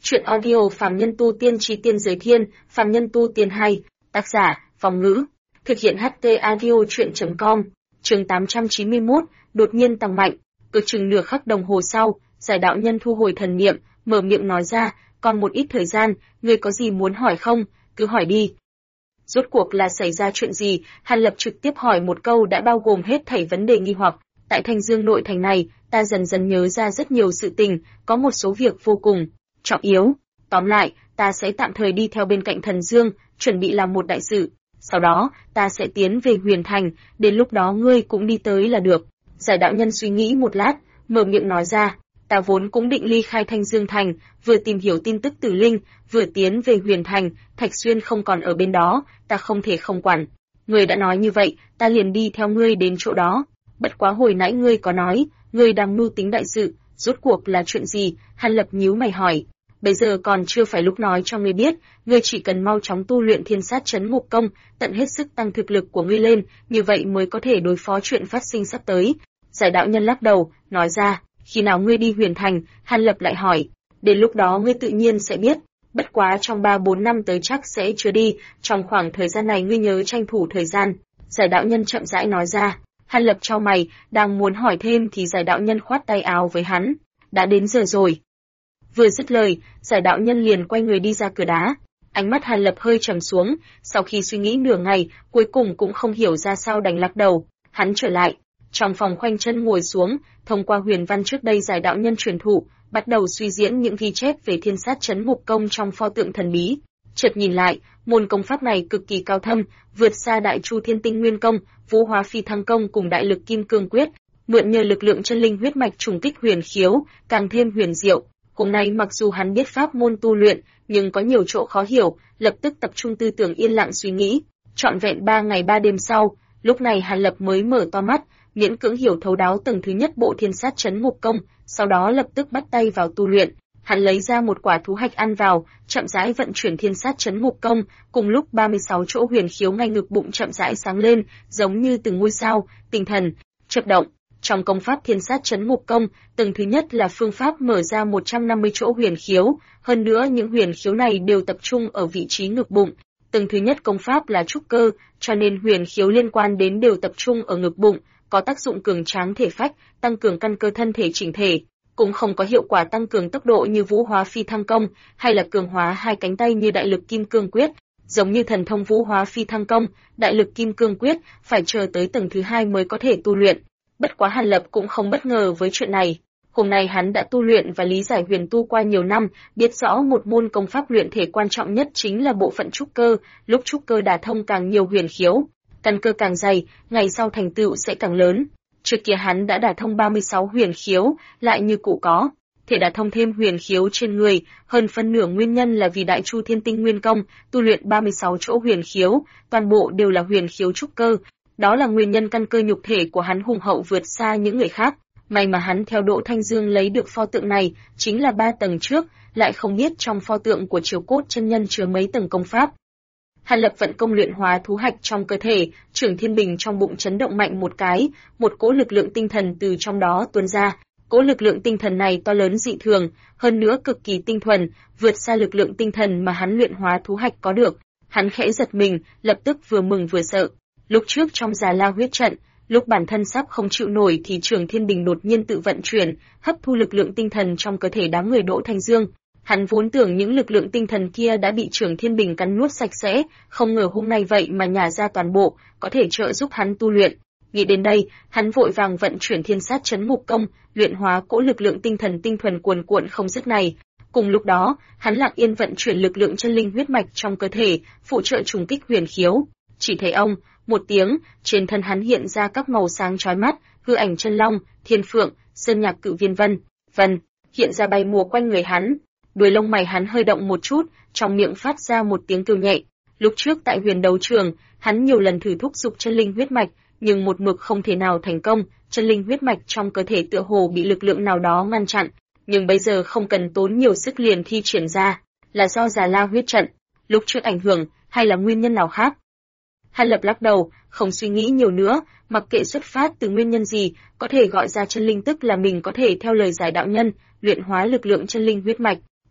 Chuyện audio Phàm Nhân Tu Tiên Chí Tiên Giới Thiên, Phàm Nhân Tu Tiên 2, tác giả, Phong Ngữ, thực hiện HT Audio Chuyện.com, chương 891, đột nhiên tăng mạnh, cực chừng nửa khắc đồng hồ sau, giải đạo nhân thu hồi thần niệm, mở miệng nói ra, còn một ít thời gian, ngươi có gì muốn hỏi không, cứ hỏi đi. Rốt cuộc là xảy ra chuyện gì, Hàn Lập trực tiếp hỏi một câu đã bao gồm hết thảy vấn đề nghi hoặc, tại Thanh Dương nội thành này, ta dần dần nhớ ra rất nhiều sự tình, có một số việc vô cùng trọng yếu. Tóm lại, ta sẽ tạm thời đi theo bên cạnh Thần Dương, chuẩn bị làm một đại sự. Sau đó, ta sẽ tiến về Huyền Thành, đến lúc đó ngươi cũng đi tới là được. Giải đạo nhân suy nghĩ một lát, mở miệng nói ra, ta vốn cũng định ly khai Thanh Dương Thành, vừa tìm hiểu tin tức Tử Linh, vừa tiến về Huyền Thành, Thạch Xuyên không còn ở bên đó, ta không thể không quản. Ngươi đã nói như vậy, ta liền đi theo ngươi đến chỗ đó. Bất quá hồi nãy ngươi có nói, ngươi đang mưu tính đại sự, rốt cuộc là chuyện gì? Hàn Lập nhíu mày hỏi. Bây giờ còn chưa phải lúc nói cho ngươi biết, ngươi chỉ cần mau chóng tu luyện Thiên Sát Chấn Ngục Công, tận hết sức tăng thực lực của ngươi lên, như vậy mới có thể đối phó chuyện phát sinh sắp tới. Giải đạo nhân lắc đầu, nói ra, khi nào ngươi đi Huyền Thành? Hàn Lập lại hỏi. Đến lúc đó ngươi tự nhiên sẽ biết, bất quá trong 3-4 năm tới chắc sẽ chưa đi, trong khoảng thời gian này ngươi nhớ tranh thủ thời gian. Giải đạo nhân chậm rãi nói ra. Hàn Lập chau mày, đang muốn hỏi thêm thì giải đạo nhân khoát tay áo với hắn. Đã đến giờ rồi. Vừa dứt lời, giải đạo nhân liền quay người đi ra cửa đá. Ánh mắt Hàn Lập hơi trầm xuống, sau khi suy nghĩ nửa ngày, cuối cùng cũng không hiểu ra sao đành lắc đầu. Hắn trở lại, trong phòng khoanh chân ngồi xuống, thông qua huyền văn trước đây giải đạo nhân truyền thụ, bắt đầu suy diễn những ghi chép về Thiên Sát Chấn Ngục Công trong pho tượng thần bí. Chợt nhìn lại, môn công pháp này cực kỳ cao thâm, vượt xa Đại Chu Thiên Tinh Nguyên Công, Vũ Hóa Phi Thăng Công cùng Đại Lực Kim Cương Quyết, mượn nhờ lực lượng chân linh huyết mạch trùng kích huyền khiếu, càng thêm huyền diệu. Hôm nay mặc dù hắn biết pháp môn tu luyện, nhưng có nhiều chỗ khó hiểu, lập tức tập trung tư tưởng yên lặng suy nghĩ. Trọn vẹn 3 ngày 3 đêm sau, lúc này Hàn Lập mới mở to mắt, miễn cưỡng hiểu thấu đáo tầng thứ nhất bộ Thiên Sát Chấn Ngục Công, sau đó lập tức bắt tay vào tu luyện. Hắn lấy ra một quả thú hạch ăn vào, chậm rãi vận chuyển Thiên Sát Chấn Ngục Công, cùng lúc 36 chỗ huyền khiếu ngay ngực bụng chậm rãi sáng lên, giống như từng ngôi sao, tinh thần chớp động. Trong công pháp Thiên Sát Chấn Ngục Công, tầng thứ nhất là phương pháp mở ra 150 chỗ huyền khiếu, hơn nữa những huyền khiếu này đều tập trung ở vị trí ngực bụng. Tầng thứ nhất công pháp là trúc cơ, cho nên huyền khiếu liên quan đến đều tập trung ở ngực bụng, có tác dụng cường tráng thể phách, tăng cường căn cơ thân thể chỉnh thể, cũng không có hiệu quả tăng cường tốc độ như Vũ Hóa Phi Thăng Công, hay là cường hóa hai cánh tay như Đại Lực Kim Cương Quyết. Giống như thần thông Vũ Hóa Phi Thăng Công, Đại Lực Kim Cương Quyết, phải chờ tới tầng thứ 2 mới có thể tu luyện. Bất quá Hàn Lập cũng không bất ngờ với chuyện này. Hôm nay hắn đã tu luyện và lý giải huyền tu qua nhiều năm, biết rõ một môn công pháp luyện thể quan trọng nhất chính là bộ phận trúc cơ, lúc trúc cơ đả thông càng nhiều huyền khiếu, căn cơ càng dày, ngày sau thành tựu sẽ càng lớn. Trước kia hắn đã đả thông 36 huyền khiếu, lại như cũ có thể đả thông thêm huyền khiếu trên người, hơn phân nửa nguyên nhân là vì Đại Chu Thiên Tinh Nguyên Công, tu luyện 36 chỗ huyền khiếu, toàn bộ đều là huyền khiếu trúc cơ. Đó là nguyên nhân căn cơ nhục thể của hắn hùng hậu vượt xa những người khác. May mà hắn theo Đỗ Thanh Dương lấy được pho tượng này, chính là 3 tầng trước, lại không biết trong pho tượng của Triều Cốt chân nhân chứa mấy tầng công pháp. Hàn Lập vận công luyện hóa thú hạch trong cơ thể, Trưởng Thiên Bình trong bụng chấn động mạnh một cái, một cỗ lực lượng tinh thần từ trong đó tuôn ra. Cỗ lực lượng tinh thần này to lớn dị thường, hơn nữa cực kỳ tinh thuần, vượt xa lực lượng tinh thần mà hắn luyện hóa thú hạch có được. Hắn khẽ giật mình, lập tức vừa mừng vừa sợ. Lúc trước trong Già La huyết trận, lúc bản thân sắp không chịu nổi thì Trưởng Thiên Bình đột nhiên tự vận chuyển, hấp thu lực lượng tinh thần trong cơ thể đám người Đỗ Thanh Dương. Hắn vốn tưởng những lực lượng tinh thần kia đã bị Trưởng Thiên Bình cắn nuốt sạch sẽ, không ngờ hôm nay vậy mà nhả ra toàn bộ, có thể trợ giúp hắn tu luyện. Nghĩ đến đây, hắn vội vàng vận chuyển Thiên Sát Chấn Ngục Công, luyện hóa cỗ lực lượng tinh thần tinh thuần cuồn cuộn không dứt này. Cùng lúc đó, hắn lặng yên vận chuyển lực lượng chân linh huyết mạch trong cơ thể, phụ trợ trùng kích huyền khiếu. Chỉ thấy ông, một tiếng, trên thân hắn hiện ra các màu sáng chói mắt, hư ảnh chân long, thiên phượng, sơn nhạc cự viên vân, hiện ra bay mùa quanh người hắn. Đuôi lông mày hắn hơi động một chút, trong miệng phát ra một tiếng kêu nhẹ. Lúc trước tại huyền đấu trường, hắn nhiều lần thử thúc giục chân linh huyết mạch, nhưng một mực không thể nào thành công, chân linh huyết mạch trong cơ thể tựa hồ bị lực lượng nào đó ngăn chặn, nhưng bây giờ không cần tốn nhiều sức liền thi triển ra, là do Già La huyết trận lúc trước ảnh hưởng hay là nguyên nhân nào khác? Hàn Lập lắc đầu, không suy nghĩ nhiều nữa, mặc kệ xuất phát từ nguyên nhân gì, có thể gọi ra chân linh tức là mình có thể theo lời giải đạo nhân, luyện hóa lực lượng chân linh huyết mạch.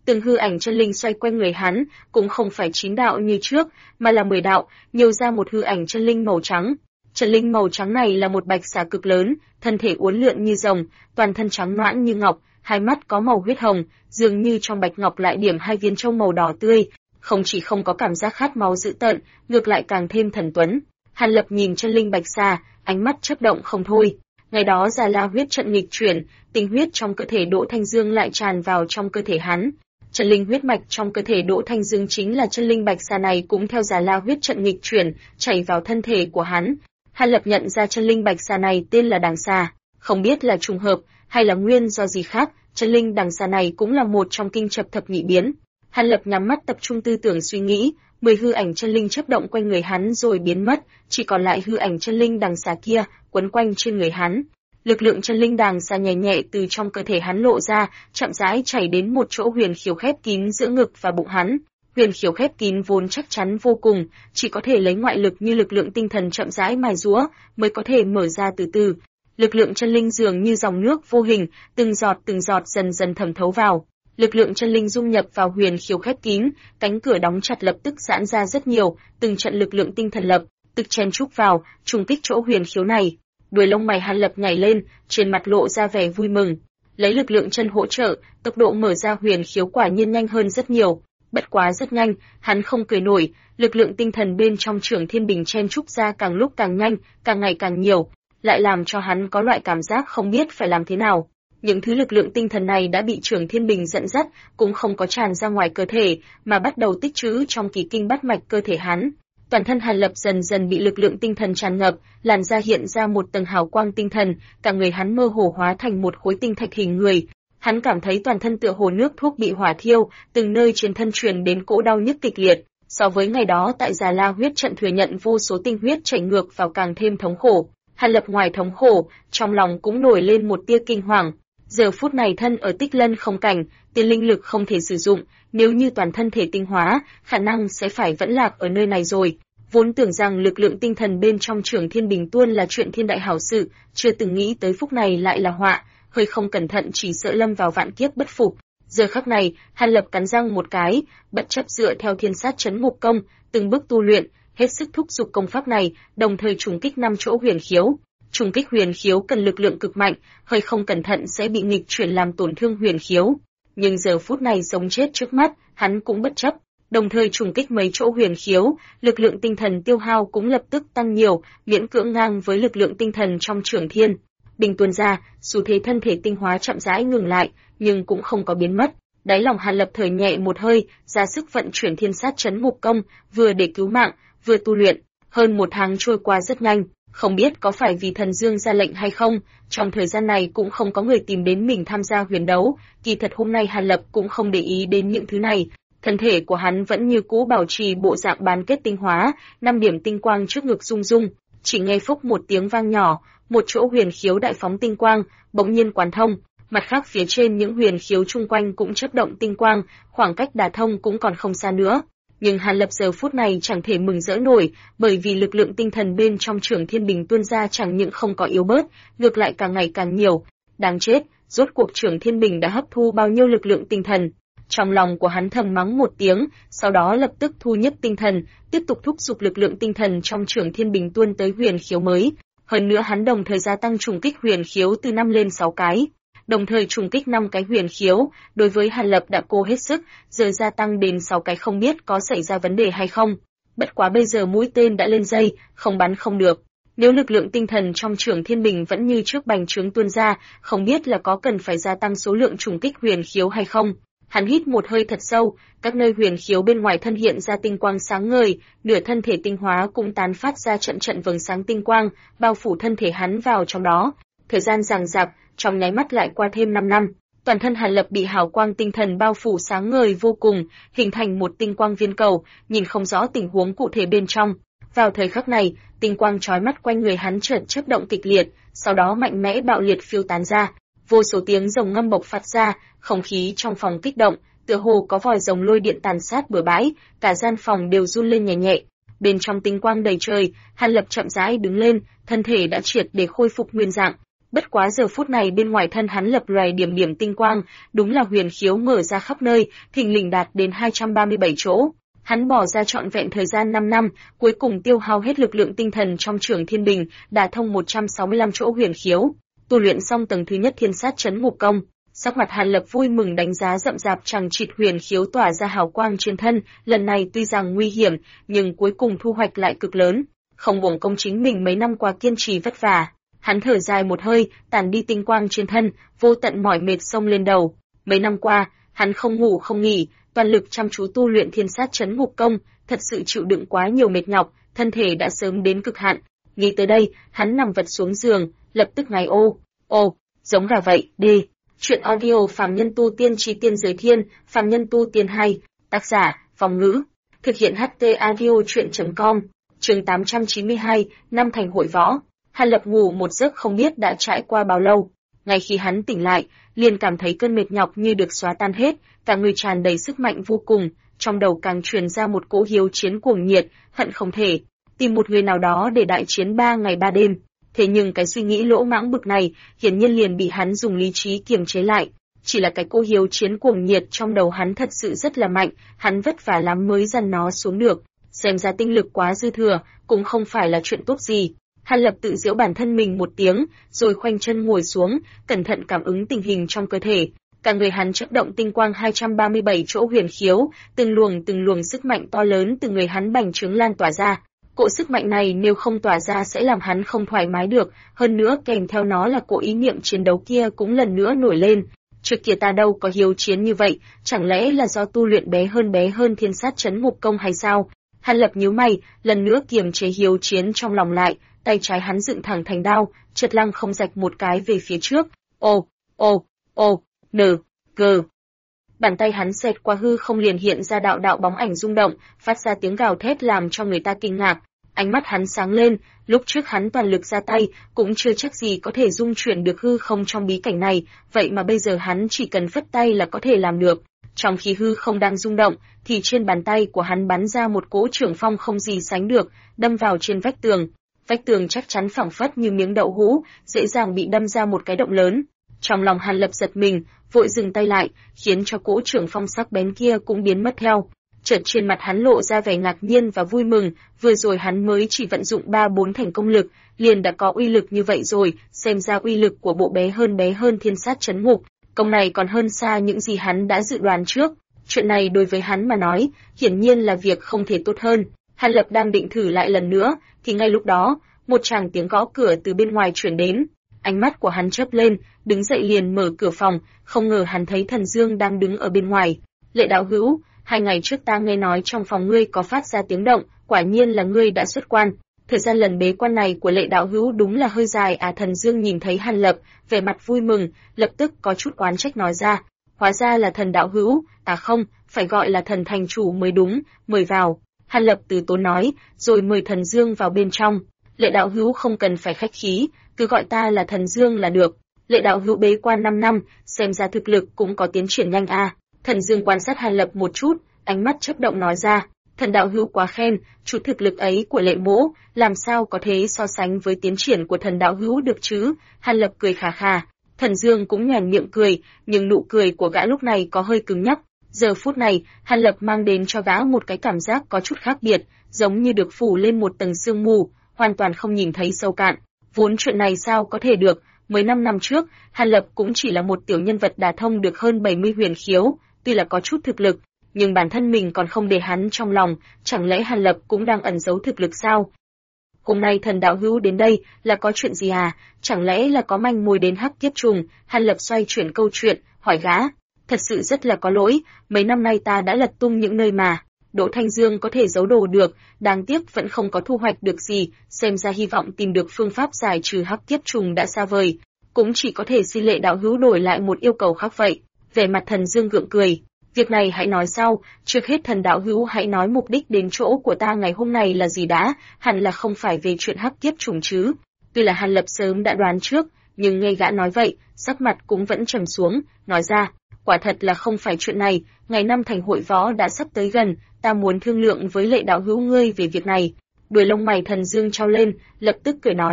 Từng hư ảnh chân linh xoay quanh người hắn, cũng không phải 9 đạo như trước, mà là 10 đạo, nhiều ra một hư ảnh chân linh màu trắng. Chân linh màu trắng này là một bạch xà cực lớn, thân thể uốn lượn như rồng, toàn thân trắng nõn như ngọc, hai mắt có màu huyết hồng, dường như trong bạch ngọc lại điểm hai viên châu màu đỏ tươi, không chỉ không có cảm giác khát máu dữ tợn, ngược lại càng thêm thần tuấn. Hàn Lập nhìn chân linh bạch xà, ánh mắt chớp động không thôi. Ngày đó Già La huyết trận nghịch chuyển, tinh huyết trong cơ thể Đỗ Thanh Dương lại tràn vào trong cơ thể hắn. Chân linh huyết mạch trong cơ thể Đỗ Thanh Dương chính là chân linh bạch xà này cũng theo Già La huyết trận nghịch chuyển, chảy vào thân thể của hắn. Hàn Lập nhận ra chân linh bạch xà này tên là Đằng Xà, không biết là trùng hợp hay là nguyên do gì khác, chân linh Đằng Xà này cũng là một trong kinh chập thập nhị biến. Hàn Lập nhắm mắt tập trung tư tưởng suy nghĩ, 10 hư ảnh chân linh chớp động quanh người hắn rồi biến mất, chỉ còn lại hư ảnh chân linh Đằng Xà kia quấn quanh trên người hắn. Lực lượng chân linh Đằng Xà nhẹ nhẹ từ trong cơ thể hắn lộ ra, chậm rãi chảy đến một chỗ huyền khiếu khép kín giữa ngực và bụng hắn. Huyền khiếu khép kín vốn chắc chắn vô cùng, chỉ có thể lấy ngoại lực như lực lượng tinh thần chậm rãi mài giũa mới có thể mở ra từ từ. Lực lượng chân linh dường như dòng nước vô hình, từng giọt dần dần thẩm thấu vào. Lực lượng chân linh dung nhập vào huyền khiếu khép kín, cánh cửa đóng chặt lập tức giãn ra rất nhiều, từng trận lực lượng tinh thần lập tức chen chúc vào, trùng kích chỗ huyền khiếu này. Đuôi lông mày Hàn Lập nhảy lên, trên mặt lộ ra vẻ vui mừng. Lấy lực lượng chân hỗ trợ, tốc độ mở ra huyền khiếu quả nhiên nhanh hơn rất nhiều. Bất quá rất nhanh, hắn không cười nổi, lực lượng tinh thần bên trong Trưởng Thiên Bình chen chúc ra càng lúc càng nhanh, càng ngày càng nhiều, lại làm cho hắn có loại cảm giác không biết phải làm thế nào. Những thứ lực lượng tinh thần này đã bị Trưởng Thiên Bình dẫn dắt, cũng không có tràn ra ngoài cơ thể, mà bắt đầu tích trữ trong kỳ kinh bát mạch cơ thể hắn. Toàn thân Hàn Lập dần dần bị lực lượng tinh thần tràn ngập, làn da hiện ra một tầng hào quang tinh thần, cả người hắn mơ hồ hóa thành một khối tinh thạch hình người. Hắn cảm thấy toàn thân tựa hồ nước thuốc bị hỏa thiêu, từng nơi trên thân truyền đến cỗ đau nhức kịch liệt. So với ngày đó tại Già La huyết trận thừa nhận vô số tinh huyết chảy ngược vào càng thêm thống khổ. Hàn Lập ngoài thống khổ, trong lòng cũng nổi lên một tia kinh hoàng. Giờ phút này thân ở Tích Lân không cảnh, tiên linh lực không thể sử dụng, nếu như toàn thân thể tinh hóa, khả năng sẽ phải vẫn lạc ở nơi này rồi. Vốn tưởng rằng lực lượng tinh thần bên trong Trưởng Thiên Bình tuôn là chuyện thiên đại hảo sự, chưa từng nghĩ tới phúc này lại là họa, hơi không cẩn thận chỉ sợ lâm vào vạn kiếp bất phục. Giờ khắc này, Hàn Lập cắn răng một cái, bất chấp dựa theo Thiên Sát Chấn Ngục Công, từng bước tu luyện, hết sức thúc giục công pháp này, đồng thời trùng kích 5 chỗ huyền khiếu. Trùng kích huyền khiếu cần lực lượng cực mạnh, hơi không cẩn thận sẽ bị nghịch chuyển làm tổn thương huyền khiếu. Nhưng giờ phút này sống chết trước mắt, hắn cũng bất chấp, đồng thời trùng kích mấy chỗ huyền khiếu, lực lượng tinh thần tiêu hao cũng lập tức tăng nhiều, miễn cưỡng ngang với lực lượng tinh thần trong Trưởng Thiên Bình tuôn ra, xu thế thân thể tinh hóa chậm rãi ngừng lại, nhưng cũng không có biến mất. Đáy lòng Hàn Lập thở nhẹ một hơi, ra sức vận chuyển Thiên Sát Chấn Ngục Công, vừa để cứu mạng, vừa tu luyện. Hơn 1 tháng trôi qua rất nhanh, không biết có phải vì Thần Dương ra lệnh hay không, trong thời gian này cũng không có người tìm đến mình tham gia huyền đấu, kỳ thật hôm nay Hàn Lập cũng không để ý đến những thứ này. Thân thể của hắn vẫn như cũ bảo trì bộ dạng bán kết tinh hóa, 5 điểm tinh quang trước ngực rung rung, chỉ nghe phúc một tiếng vang nhỏ, một chỗ huyền khiếu đại phóng tinh quang, bỗng nhiên quán thông, mặt khác phía trên những huyền khiếu chung quanh cũng chớp động tinh quang, khoảng cách đả thông cũng còn không xa nữa. Nhưng Hàn Lập giờ phút này chẳng thể mừng rỡ nổi, bởi vì lực lượng tinh thần bên trong Trưởng Thiên Bình tuôn ra chẳng những không có yếu bớt, ngược lại càng ngày càng nhiều. Đáng chết, rốt cuộc Trưởng Thiên Bình đã hấp thu bao nhiêu lực lượng tinh thần? Trong lòng của hắn thầm mắng một tiếng, sau đó lập tức thu nhấp tinh thần, tiếp tục thúc giục lực lượng tinh thần trong Trưởng Thiên Bình tuôn tới huyền khiếu mới. Hơn nữa hắn đồng thời gia tăng trùng kích huyền khiếu từ 5 lên 6 cái. Đồng thời trùng kích 5 cái huyền khiếu, đối với Hàn Lập đã cố hết sức, giờ gia tăng đến 6 cái không biết có xảy ra vấn đề hay không. Bất quá bây giờ mũi tên đã lên dây, không bắn không được. Nếu lực lượng tinh thần trong Trưởng Thiên Bình vẫn như trước bành trướng tuôn ra, không biết là có cần phải gia tăng số lượng trùng kích huyền khiếu hay không. Hắn hít một hơi thật sâu, các nơi huyền khiếu bên ngoài thân hiện ra tinh quang sáng ngời, nửa thân thể tinh hóa cũng tán phát ra trận trận vầng sáng tinh quang, bao phủ thân thể hắn vào trong đó. Thời gian dằng dặc, trong nháy mắt lại qua thêm 5 năm, toàn thân Hàn Lập bị hào quang tinh thần bao phủ sáng ngời vô cùng, hình thành một tinh quang viên cầu, nhìn không rõ tình huống cụ thể bên trong. Vào thời khắc này, tinh quang chói mắt quanh người hắn chợt chớp động kịch liệt, sau đó mạnh mẽ bạo liệt phiêu tán ra, vô số tiếng rồng ngâm bộc phát ra, không khí trong phòng kích động, tựa hồ có vòi rồng lôi điện tàn sát bừa bãi, cả gian phòng đều run lên nhẹ nhẹ. Bên trong tinh quang đầy trời, Hàn Lập chậm rãi đứng lên, thân thể đã triệt để khôi phục nguyên dạng. Bất quá giờ phút này bên ngoài thân hắn lập loè điểm điểm tinh quang, đúng là huyền khiếu mở ra khắp nơi, thình lình đạt đến 237 chỗ. Hắn bỏ ra trọn vẹn thời gian 5 năm, cuối cùng tiêu hao hết lực lượng tinh thần trong Trường Thiên Bình, đả thông 165 chỗ huyền khiếu. Tu luyện xong tầng thứ nhất Thiên Sát Chấn Ngục Công, sắc mặt Hàn Lập vui mừng đánh giá rậm rạp chằng chịt huyền khiếu tỏa ra hào quang trên thân, lần này tuy rằng nguy hiểm, nhưng cuối cùng thu hoạch lại cực lớn, không uổng công chính mình mấy năm qua kiên trì vất vả. Hắn thở dài một hơi, tản đi tinh quang trên thân, vô tận mỏi mệt xông lên đầu. Mấy năm qua, hắn không ngủ không nghỉ, toàn lực chăm chú tu luyện Thiên Sát Chấn Ngục Công, thật sự chịu đựng quá nhiều mệt nhọc, thân thể đã sớm đến cực hạn. Nghĩ tới đây, hắn nằm vật xuống giường, lập tức ngáy ô, giống là vậy, đi. Chuyện audio Phàm Nhân Tu Tiên Chí Tiên Giới Thiên, Phàm Nhân Tu Tiên 2, tác giả, Phong Ngữ. Thực hiện HT audio chuyện.com, chương 892, năm thành hội võ. Hàn Lập ngủ một giấc không biết đã trải qua bao lâu. Ngay khi hắn tỉnh lại, liền cảm thấy cơn mệt nhọc như được xóa tan hết, cả người tràn đầy sức mạnh vô cùng, trong đầu càng truyền ra một cỗ hiếu chiến cuồng nhiệt, hận không thể tìm một người nào đó để đại chiến 3 ngày 3 đêm. Thế nhưng cái suy nghĩ lỗ mãng bực này, hiển nhiên liền bị hắn dùng lý trí kiềm chế lại. Chỉ là cái cỗ hiếu chiến cuồng nhiệt trong đầu hắn thật sự rất là mạnh, hắn vất vả lắm mới dằn nó xuống được. Xem ra tinh lực quá dư thừa, cũng không phải là chuyện tốt gì. Hàn Lập tự giễu bản thân mình một tiếng, rồi khoanh chân ngồi xuống, cẩn thận cảm ứng tình hình trong cơ thể. Cả người hắn chớp động tinh quang 237 chỗ huyền khiếu, từng luồng sức mạnh to lớn từ người hắn bành trướng lan tỏa ra. Cỗ sức mạnh này nếu không tỏa ra sẽ làm hắn không thoải mái được, hơn nữa kèm theo nó là cỗ ý niệm chiến đấu kia cũng lần nữa nổi lên. Trước kia ta đâu có hiếu chiến như vậy, chẳng lẽ là do tu luyện bé hơn Thiên Sát Chấn Ngục Công hay sao? Hàn Lập nhíu mày, lần nữa kiềm chế hiếu chiến trong lòng lại, tay trái hắn dựng thẳng thành đao, chợt lăng không rạch một cái về phía trước. G. Bàn tay hắn xẹt qua hư không liền hiện ra đạo bóng ảnh rung động, phát ra tiếng gào thét làm cho người ta kinh ngạc. Ánh mắt hắn sáng lên, lúc trước hắn toàn lực ra tay, cũng chưa chắc gì có thể dung chuyển được hư không trong bí cảnh này, vậy mà bây giờ hắn chỉ cần phất tay là có thể làm được. Trong khi hư không đang rung động, thì trên bàn tay của hắn bắn ra một cỗ trưởng phong không gì sánh được, đâm vào trên vách tường. Vách tường chắc chắn phẳng phất như miếng đậu hũ, dễ dàng bị đâm ra một cái động lớn. Trong lòng Hàn Lập giật mình, vội dừng tay lại, khiến cho cỗ trưởng phong sắc bén kia cũng biến mất theo. Chợt trên mặt hắn lộ ra vẻ ngạc nhiên và vui mừng, vừa rồi hắn mới chỉ vận dụng 3-4 thành công lực, liền đã có uy lực như vậy rồi, xem ra uy lực của bộ bé hơn Thiên Sát Chấn Ngục Công này còn hơn xa những gì hắn đã dự đoán trước. Chuyện này đối với hắn mà nói, hiển nhiên là việc không thể tốt hơn. Hàn Lập đang định thử lại lần nữa, thì ngay lúc đó, một tràng tiếng gõ cửa từ bên ngoài truyền đến. Ánh mắt của hắn chớp lên, đứng dậy liền mở cửa phòng, không ngờ hắn thấy Thần Dương đang đứng ở bên ngoài. Lệ đạo hữu, 2 ngày trước ta nghe nói trong phòng ngươi có phát ra tiếng động, quả nhiên là ngươi đã xuất quan. Thời gian lần bế quan này của Lệ đạo hữu đúng là hơi dài à. Thần Dương nhìn thấy Hàn Lập, vẻ mặt vui mừng, lập tức có chút oán trách nói ra. Hóa ra là Thần đạo hữu, à không, phải gọi là Thần thành chủ mới đúng, mời vào. Hàn Lập từ tốn nói, rồi mời Thần Dương vào bên trong. Lệ đạo hữu không cần phải khách khí, cứ gọi ta là Thần Dương là được. Lệ đạo hữu bế quan 5 năm, xem ra thực lực cũng có tiến triển nhanh à. Thần Dương quan sát Hàn Lập một chút, ánh mắt chớp động nói ra, Thần đạo hữu quá khen, chút thực lực ấy của Lệ mỗ, làm sao có thể so sánh với tiến triển của Thần đạo hữu được chứ? Hàn Lập cười khà khà, Thần Dương cũng nhoẻn miệng cười, nhưng nụ cười của gã lúc này có hơi cứng nhắc. Giờ phút này, Hàn Lập mang đến cho gã một cái cảm giác có chút khác biệt, giống như được phủ lên một tầng sương mù, hoàn toàn không nhìn thấy sâu cạn. Vốn chuyện này sao có thể được, mới 5 năm trước, Hàn Lập cũng chỉ là một tiểu nhân vật đả thông được hơn 70 huyền khiếu, tuy là có chút thực lực, nhưng bản thân mình còn không để hắn trong lòng, chẳng lẽ Hàn Lập cũng đang ẩn giấu thực lực sao? Hôm nay Thần đạo hữu đến đây là có chuyện gì à? Chẳng lẽ là có manh mối đến Hắc Kiếp Trùng? Hàn Lập xoay chuyển câu chuyện, hỏi gã. Thật sự rất là có lỗi, mấy năm nay ta đã lật tung những nơi mà Đỗ Thanh Dương có thể giấu đồ được, đáng tiếc vẫn không có thu hoạch được gì, xem ra hy vọng tìm được phương pháp giải trừ Hắc Kiếp Trùng đã xa vời, cũng chỉ có thể xin Lệ đạo hữu đổi lại một yêu cầu khác vậy. Vẻ mặt Thần Dương gượng cười, việc này hãy nói sau, trước hết Thần đạo hữu hãy nói mục đích đến chỗ của ta ngày hôm nay là gì đã, hẳn là không phải về chuyện Hắc Kiếp Trùng chứ? Tuy là Hàn Lập sớm đã đoán trước, nhưng nghe gã nói vậy, sắc mặt cũng vẫn trầm xuống, nói ra, quả thật là không phải chuyện này, ngày năm thành hội võ đã sắp tới gần, ta muốn thương lượng với Lệ đạo hữu ngươi về việc này. Đuôi lông mày Thần Dương trao lên, lập tức cười nói,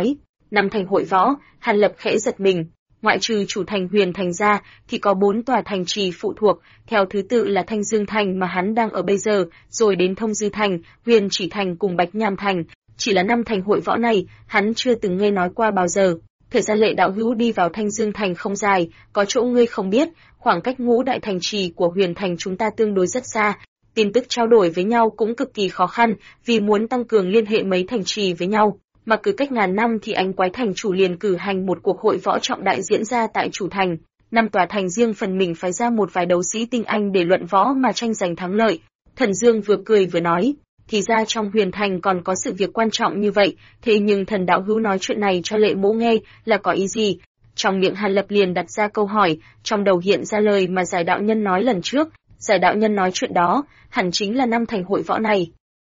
Năm thành hội võ, Hàn Lập khẽ giật mình. Ngoại trừ chủ thành Huyền Thành ra, thì có 4 tòa thành trì phụ thuộc, theo thứ tự là Thanh Dương Thành mà hắn đang ở bây giờ, rồi đến Thông Dư Thành, Huyền Chỉ Thành cùng Bạch Nham Thành. Chỉ là 5 thành hội võ này, hắn chưa từng nghe nói qua bao giờ. Thời gian Lệ đạo hữu đi vào Thanh Dương Thành không dài, có chỗ ngươi không biết, khoảng cách ngũ đại thành trì của Huyền Thành chúng ta tương đối rất xa. Tin tức trao đổi với nhau cũng cực kỳ khó khăn, vì muốn tăng cường liên hệ mấy thành trì với nhau. Mà cứ cách ngàn năm thì Ánh Quái Thành chủ liền cử hành một cuộc hội võ trọng đại diễn ra tại chủ thành. 5 tòa thành riêng phần mình phái ra một vài đấu sĩ tinh anh để luận võ mà tranh giành thắng lợi. Thần Dương vừa cười vừa nói, thì ra trong Huyền Thành còn có sự việc quan trọng như vậy, thế nhưng thần đạo hữu nói chuyện này cho Lệ mỗ nghe là có ý gì? Trong miệng Hàn Lập liền đặt ra câu hỏi, trong đầu hiện ra lời mà Giải đạo nhân nói lần trước. Giải đạo nhân nói chuyện đó, hẳn chính là 5 thành hội võ này.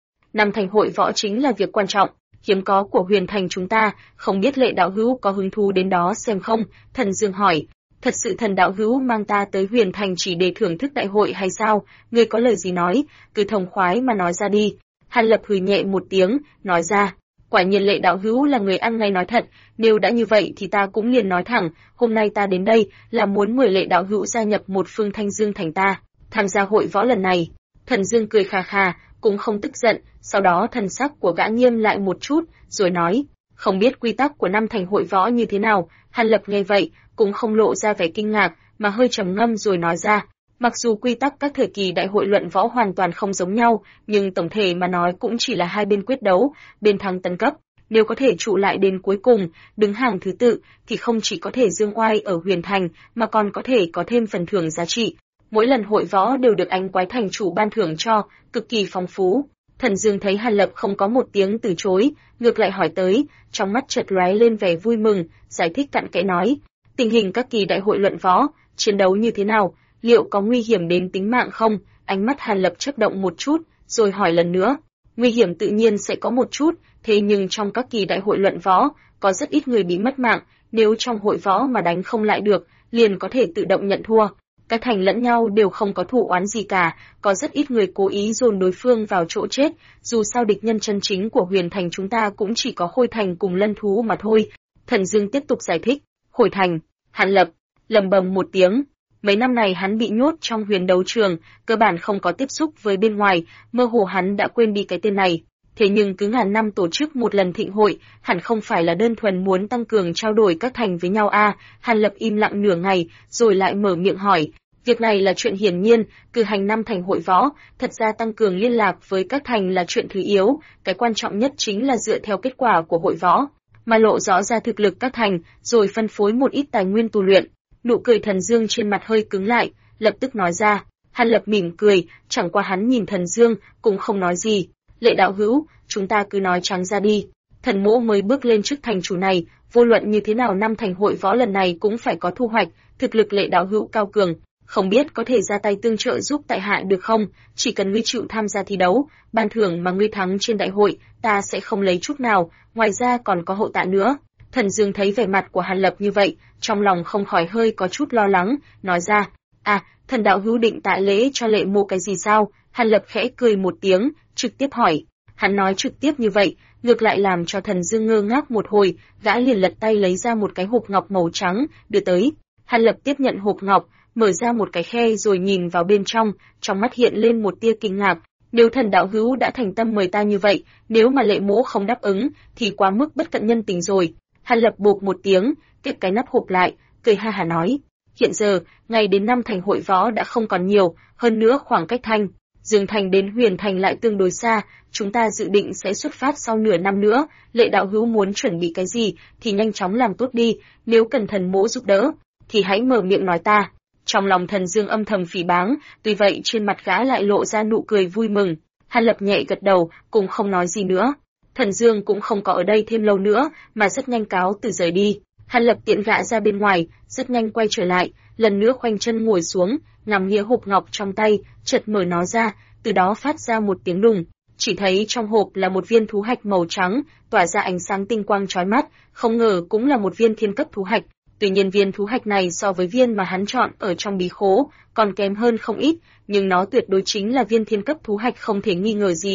5 thành hội võ chính là việc quan trọng, hiếm có của Huyền Thành chúng ta, không biết Lệ đạo hữu có hứng thú đến đó xem không? Thần Dương hỏi. Thật sự thần đạo hữu mang ta tới Huyền Thành chỉ để thưởng thức đại hội hay sao? Ngươi có lời gì nói, cứ thông khoái mà nói ra đi. Hàn Lập hừ nhẹ một tiếng, nói ra. Quả nhiên Lệ đạo hữu là người ăn ngay nói thật, nếu đã như vậy thì ta cũng liền nói thẳng, hôm nay ta đến đây là muốn mời Lệ đạo hữu gia nhập một phương Thanh Dương Thành ta, tham gia hội võ lần này. Thần Dương cười khà khà, cũng không tức giận, sau đó thần sắc của gã nghiêm lại một chút, rồi nói, không biết quy tắc của 5 thành hội võ như thế nào. Hàn Lập nghe vậy, cũng không lộ ra vẻ kinh ngạc, mà hơi trầm ngâm rồi nói ra, mặc dù quy tắc các thời kỳ đại hội luận võ hoàn toàn không giống nhau, nhưng tổng thể mà nói cũng chỉ là hai bên quyết đấu, bên thắng tấn cấp. Nếu có thể trụ lại đến cuối cùng, đứng hàng thứ tự, thì không chỉ có thể dương oai ở Huyền Thành, mà còn có thể có thêm phần thưởng giá trị. Mỗi lần hội võ đều được Ánh Quái Thành chủ ban thưởng cho, cực kỳ phong phú. Thần Dương thấy Hàn Lập không có một tiếng từ chối, ngược lại hỏi tới, trong mắt chợt lóe lên vẻ vui mừng, giải thích cặn kẽ nói, tình hình các kỳ đại hội luận võ, chiến đấu như thế nào, liệu có nguy hiểm đến tính mạng không? Ánh mắt Hàn Lập chớp động một chút, rồi hỏi lần nữa. Nguy hiểm tự nhiên sẽ có một chút, thế nhưng trong các kỳ đại hội luận võ, có rất ít người bị mất mạng, nếu trong hội võ mà đánh không lại được, liền có thể tự động nhận thua. Các thành lẫn nhau đều không có thù oán gì cả, có rất ít người cố ý dồn đối phương vào chỗ chết, dù sao địch nhân chân chính của Huyền Thành chúng ta cũng chỉ có Khôi Thành cùng Lân Thú mà thôi. Thần Dương tiếp tục giải thích, Khôi Thành, Hàn Lập, lầm bầm một tiếng. Mấy năm này hắn bị nhốt trong huyền đấu trường, cơ bản không có tiếp xúc với bên ngoài, mơ hồ hắn đã quên đi cái tên này. Thế nhưng cứ ngàn năm tổ chức một lần thịnh hội, hẳn không phải là đơn thuần muốn tăng cường trao đổi các thành với nhau à? Hàn Lập im lặng nửa ngày, rồi lại mở miệng hỏi. Việc này là chuyện hiển nhiên, cử hành 5 thành hội võ, thật ra tăng cường liên lạc với các thành là chuyện thứ yếu, cái quan trọng nhất chính là dựa theo kết quả của hội võ, mà lộ rõ ra thực lực các thành, rồi phân phối một ít tài nguyên tu luyện. Nụ cười Thần Dương trên mặt hơi cứng lại, lập tức nói ra. Hàn Lập mỉm cười, chẳng qua hắn nhìn Thần Dương, cũng không nói gì. Lệ đạo hữu, chúng ta cứ nói trắng ra đi. Thần mỗ mới bước lên chức thành chủ này, vô luận như thế nào 5 thành hội võ lần này cũng phải có thu hoạch, thực lực Lệ đạo hữu cao cường, không biết có thể ra tay tương trợ giúp tại hạ được không? Chỉ cần ngươi chịu tham gia thi đấu, ban thưởng mà ngươi thắng trên đại hội, ta sẽ không lấy chút nào, ngoài ra còn có hậu tạ nữa. Thần Dương thấy vẻ mặt của Hàn Lập như vậy, trong lòng không khỏi hơi có chút lo lắng, nói ra, thần đạo hữu định tạ lễ cho Lệ mô cái gì sao? Hàn Lập khẽ cười một tiếng, trực tiếp hỏi. Hắn nói trực tiếp như vậy, ngược lại làm cho Thần Dương ngơ ngác một hồi, gã liền lật tay lấy ra một cái hộp ngọc màu trắng, đưa tới. Hàn Lập tiếp nhận hộp ngọc, mở ra một cái khe rồi nhìn vào bên trong mắt hiện lên một tia kinh ngạc. Nếu thần đạo hữu đã thành tâm mời ta như vậy, nếu mà Lệ mỗ không đáp ứng, thì quá mức bất cận nhân tình rồi. Hàn Lập bộp một tiếng, tiếp cái nắp hộp lại, cười ha hả nói. Hiện giờ, ngày đến 5 thành hội võ đã không còn nhiều, hơn nữa khoảng cách Thanh Dương Thành đến Huyền Thành lại tương đối xa, chúng ta dự định sẽ xuất phát sau nửa năm nữa, Lệ đạo hữu muốn chuẩn bị cái gì thì nhanh chóng làm tốt đi, nếu cần thần mỗ giúp đỡ, thì hãy mở miệng nói ta. Trong lòng Thần Dương âm thầm phỉ báng, tuy vậy trên mặt gã lại lộ ra nụ cười vui mừng. Hàn Lập nhẹ gật đầu, cũng không nói gì nữa. Thần Dương cũng không có ở đây thêm lâu nữa, mà rất nhanh cáo từ rời đi. Hàn Lập tiện gã ra bên ngoài, rất nhanh quay trở lại, lần nữa khoanh chân ngồi xuống, ngắm nghía hộp ngọc trong tay, chợt mở nó ra, từ đó phát ra một tiếng đùng. Chỉ thấy trong hộp là một viên thú hạch màu trắng, tỏa ra ánh sáng tinh quang chói mắt, không ngờ cũng là một viên thiên cấp thú hạch. Tuy nhiên viên thú hạch này so với viên mà hắn chọn ở trong bí khố, còn kém hơn không ít, nhưng nó tuyệt đối chính là viên thiên cấp thú hạch không thể nghi ngờ gì.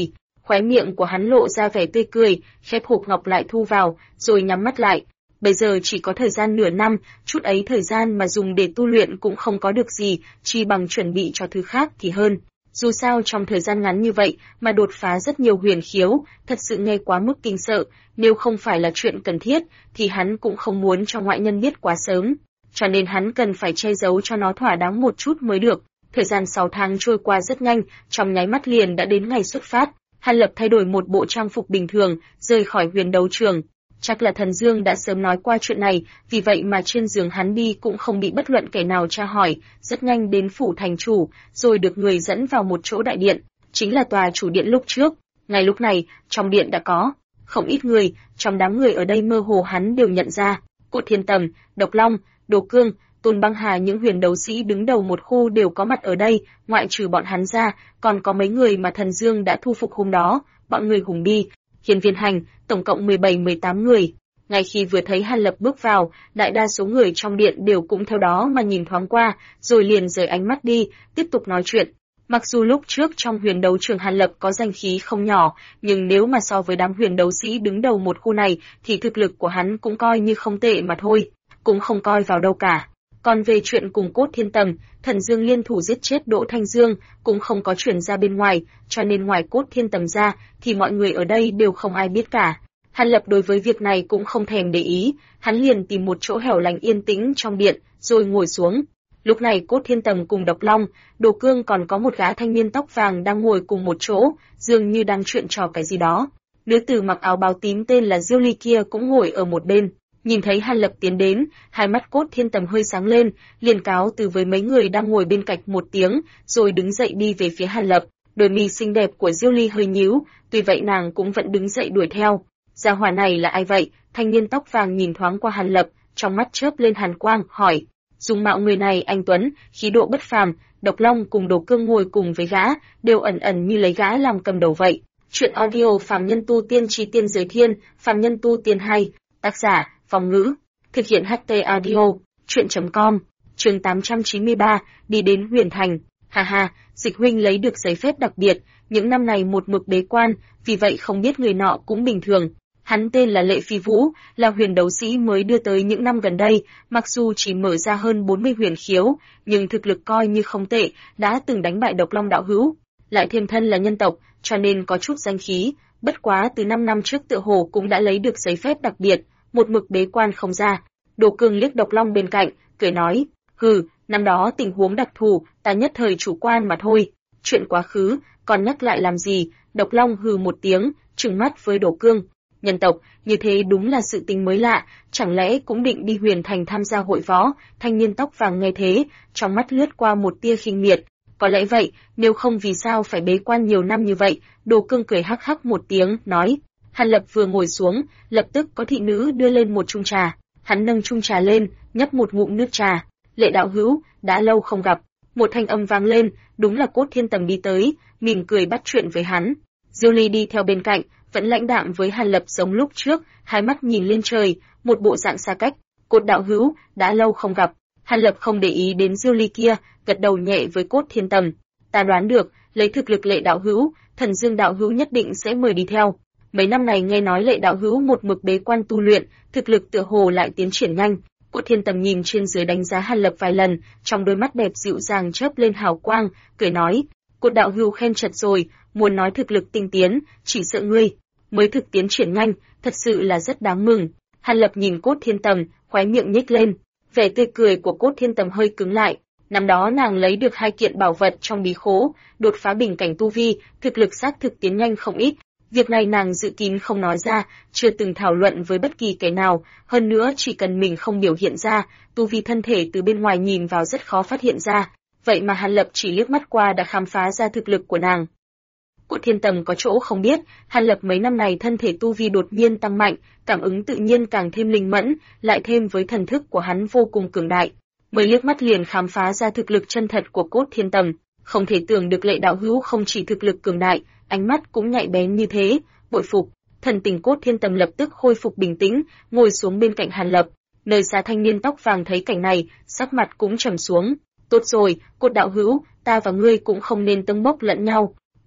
Khóe miệng của hắn lộ ra vẻ tươi cười, khép hộp ngọc lại thu vào, rồi nhắm mắt lại. Bây giờ chỉ có thời gian nửa năm, chút ấy thời gian mà dùng để tu luyện cũng không có được gì, chi bằng chuẩn bị cho thứ khác thì hơn. Dù sao trong thời gian ngắn như vậy mà đột phá rất nhiều huyền khiếu, thật sự nghe quá mức kinh sợ, nếu không phải là chuyện cần thiết, thì hắn cũng không muốn cho ngoại nhân biết quá sớm. Cho nên hắn cần phải che giấu cho nó thỏa đáng một chút mới được. Thời gian 6 tháng trôi qua rất nhanh, trong nháy mắt liền đã đến ngày xuất phát. Hàn Lập thay đổi một bộ trang phục bình thường, rời khỏi huyền đấu trường. Chắc là Thần Dương đã sớm nói qua chuyện này, vì vậy mà trên giường hắn đi cũng không bị bất luận kẻ nào tra hỏi, rất nhanh đến phủ thành chủ, rồi được người dẫn vào một chỗ đại điện, chính là tòa chủ điện lúc trước. Ngay lúc này, trong điện đã có không ít người, trong đám người ở đây mơ hồ hắn đều nhận ra, Cốt Thiên Tầm, Độc Long, Đồ Cương, Tôn Băng Hà, những huyền đấu sĩ đứng đầu một khu đều có mặt ở đây, ngoại trừ bọn hắn ra, còn có mấy người mà Thần Dương đã thu phục hôm đó, bọn người Hùng Bi, Hiên Viên Hành, tổng cộng 17-18 người. Ngay khi vừa thấy Hàn Lập bước vào, đại đa số người trong điện đều cũng theo đó mà nhìn thoáng qua, rồi liền rời ánh mắt đi, tiếp tục nói chuyện. Mặc dù lúc trước trong huyền đấu trường Hàn Lập có danh khí không nhỏ, nhưng nếu mà so với đám huyền đấu sĩ đứng đầu một khu này, thì thực lực của hắn cũng coi như không tệ mà thôi, cũng không coi vào đâu cả. Còn về chuyện cùng Cốt Thiên Tầm, Thần Dương liên thủ giết chết Đỗ Thanh Dương, cũng không có truyền ra bên ngoài, cho nên ngoài Cốt Thiên Tầm ra, thì mọi người ở đây đều không ai biết cả. Hàn Lập đối với việc này cũng không thèm để ý, hắn liền tìm một chỗ hẻo lánh yên tĩnh trong điện, rồi ngồi xuống. Lúc này Cốt Thiên Tầm cùng Độc Long, Đồ Cương còn có một gã thanh niên tóc vàng đang ngồi cùng một chỗ, dường như đang chuyện trò cái gì đó. Nữ tử mặc áo bào tím tên là Diêu Ly kia cũng ngồi ở một bên. Nhìn thấy Hàn Lập tiến đến, hai mắt Cốt Thiên Tầm hơi sáng lên, liền cáo từ với mấy người đang ngồi bên cạnh một tiếng, rồi đứng dậy đi về phía Hàn Lập. Đôi mi xinh đẹp của Diêu Ly hơi nhíu, tuy vậy nàng cũng vẫn đứng dậy đuổi theo. Gia hỏa này là ai vậy? Thanh niên tóc vàng nhìn thoáng qua Hàn Lập, trong mắt chớp lên hàn quang, hỏi. Dung mạo người này anh tuấn, khí độ bất phàm. Độc Long cùng Đồ Cương ngồi cùng với gã, đều ẩn ẩn như lấy gã làm cầm đầu vậy. Chuyện audio Phàm Nhân Tu Tiên Chí Tiên Giới Thiên, Phàm Nhân Tu Tiên 2, tác giả Phong Ngữ, thực hiện HT Audio, chuyện.com, chương 893, đi đến Huyền Thành. Ha ha, Dịch huynh lấy được giấy phép đặc biệt, những năm này một mực bế quan, vì vậy không biết người nọ cũng bình thường. Hắn tên là Lệ Phi Vũ, là huyền đấu sĩ mới đưa tới những năm gần đây, mặc dù chỉ mở ra hơn 40 huyền khiếu, nhưng thực lực coi như không tệ, đã từng đánh bại Độc Long đạo hữu, lại thêm thân là nhân tộc, cho nên có chút danh khí, bất quá từ 5 năm trước tựa hồ cũng đã lấy được giấy phép đặc biệt, một mực bế quan không ra. Đồ Cương liếc Độc Long bên cạnh, cười nói, hừ, năm đó tình huống đặc thù, ta nhất thời chủ quan mà thôi, chuyện quá khứ, còn nhắc lại làm gì? Độc Long hừ một tiếng, trừng mắt với Đồ Cương. Nhân tộc, như thế đúng là sự tình mới lạ, chẳng lẽ cũng định đi Huyền Thành tham gia hội võ? Thanh niên tóc vàng nghe thế, trong mắt lướt qua một tia khinh miệt. Có lẽ vậy, nếu không vì sao phải bế quan nhiều năm như vậy? Đồ Cương cười hắc hắc một tiếng, nói. Hàn Lập vừa ngồi xuống, lập tức có thị nữ đưa lên một chung trà. Hắn nâng chung trà lên, nhấp một ngụm nước trà. Lệ đạo hữu, đã lâu không gặp. Một thanh âm vang lên, đúng là Cốt Thiên Tầm đi tới, mỉm cười bắt chuyện với hắn. Diêu Ly đi theo bên cạnh, vẫn lãnh đạm với Hàn Lập giống lúc trước, hai mắt nhìn lên trời, một bộ dạng xa cách. Cốt đạo hữu, đã lâu không gặp. Hàn Lập không để ý đến Diêu Ly kia, gật đầu nhẹ với Cốt Thiên Tầm. Ta đoán được, lấy thực lực Lệ đạo hữu, Thần Dương đạo hữu nhất định sẽ mời đi theo. Mấy năm này nghe nói Lệ đạo hữu một mực bế quan tu luyện, thực lực tựa hồ lại tiến triển nhanh. Cốt Thiên Tầm nhìn trên dưới đánh giá Hàn Lập vài lần, trong đôi mắt đẹp dịu dàng chớp lên hào quang, cười nói: "Cốt đạo hữu khen chật rồi, muốn nói thực lực tinh tiến, chỉ sợ ngươi mới thực tiến triển nhanh, thật sự là rất đáng mừng." Hàn Lập nhìn Cốt Thiên Tầm, khóe miệng nhếch lên, vẻ tươi cười của Cốt Thiên Tầm hơi cứng lại. Năm đó nàng lấy được 2 kiện bảo vật trong bí khố, đột phá bình cảnh tu vi, thực lực xác thực tiến nhanh không ít. Việc này nàng dự kín không nói ra, chưa từng thảo luận với bất kỳ kẻ nào, hơn nữa chỉ cần mình không biểu hiện ra, tu vi thân thể từ bên ngoài nhìn vào rất khó phát hiện ra. Vậy mà Hàn Lập chỉ liếc mắt qua đã khám phá ra thực lực của nàng. Cốt Thiên Tầm có chỗ không biết, Hàn Lập mấy năm này thân thể tu vi đột nhiên tăng mạnh, cảm ứng tự nhiên càng thêm linh mẫn, lại thêm với thần thức của hắn vô cùng cường đại, mới liếc mắt liền khám phá ra thực lực chân thật của Cốt Thiên Tầm. Không thể tưởng được Lệ đạo hữu không chỉ thực lực cường đại, ánh mắt cũng nhạy bén như thế, bội phục. Thần tình Cốt Thiên Tầm lập tức khôi phục bình tĩnh, ngồi xuống bên cạnh Hàn Lập. Nơi xa thanh niên tóc vàng thấy cảnh này, sắc mặt cũng trầm xuống. Tốt rồi, Cốt đạo hữu, ta và ngươi cũng không nên tâng bốc lẫn nhau.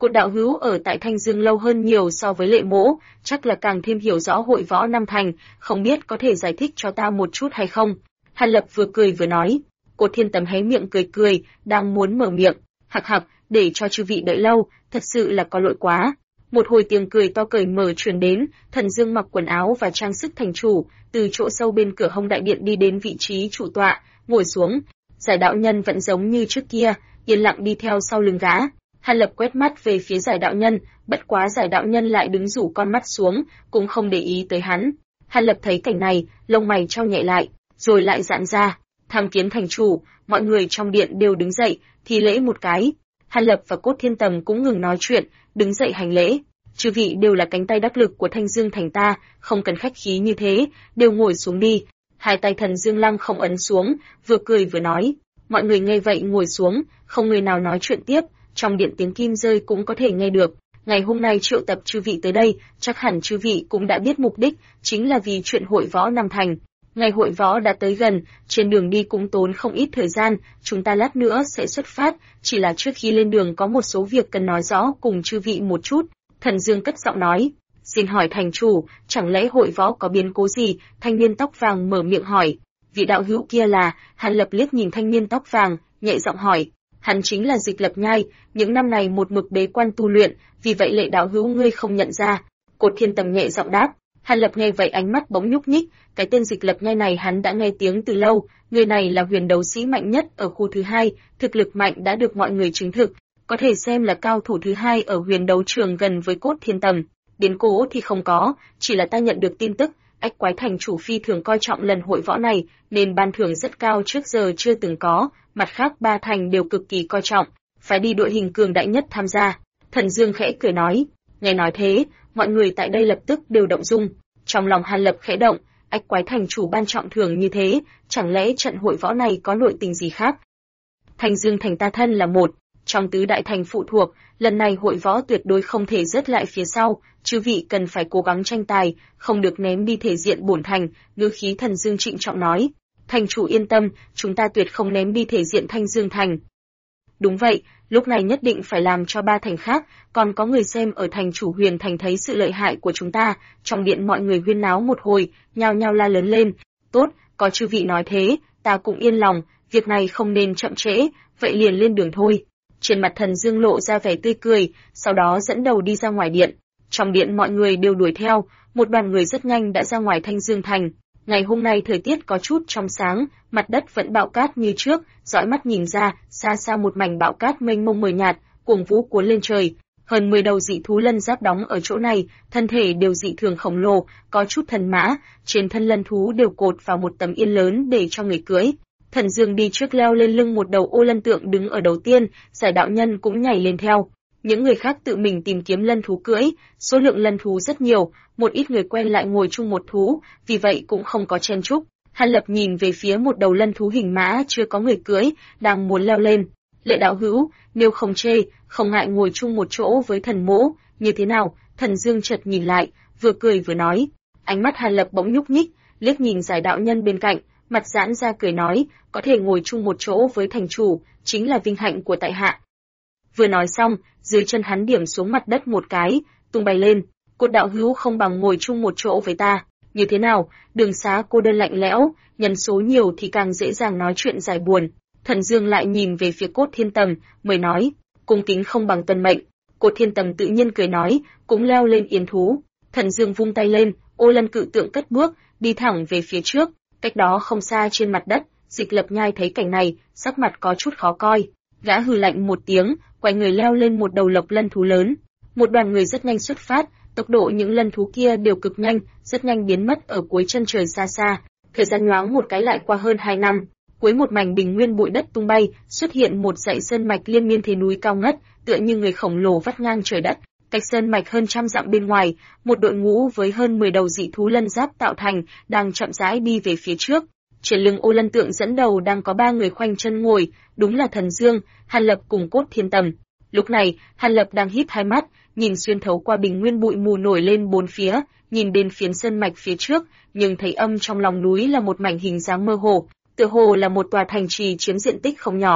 Cột đạo hữu ở tại Thanh Dương lâu hơn nhiều so với Lệ Mỗ, chắc là càng thêm hiểu rõ hội võ Nam Thành, không biết có thể giải thích cho ta một chút hay không? Hàn Lập vừa cười vừa nói. Cột Thiên Tầm hé miệng cười cười, đang muốn mở miệng. Hặc hặc, để cho chư vị đợi lâu, thật sự là có lỗi quá. Một hồi tiếng cười to cởi mở truyền đến, Thần Dương mặc quần áo và trang sức thành chủ, từ chỗ sâu bên cửa hông đại điện đi đến vị trí chủ tọa, ngồi xuống. Giải đạo nhân vẫn giống như trước kia, yên lặng đi theo sau lưng gã. Hàn Lập quét mắt về phía giải đạo nhân, bất quá giải đạo nhân lại đứng rủ con mắt xuống, cũng không để ý tới hắn. Hàn Lập thấy cảnh này, lông mày chau nhẹ lại, rồi lại giãn ra. Tham kiến thành chủ, mọi người trong điện đều đứng dậy, thì lễ một cái. Hàn Lập và Cốt Thiên Tầm cũng ngừng nói chuyện, đứng dậy hành lễ. Chư vị đều là cánh tay đắc lực của Thanh Dương thành ta, không cần khách khí như thế, đều ngồi xuống đi. Hai tay Thần Dương Lăng không ấn xuống, vừa cười vừa nói. Mọi người nghe vậy ngồi xuống, không người nào nói chuyện tiếp, trong điện tiếng kim rơi cũng có thể nghe được. Ngày hôm nay triệu tập chư vị tới đây, chắc hẳn chư vị cũng đã biết mục đích, chính là vì chuyện hội võ Nam Thành. Ngày hội võ đã tới gần, trên đường đi cũng tốn không ít thời gian, chúng ta lát nữa sẽ xuất phát, chỉ là trước khi lên đường có một số việc cần nói rõ cùng chư vị một chút. Thần Dương cất giọng nói, xin hỏi thành chủ, chẳng lẽ hội võ có biến cố gì? Thanh niên tóc vàng mở miệng hỏi. Vị đạo hữu kia là? Hàn Lập liếc nhìn thanh niên tóc vàng, nhẹ giọng hỏi. Hắn chính là Dịch Lập Nhai, những năm này một mực bế quan tu luyện, vì vậy Lệ đạo hữu ngươi không nhận ra. Cột Thiên Tầm nhẹ giọng đáp. Hàn Lập nghe vậy ánh mắt bỗng nhúc nhích, cái tên Dịch Lập Nhai này hắn đã nghe tiếng từ lâu, người này là huyền đấu sĩ mạnh nhất ở khu thứ hai, thực lực mạnh đã được mọi người chứng thực, có thể xem là cao thủ thứ hai ở huyền đấu trường gần với Cốt Thiên Tầm. Biến cố thì không có, chỉ là ta nhận được tin tức, Ách Quái thành chủ phi thường coi trọng lần hội võ này, nên ban thưởng rất cao trước giờ chưa từng có, mặt khác ba thành đều cực kỳ coi trọng, phải đi đội hình cường đại nhất tham gia. Thần Dương khẽ cười nói, nghe nói thế, mọi người tại đây lập tức đều động dung, trong lòng Hàn Lập khẽ động, Ách Quái thành chủ ban trọng thưởng như thế, chẳng lẽ trận hội võ này có nội tình gì khác? Thanh Dương thành ta thân là một trong tứ đại thành phụ thuộc, lần này hội võ tuyệt đối không thể rớt lại phía sau, chư vị cần phải cố gắng tranh tài, không được ném đi thể diện bổn thành, ngữ khí Thần Dương trịnh trọng nói. Thành chủ yên tâm, chúng ta tuyệt không ném đi thể diện Thanh Dương thành. Đúng vậy, lúc này nhất định phải làm cho ba thành khác, còn có người xem ở thành chủ Huyền thành thấy sự lợi hại của chúng ta, trong điện mọi người huyên náo một hồi, nhao nhao la lớn lên. Tốt, có chư vị nói thế, ta cũng yên lòng, việc này không nên chậm trễ, vậy liền lên đường thôi. Trên mặt Thần Dương lộ ra vẻ tươi cười, sau đó dẫn đầu đi ra ngoài điện. Trong điện mọi người đều đuổi theo, một đoàn người rất nhanh đã ra ngoài Thanh Dương thành. Ngày hôm nay thời tiết có chút trong sáng, mặt đất vẫn bão cát như trước, dõi mắt nhìn ra, xa xa một mảnh bão cát mênh mông mờ nhạt, cuồng vũ cuốn lên trời. Hơn 10 đầu dị thú lân giáp đóng ở chỗ này, thân thể đều dị thường khổng lồ, có chút thần mã, trên thân lân thú đều cột vào một tấm yên lớn để cho người cưỡi. Thần Dương đi trước leo lên lưng một đầu ô lân tượng đứng ở đầu tiên, Giải đạo nhân cũng nhảy lên theo. Những người khác tự mình tìm kiếm lân thú cưỡi, số lượng lân thú rất nhiều, một ít người quen lại ngồi chung một thú, vì vậy cũng không có chen chúc. Hàn Lập nhìn về phía một đầu lân thú hình mã chưa có người cưỡi, đang muốn leo lên. Lệ đạo hữu, nếu không chê, không ngại ngồi chung một chỗ với thần mỗ, như thế nào? Thần Dương chợt nhìn lại, vừa cười vừa nói. Ánh mắt Hàn Lập bỗng nhúc nhích, liếc nhìn Giải đạo nhân bên cạnh, mặt giãn ra cười nói, có thể ngồi chung một chỗ với thành chủ, chính là vinh hạnh của tại hạ. Vừa nói xong, dưới chân hắn điểm xuống mặt đất một cái, tung bay lên. Cột đạo hữu không bằng ngồi chung một chỗ với ta, như thế nào? Đường xá cô đơn lạnh lẽo, nhân số nhiều thì càng dễ dàng nói chuyện giải buồn. Thần Dương lại nhìn về phía Cốt Thiên Tầm, mới nói, cung kính không bằng tuân mệnh. Cốt Thiên Tầm tự nhiên cười nói, cũng leo lên yến thú. Thần Dương vung tay lên, ô lân cự tượng cất bước, đi thẳng về phía trước. Cách đó không xa trên mặt đất, Dịch Lập Nhai thấy cảnh này, sắc mặt có chút khó coi. Gã hừ lạnh một tiếng, quay người leo lên một đầu lộc lân thú lớn. Một đoàn người rất nhanh xuất phát, tốc độ những lân thú kia đều cực nhanh, rất nhanh biến mất ở cuối chân trời xa xa. Thời gian nhoáng một cái lại qua hơn 2 năm, cuối một mảnh bình nguyên bụi đất tung bay, xuất hiện một dãy sơn mạch liên miên thế núi cao ngất, tựa như người khổng lồ vắt ngang trời đất. Cách sơn mạch hơn trăm dặm bên ngoài, một đội ngũ với hơn 10 đầu dị thú lân giáp tạo thành, đang chậm rãi đi về phía trước. Trên lưng ô lân tượng dẫn đầu đang có 3 người khoanh chân ngồi, đúng là Thần Dương, Hàn Lập cùng Cốt Thiên Tầm. Lúc này, Hàn Lập đang híp hai mắt, nhìn xuyên thấu qua bình nguyên bụi mù nổi lên bốn phía, nhìn đến phiến sơn mạch phía trước, nhưng thấy âm trong lòng núi là một mảnh hình dáng mơ hồ, tựa hồ là một tòa thành trì chiếm diện tích không nhỏ.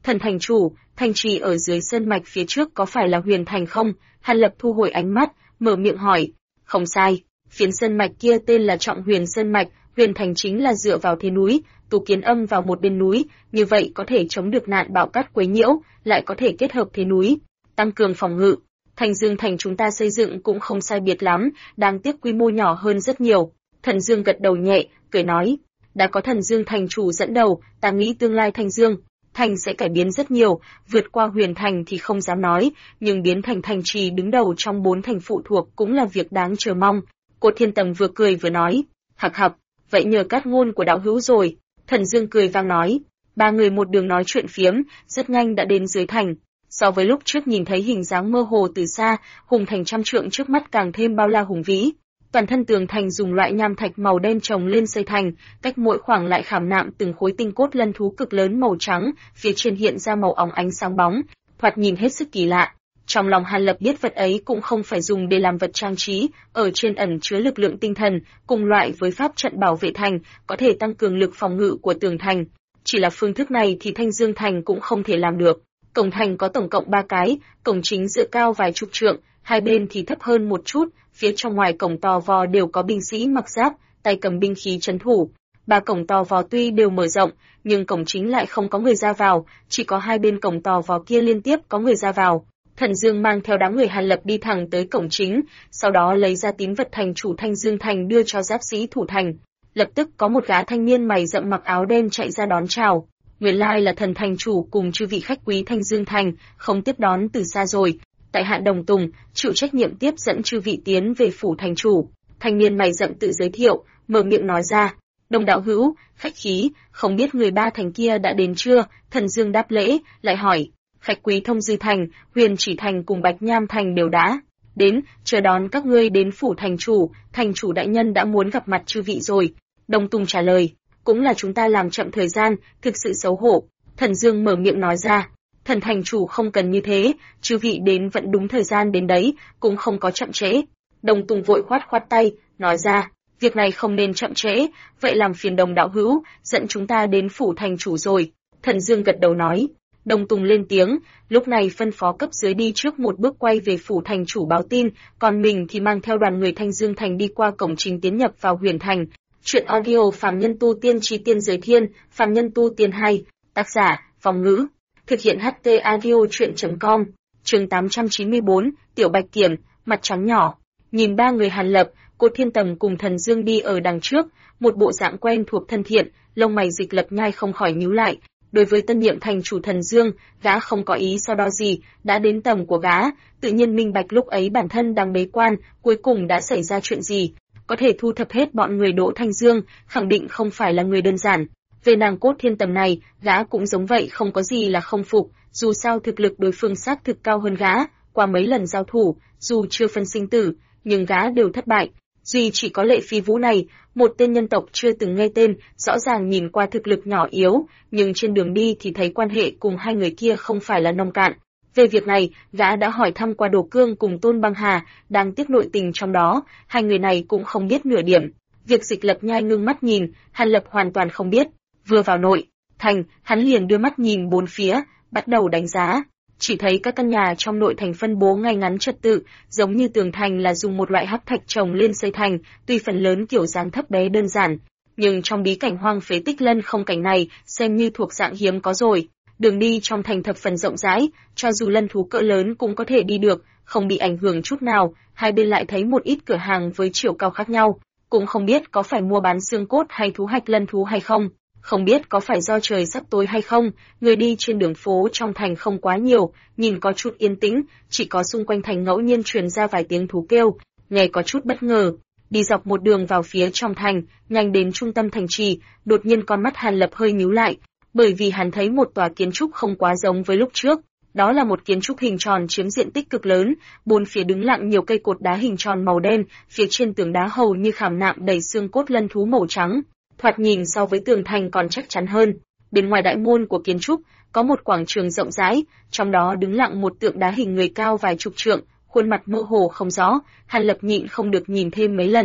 Thần thành chủ, thành trì ở dưới sơn mạch phía trước có phải là Huyền Thành không? Hàn Lập thu hồi ánh mắt, mở miệng hỏi. Không sai, phiến sơn mạch kia tên là Trọng Huyền Sơn Mạch, Huyền Thành chính là dựa vào thế núi, tu kiến âm vào một bên núi, như vậy có thể chống được nạn bão cát quấy nhiễu, lại có thể kết hợp thế núi, tăng cường phòng ngự. Thành Dương Thành chúng ta xây dựng cũng không sai biệt lắm, đáng tiếc quy mô nhỏ hơn rất nhiều. Thần Dương gật đầu nhẹ, cười nói, đã có Thần Dương Thành chủ dẫn đầu, ta nghĩ tương lai Thành Dương Thành sẽ cải biến rất nhiều, vượt qua Huyền Thành thì không dám nói, nhưng biến thành thành trì đứng đầu trong 4 thành phụ thuộc cũng là việc đáng chờ mong. Cốt Thiên Tầm vừa cười vừa nói, hặc hặc, vậy nhờ cát ngôn của đạo hữu rồi. Thần Dương cười vang nói, ba người một đường nói chuyện phiếm, rất nhanh đã đến dưới thành. So với lúc trước nhìn thấy hình dáng mơ hồ từ xa, hùng thành trăm trượng trước mắt càng thêm bao la hùng vĩ. Toàn thân tường thành dùng loại nham thạch màu đen chồng lên xây thành, cách mỗi khoảng lại khảm nạm từng khối tinh cốt lân thú cực lớn màu trắng, phía trên hiện ra màu óng ánh sáng bóng, thoạt nhìn hết sức kỳ lạ. Trong lòng Hàn Lập biết vật ấy cũng không phải dùng để làm vật trang trí, ở trên ẩn chứa lực lượng tinh thần, cùng loại với pháp trận bảo vệ thành, có thể tăng cường lực phòng ngự của tường thành. Chỉ là phương thức này thì Thanh Dương Thành cũng không thể làm được. Cổng thành có tổng cộng 3 cái, cổng chính dựa cao vài chục trượng, hai bên thì thấp hơn một chút, phía trong ngoài cổng to vò đều có binh sĩ mặc giáp, tay cầm binh khí trấn thủ. 3 cổng to vò tuy đều mở rộng, nhưng cổng chính lại không có người ra vào, chỉ có hai bên cổng to vò kia liên tiếp có người ra vào. Thần Dương mang theo đám người Hàn Lập đi thẳng tới cổng chính, sau đó lấy ra tín vật thành chủ Thanh Dương Thành đưa cho giáp sĩ thủ thành. Lập tức có một gã thanh niên mày rậm mặc áo đen chạy ra đón chào. Nguyên lai là thần thành chủ cùng chư vị khách quý Thanh Dương Thành, không tiếp đón từ xa rồi. Tại hạ Đồng Tùng, chịu trách nhiệm tiếp dẫn chư vị tiến về phủ thành chủ. Thanh niên mày rậm tự giới thiệu, mở miệng nói ra. Đồng đạo hữu, khách khí, không biết người ba thành kia đã đến chưa? Thần Dương đáp lễ, lại hỏi. Khách quý Thông Dư Thành, Huyền Chỉ Thành cùng Bạch Nham Thành đều đã đến, chờ đón các ngươi đến phủ thành chủ đại nhân đã muốn gặp mặt chư vị rồi. Đồng Tùng trả lời, cũng là chúng ta làm chậm thời gian, thực sự xấu hổ. Thần Dương mở miệng nói ra, thần thành chủ không cần như thế, chư vị đến vẫn đúng thời gian đến đấy, cũng không có chậm trễ. Đồng Tùng vội khoát khoát tay, nói ra, việc này không nên chậm trễ, vậy làm phiền Đồng đạo hữu, dẫn chúng ta đến phủ thành chủ rồi. Thần Dương gật đầu nói. Đồng Tùng lên tiếng, lúc này phân phó cấp dưới đi trước một bước quay về phủ thành chủ báo tin, còn mình thì mang theo đoàn người Thanh Dương Thành đi qua cổng chính tiến nhập vào Huyền Thành. Chuyện audio Phàm Nhân Tu Tiên Chí Tiên Giới Thiên, Phàm Nhân Tu Tiên 2, tác giả, Vong Ngữ, thực hiện HT audio chuyện.com, chương 894, Tiểu Bạch Kiểm, mặt trắng nhỏ. Nhìn ba người Hàn Lập, Cốt Thiên Tầm cùng Thần Dương đi ở đằng trước, một bộ dạng quen thuộc thân thiện, lông mày Dịch Lập Nhai không khỏi nhíu lại. Đối với tân nhiệm thành chủ Thần Dương, gã không có ý so đo gì, đã đến tầm của gã, tự nhiên minh bạch lúc ấy bản thân đang bế quan, cuối cùng đã xảy ra chuyện gì. Có thể thu thập hết bọn người Đỗ Thanh Dương, khẳng định không phải là người đơn giản. Về nàng Cốt Thiên Tầm này, gã cũng giống vậy, không có gì là không phục, dù sao thực lực đối phương xác thực cao hơn gã, qua mấy lần giao thủ, dù chưa phân sinh tử, nhưng gã đều thất bại. Duy chỉ có Lệ Phi Vũ này, một tên nhân tộc chưa từng nghe tên, rõ ràng nhìn qua thực lực nhỏ yếu, nhưng trên đường đi thì thấy quan hệ cùng hai người kia không phải là nông cạn. Về việc này, gã đã hỏi thăm qua Đồ Cương cùng Tôn Băng Hà, đang tiếc nội tình trong đó, hai người này cũng không biết nửa điểm. Việc Dịch Lập Nhai ngưng mắt nhìn, Hàn Lập hoàn toàn không biết. Vừa vào nội thành, hắn liền đưa mắt nhìn bốn phía, bắt đầu đánh giá. Chỉ thấy các căn nhà trong nội thành phân bố ngay ngắn trật tự, giống như tường thành là dùng một loại hắc thạch chồng lên xây thành, tuy phần lớn kiểu dáng thấp bé đơn giản, nhưng trong bí cảnh hoang phế Tích Lân không cảnh này xem như thuộc dạng hiếm có rồi. Đường đi trong thành thập phần rộng rãi, cho dù lân thú cỡ lớn cũng có thể đi được, không bị ảnh hưởng chút nào. Hai bên lại thấy một ít cửa hàng với chiều cao khác nhau, cũng không biết có phải mua bán xương cốt hay thú hạch lân thú hay không. Không biết có phải do trời sắp tối hay không, người đi trên đường phố trong thành không quá nhiều, nhìn có chút yên tĩnh, chỉ có xung quanh thành ngẫu nhiên truyền ra vài tiếng thú kêu, nghe có chút bất ngờ. Đi dọc một đường vào phía trong thành, nhanh đến trung tâm thành trì, đột nhiên con mắt Hàn Lập hơi nhíu lại, bởi vì hắn thấy một tòa kiến trúc không quá giống với lúc trước. Đó là một kiến trúc hình tròn chiếm diện tích cực lớn, bốn phía đứng lặng nhiều cây cột đá hình tròn màu đen, phía trên tường đá hầu như khảm nạm đầy xương cốt lân thú màu trắng. Thoạt nhìn so với tường thành còn chắc chắn hơn. Bên ngoài đại môn của kiến trúc có một quảng trường rộng rãi, trong đó đứng lặng một tượng đá hình người cao vài chục trượng, khuôn mặt mơ hồ không rõ. Hàn Lập nhịn không được nhìn thêm mấy lần,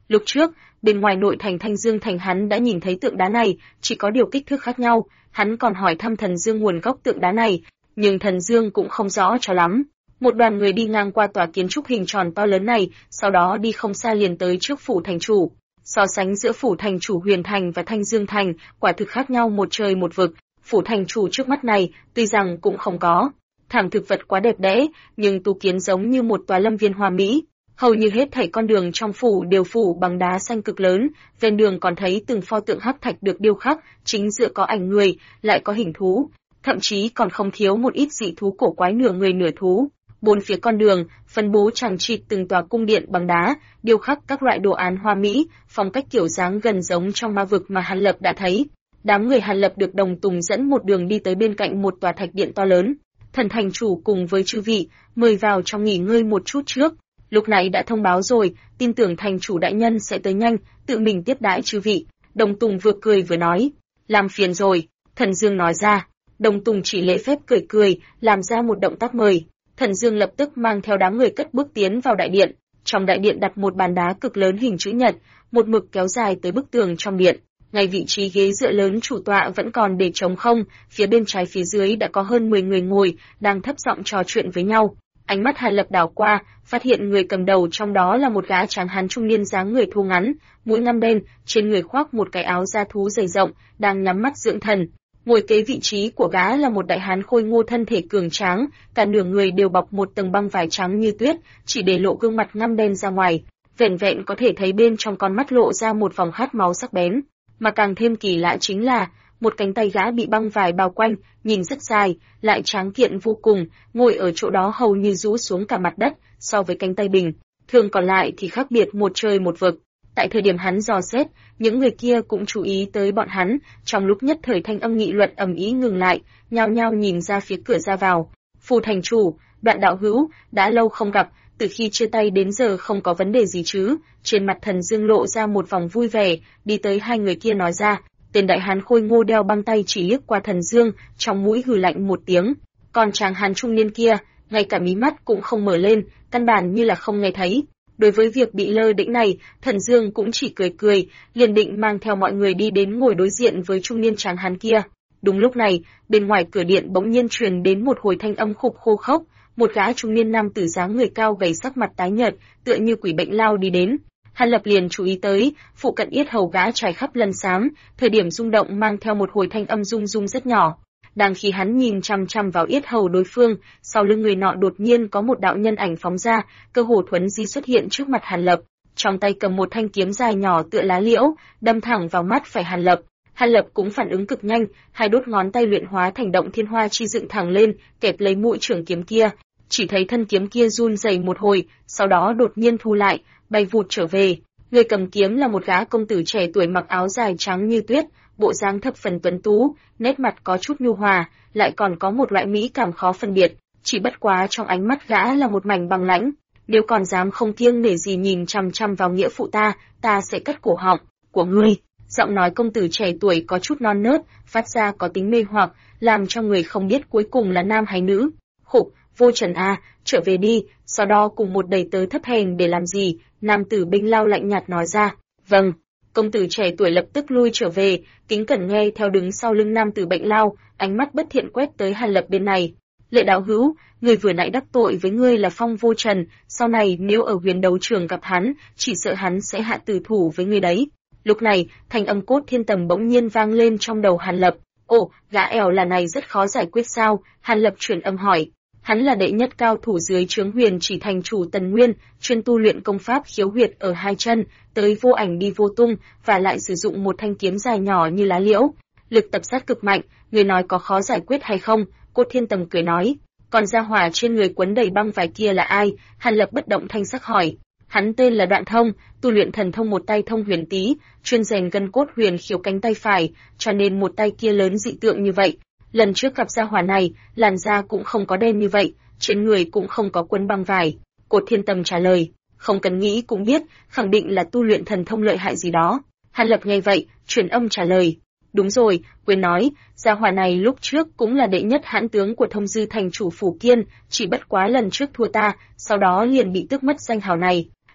Lúc trước, bên ngoài nội thành Thanh Dương thành hắn đã nhìn thấy tượng đá này, chỉ có điều kích thước khác nhau, hắn còn hỏi thăm Thần Dương nguồn gốc tượng đá này, nhưng Thần Dương cũng không rõ cho lắm. Một đoàn người đi ngang qua tòa kiến trúc hình tròn to lớn này, sau đó đi không xa liền tới trước phủ thành chủ. So sánh giữa phủ thành chủ Huyền Thành và Thanh Dương Thành, quả thực khác nhau một trời một vực. Phủ thành chủ trước mắt này, tuy rằng cũng không có thảm thực vật quá đẹp đẽ, nhưng tu kiến giống như một tòa lâm viên hoa mỹ. Hầu như hết thảy con đường trong phủ đều phủ bằng đá xanh cực lớn, ven đường còn thấy từng pho tượng hắc thạch được điêu khắc, chính giữa có ảnh người, lại có hình thú, thậm chí còn không thiếu một ít dị thú cổ quái nửa người nửa thú. Bốn phía con đường, phân bố chằng chịt từng tòa cung điện bằng đá, điêu khắc các loại đồ án hoa mỹ, phong cách kiểu dáng gần giống trong ma vực mà Hàn Lập đã thấy. Đám người Hàn Lập được Đồng Tùng dẫn một đường đi tới bên cạnh một tòa thạch điện to lớn. Thần thành chủ cùng với chư vị, mời vào trong nghỉ ngơi một chút trước. Lúc này đã thông báo rồi, tin tưởng thành chủ đại nhân sẽ tới nhanh, tự mình tiếp đãi chư vị. Đồng Tùng vừa cười vừa nói, làm phiền rồi, Thần Dương nói ra. Đồng Tùng chỉ lễ phép cười cười, làm ra một động tác mời. Thần Dương lập tức mang theo đám người cất bước tiến vào đại điện. Trong đại điện đặt một bàn đá cực lớn hình chữ nhật, một mực kéo dài tới bức tường trong điện. Ngay vị trí ghế dựa lớn chủ tọa vẫn còn để trống không, phía bên trái phía dưới đã có hơn 10 người ngồi, đang thấp giọng trò chuyện với nhau. Ánh mắt Hàn Lập đảo qua, phát hiện người cầm đầu trong đó là một gã tráng hán trung niên dáng người thô ngắn, mũi ngăm đen, trên người khoác một cái áo da thú dày rộng, đang nhắm mắt dưỡng thần. Ngồi kế vị trí của gã là một đại hán khôi ngô thân thể cường tráng, cả nửa người đều bọc một tầng băng vải trắng như tuyết, chỉ để lộ gương mặt ngăm đen ra ngoài, vẻn vẹn có thể thấy bên trong con mắt lộ ra một vòng khát máu sắc bén. Mà càng thêm kỳ lạ chính là, một cánh tay gã bị băng vải bao quanh, nhìn rất dài, lại tráng kiện vô cùng, ngồi ở chỗ đó hầu như rũ xuống cả mặt đất, so với cánh tay bình thường còn lại thì khác biệt một trời một vực. Tại thời điểm hắn dò xét, những người kia cũng chú ý tới bọn hắn, trong lúc nhất thời thanh âm nghị luận ầm ĩ ngừng lại, nhao nhao nhìn ra phía cửa ra vào. Phù thành chủ, Đoạn đạo hữu, đã lâu không gặp, từ khi chia tay đến giờ không có vấn đề gì chứ? Trên mặt Thần Dương lộ ra một vòng vui vẻ, đi tới hai người kia nói ra. Tên đại hán khôi ngô đeo băng tay chỉ liếc qua Thần Dương, trong mũi hừ lạnh một tiếng. Còn chàng hán trung niên kia, ngay cả mí mắt cũng không mở lên, căn bản như là không nghe thấy. Đối với việc bị lơ đễnh này, Thần Dương cũng chỉ cười cười, liền định mang theo mọi người đi đến ngồi đối diện với trung niên tráng hán kia. Đúng lúc này, bên ngoài cửa điện bỗng nhiên truyền đến một hồi thanh âm khục khô khốc, một gã trung niên nam tử dáng người cao gầy sắc mặt tái nhợt, tựa như quỷ bệnh lao đi đến. Hàn Lập liền chú ý tới, phụ cận yết hầu gã trải khắp lân xám, thời điểm rung động mang theo một hồi thanh âm rung rung rất nhỏ. Đang khi hắn nhìn chăm chăm vào yết hầu đối phương, sau lưng người nọ đột nhiên có một đạo nhân ảnh phóng ra, cơ hồ thuấn di xuất hiện trước mặt Hàn Lập, trong tay cầm một thanh kiếm dài nhỏ tựa lá liễu, đâm thẳng vào mắt phải Hàn Lập. Hàn Lập cũng phản ứng cực nhanh, hai đốt ngón tay luyện hóa thành động thiên hoa chi dựng thẳng lên, kẹp lấy mũi trường kiếm kia. Chỉ thấy thân kiếm kia run rẩy một hồi, sau đó đột nhiên thu lại, bay vụt trở về. Người cầm kiếm là một gã công tử trẻ tuổi mặc áo dài trắng như tuyết, bộ dáng thập phần tuấn tú, nét mặt có chút nhu hòa, lại còn có một loại mỹ cảm khó phân biệt, chỉ bất quá trong ánh mắt gã là một mảnh băng lãnh. Nếu còn dám không kiêng nể gì nhìn chằm chằm vào nghĩa phụ ta sẽ cắt cổ họng của ngươi. Giọng nói công tử trẻ tuổi có chút non nớt, phát ra có tính mê hoặc, làm cho người không biết cuối cùng là nam hay nữ. Khục, Vô Trần à, trở về đi, so đo cùng một đầy tớ thấp hèn để làm gì? Nam tử Binh Lao lạnh nhạt nói ra. Vâng. Công tử trẻ tuổi lập tức lui trở về, kính cẩn nghe theo đứng sau lưng nam tử Bệnh Lao, ánh mắt bất thiện quét tới Hàn Lập bên này. Lệ đạo hữu, người vừa nãy đắc tội với ngươi là Phong Vô Trần, sau này nếu ở huyền đấu trường gặp hắn, chỉ sợ hắn sẽ hạ tử thủ với ngươi đấy. Lúc này, thanh âm Cốt Thiên Tầm bỗng nhiên vang lên trong đầu Hàn Lập. Ồ, gã ẻo là này rất khó giải quyết sao? Hàn Lập chuyển âm hỏi. Hắn là đệ nhất cao thủ dưới trướng Huyền Chỉ thành chủ Tần Nguyên, chuyên tu luyện công pháp khiếu huyệt ở hai chân, tới vô ảnh đi vô tung, và lại sử dụng một thanh kiếm dài nhỏ như lá liễu. Lực tập sát cực mạnh, người nói có khó giải quyết hay không? Cốt Thiên Tầm cười nói. Còn gia hỏa trên người quấn đầy băng vải kia là ai? Hàn Lập bất động thanh sắc hỏi. Hắn tên là Đoạn Thông, tu luyện thần thông một tay thông huyền tý, chuyên rèn gân cốt huyền khiếu cánh tay phải, cho nên một tay kia lớn dị tượng như vậy. Lần trước gặp gia hỏa này, làn da cũng không có đen như vậy, trên người cũng không có quấn băng vải. Cốt Thiên Tầm trả lời, không cần nghĩ cũng biết, khẳng định là tu luyện thần thông lợi hại gì đó. Hàn Lập nghe vậy, truyền âm trả lời. Đúng rồi, quên nói, gia hỏa này lúc trước cũng là đệ nhất hãn tướng của Thông Dư thành chủ Phủ Kiên, chỉ bất quá lần trước thua ta, sau đó liền bị tước mất danh hào này.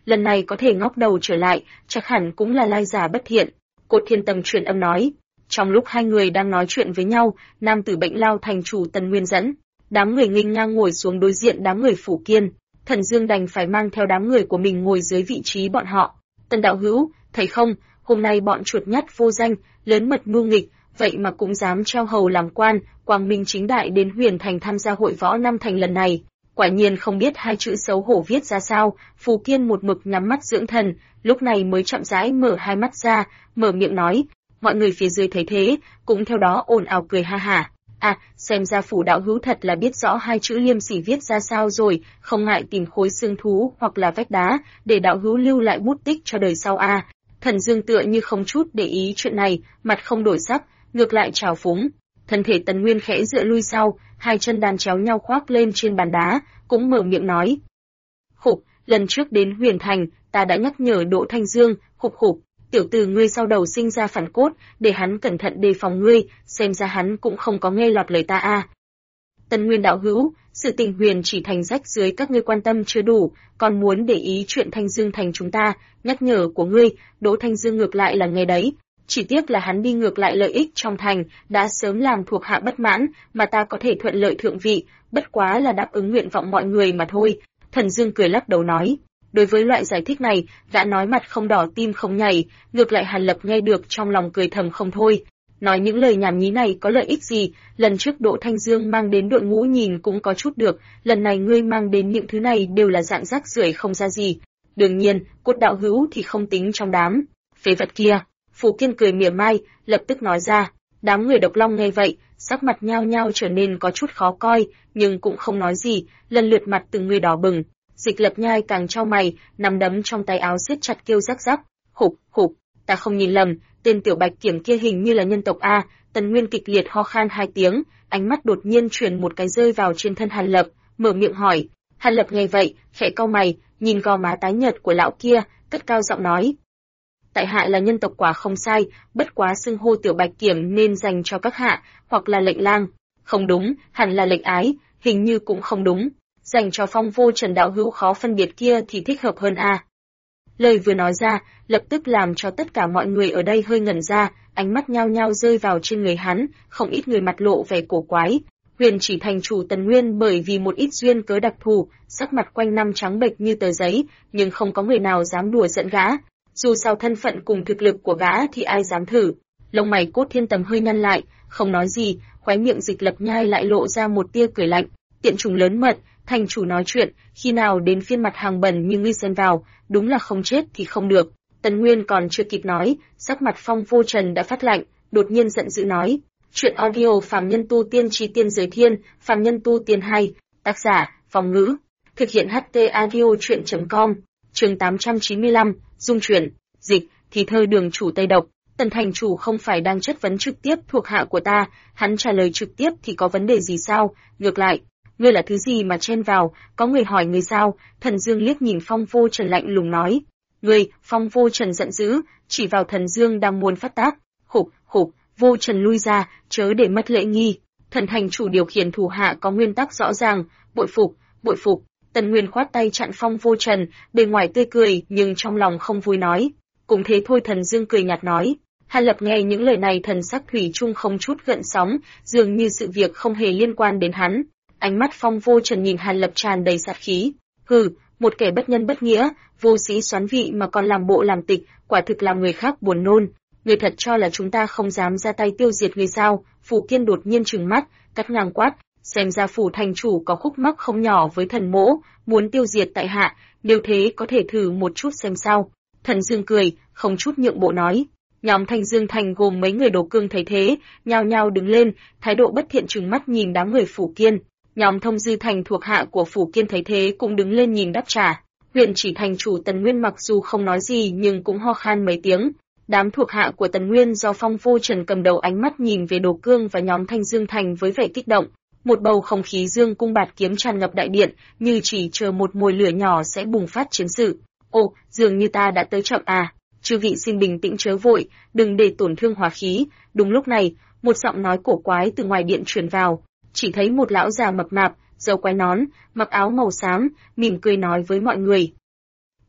lần này có thể ngóc đầu trở lại, chắc hẳn cũng là lai giả bất thiện. Cốt Thiên Tầm truyền âm nói. Trong lúc hai người đang nói chuyện với nhau, nam tử Bệnh Lao thành chủ Tần Nguyên dẫn đám người nghênh ngang ngồi xuống đối diện đám người Phủ Kiên. Thần Dương đành phải mang theo đám người của mình ngồi dưới vị trí bọn họ. Tần đạo hữu, thấy không, hôm nay bọn chuột nhắt vô danh, lớn mật mưu nghịch, vậy mà cũng dám treo hầu làm quan, quang minh chính đại đến Huyền Thành tham gia hội võ năm thành lần này. Quả nhiên không biết hai chữ xấu hổ viết ra sao. Phù Kiên một mực nhắm mắt dưỡng thần, lúc này mới chậm rãi mở hai mắt ra, mở miệng nói. Mọi người phía dưới thấy thế, cũng theo đó ồn ào cười ha hả. À, xem ra Phủ đạo hữu thật là biết rõ hai chữ liêm sỉ viết ra sao rồi, không ngại tìm khối xương thú hoặc là vách đá, để đạo hữu lưu lại bút tích cho đời sau a. Thần Dương tựa như không chút để ý chuyện này, mặt không đổi sắc, ngược lại trào phúng. Thân thể Tần Nguyên khẽ dựa lui sau, hai chân đan chéo nhau khoác lên trên bàn đá, cũng mở miệng nói. Khục, lần trước đến Huyền Thành, ta đã nhắc nhở Đỗ Thanh Dương, khục khục, tiểu tử ngươi sau đầu sinh ra phản cốt, để hắn cẩn thận đề phòng ngươi, xem ra hắn cũng không có nghe lọt lời ta a. Tần Nguyên đạo hữu, sự tình Huyền chỉ thành rách dưới các ngươi quan tâm chưa đủ, còn muốn để ý chuyện Thanh Dương thành chúng ta, nhắc nhở của ngươi, Đỗ Thanh Dương ngược lại là nghe đấy. Chỉ tiếc là hắn đi ngược lại lợi ích trong thành, đã sớm làm thuộc hạ bất mãn, mà ta có thể thuận lợi thượng vị, bất quá là đáp ứng nguyện vọng mọi người mà thôi. Thần Dương cười lắc đầu nói. Đối với loại giải thích này, đã nói mặt không đỏ tim không nhảy, ngược lại Hàn Lập nghe được trong lòng cười thầm không thôi. Nói những lời nhảm nhí này có lợi ích gì, lần trước Đỗ Thanh Dương mang đến đội ngũ nhìn cũng có chút được, lần này ngươi mang đến những thứ này đều là dạng rác rưởi không ra gì. Đương nhiên, Cốt đạo hữu thì không tính trong đám phế vật kia. Phù Kiên cười mỉa mai, lập tức nói ra. Đám người Độc Long nghe vậy, sắc mặt nhao nhao trở nên có chút khó coi, nhưng cũng không nói gì, lần lượt mặt từng người đỏ bừng. Dịch Lập Nhai càng chau mày, nắm đấm trong tay áo siết chặt kêu rắc rắc. Hục, hục, ta không nhìn lầm, tên tiểu bạch kiểm kia hình như là nhân tộc a. Tần Nguyên kịch liệt ho khan hai tiếng, ánh mắt đột nhiên chuyển một cái rơi vào trên thân Hàn Lập, mở miệng hỏi. Hàn Lập nghe vậy, khẽ cau mày, nhìn gò má tái nhợt của lão kia, cất cao giọng nói. Tại hạ là nhân tộc quả không sai, bất quá xưng hô tiểu bạch kiểm nên dành cho các hạ, hoặc là lệnh lang. Không đúng, hẳn là lệnh ái, hình như cũng không đúng. Dành cho Phong Vô Trần đạo hữu khó phân biệt kia thì thích hợp hơn a. Lời vừa nói ra, lập tức làm cho tất cả mọi người ở đây hơi ngẩn ra, ánh mắt nhao nhao rơi vào trên người hắn, không ít người mặt lộ vẻ cổ quái. Huyền chỉ thành chủ Tần Nguyên bởi vì một ít duyên cớ đặc thù, sắc mặt quanh năm trắng bệch như tờ giấy, nhưng không có người nào dám đùa giận gã. Dù sao thân phận cùng thực lực của gã thì ai dám thử. Lông mày Cốt Thiên Tầm hơi nhăn lại, không nói gì, khóe miệng Dịch Lập Nhai lại lộ ra một tia cười lạnh. Tiện trùng lớn mật, thành chủ nói chuyện, khi nào đến phiên mặt hàng bẩn như ngươi xen vào, đúng là không chết thì không được. Tần Nguyên còn chưa kịp nói, sắc mặt Phong Vô Trần đã phát lạnh, đột nhiên giận dữ nói. Chuyện audio Phàm Nhân Tu Tiên Chí Tiên Giới Thiên, Phàm Nhân Tu Tiên 2, tác giả, Phong Ngữ. Thực hiện HT audio chuyện.com, chương 895, dung chuyển, dịch, thì thơ đường chủ Tây Độc. Tần thành chủ không phải đang chất vấn trực tiếp thuộc hạ của ta, hắn trả lời trực tiếp thì có vấn đề gì sao, ngược lại. Ngươi là thứ gì mà chen vào, có người hỏi ngươi sao? Thần Dương liếc nhìn Phong Vô Trần lạnh lùng nói. Ngươi, Phong Vô Trần giận dữ, chỉ vào Thần Dương đang muốn phát tác. Hục, hục, Vô Trần lui ra, chớ để mất lễ nghi. Thần thành chủ điều khiển thủ hạ có nguyên tắc rõ ràng, bội phục, bội phục. Tần Nguyên khoát tay chặn Phong Vô Trần, bề ngoài tươi cười nhưng trong lòng không vui nói. Cũng thế thôi. Thần Dương cười nhạt nói. Hàn Lập nghe những lời này thần sắc thủy chung không chút gợn sóng, dường như sự việc không hề liên quan đến hắn. Ánh mắt Phong Vô Trần nhìn Hàn Lập tràn đầy sát khí. Hừ, một kẻ bất nhân bất nghĩa, vô sĩ xoán vị mà còn làm bộ làm tịch, quả thực làm người khác buồn nôn. Người thật cho là chúng ta không dám ra tay tiêu diệt người sao? Phù Kiên đột nhiên trừng mắt, cắt ngang quát. Xem ra phủ thành chủ có khúc mắc không nhỏ với thần mỗ, muốn tiêu diệt tại hạ, nếu thế có thể thử một chút xem sao. Thần Dương cười, không chút nhượng bộ nói. Nhóm Thanh Dương Thành gồm mấy người Đồ Cương thấy thế, nhao nhao đứng lên, thái độ bất thiện trừng mắt nhìn đám người Phủ Kiên. Nhóm Thông Dư Thành thuộc hạ của Phủ Kiên thấy thế cũng đứng lên nhìn đáp trả. Huyền chỉ thành chủ Tần Nguyên mặc dù không nói gì nhưng cũng ho khan mấy tiếng. Đám thuộc hạ của Tần Nguyên do Phong Vô Trần cầm đầu ánh mắt nhìn về Đồ Cương và nhóm Thanh Dương Thành với vẻ kích động. Một bầu không khí dương cung bạt kiếm tràn ngập đại điện, như chỉ chờ một mồi lửa nhỏ sẽ bùng phát chiến sự. Ồ, dường như ta đã tới chậm à. Chư vị xin bình tĩnh chớ vội, đừng để tổn thương hòa khí. Đúng lúc này, một giọng nói cổ quái từ ngoài điện truyền vào. Chỉ thấy một lão già mập mạp, râu quai nón, mặc áo màu xám, mỉm cười nói với mọi người.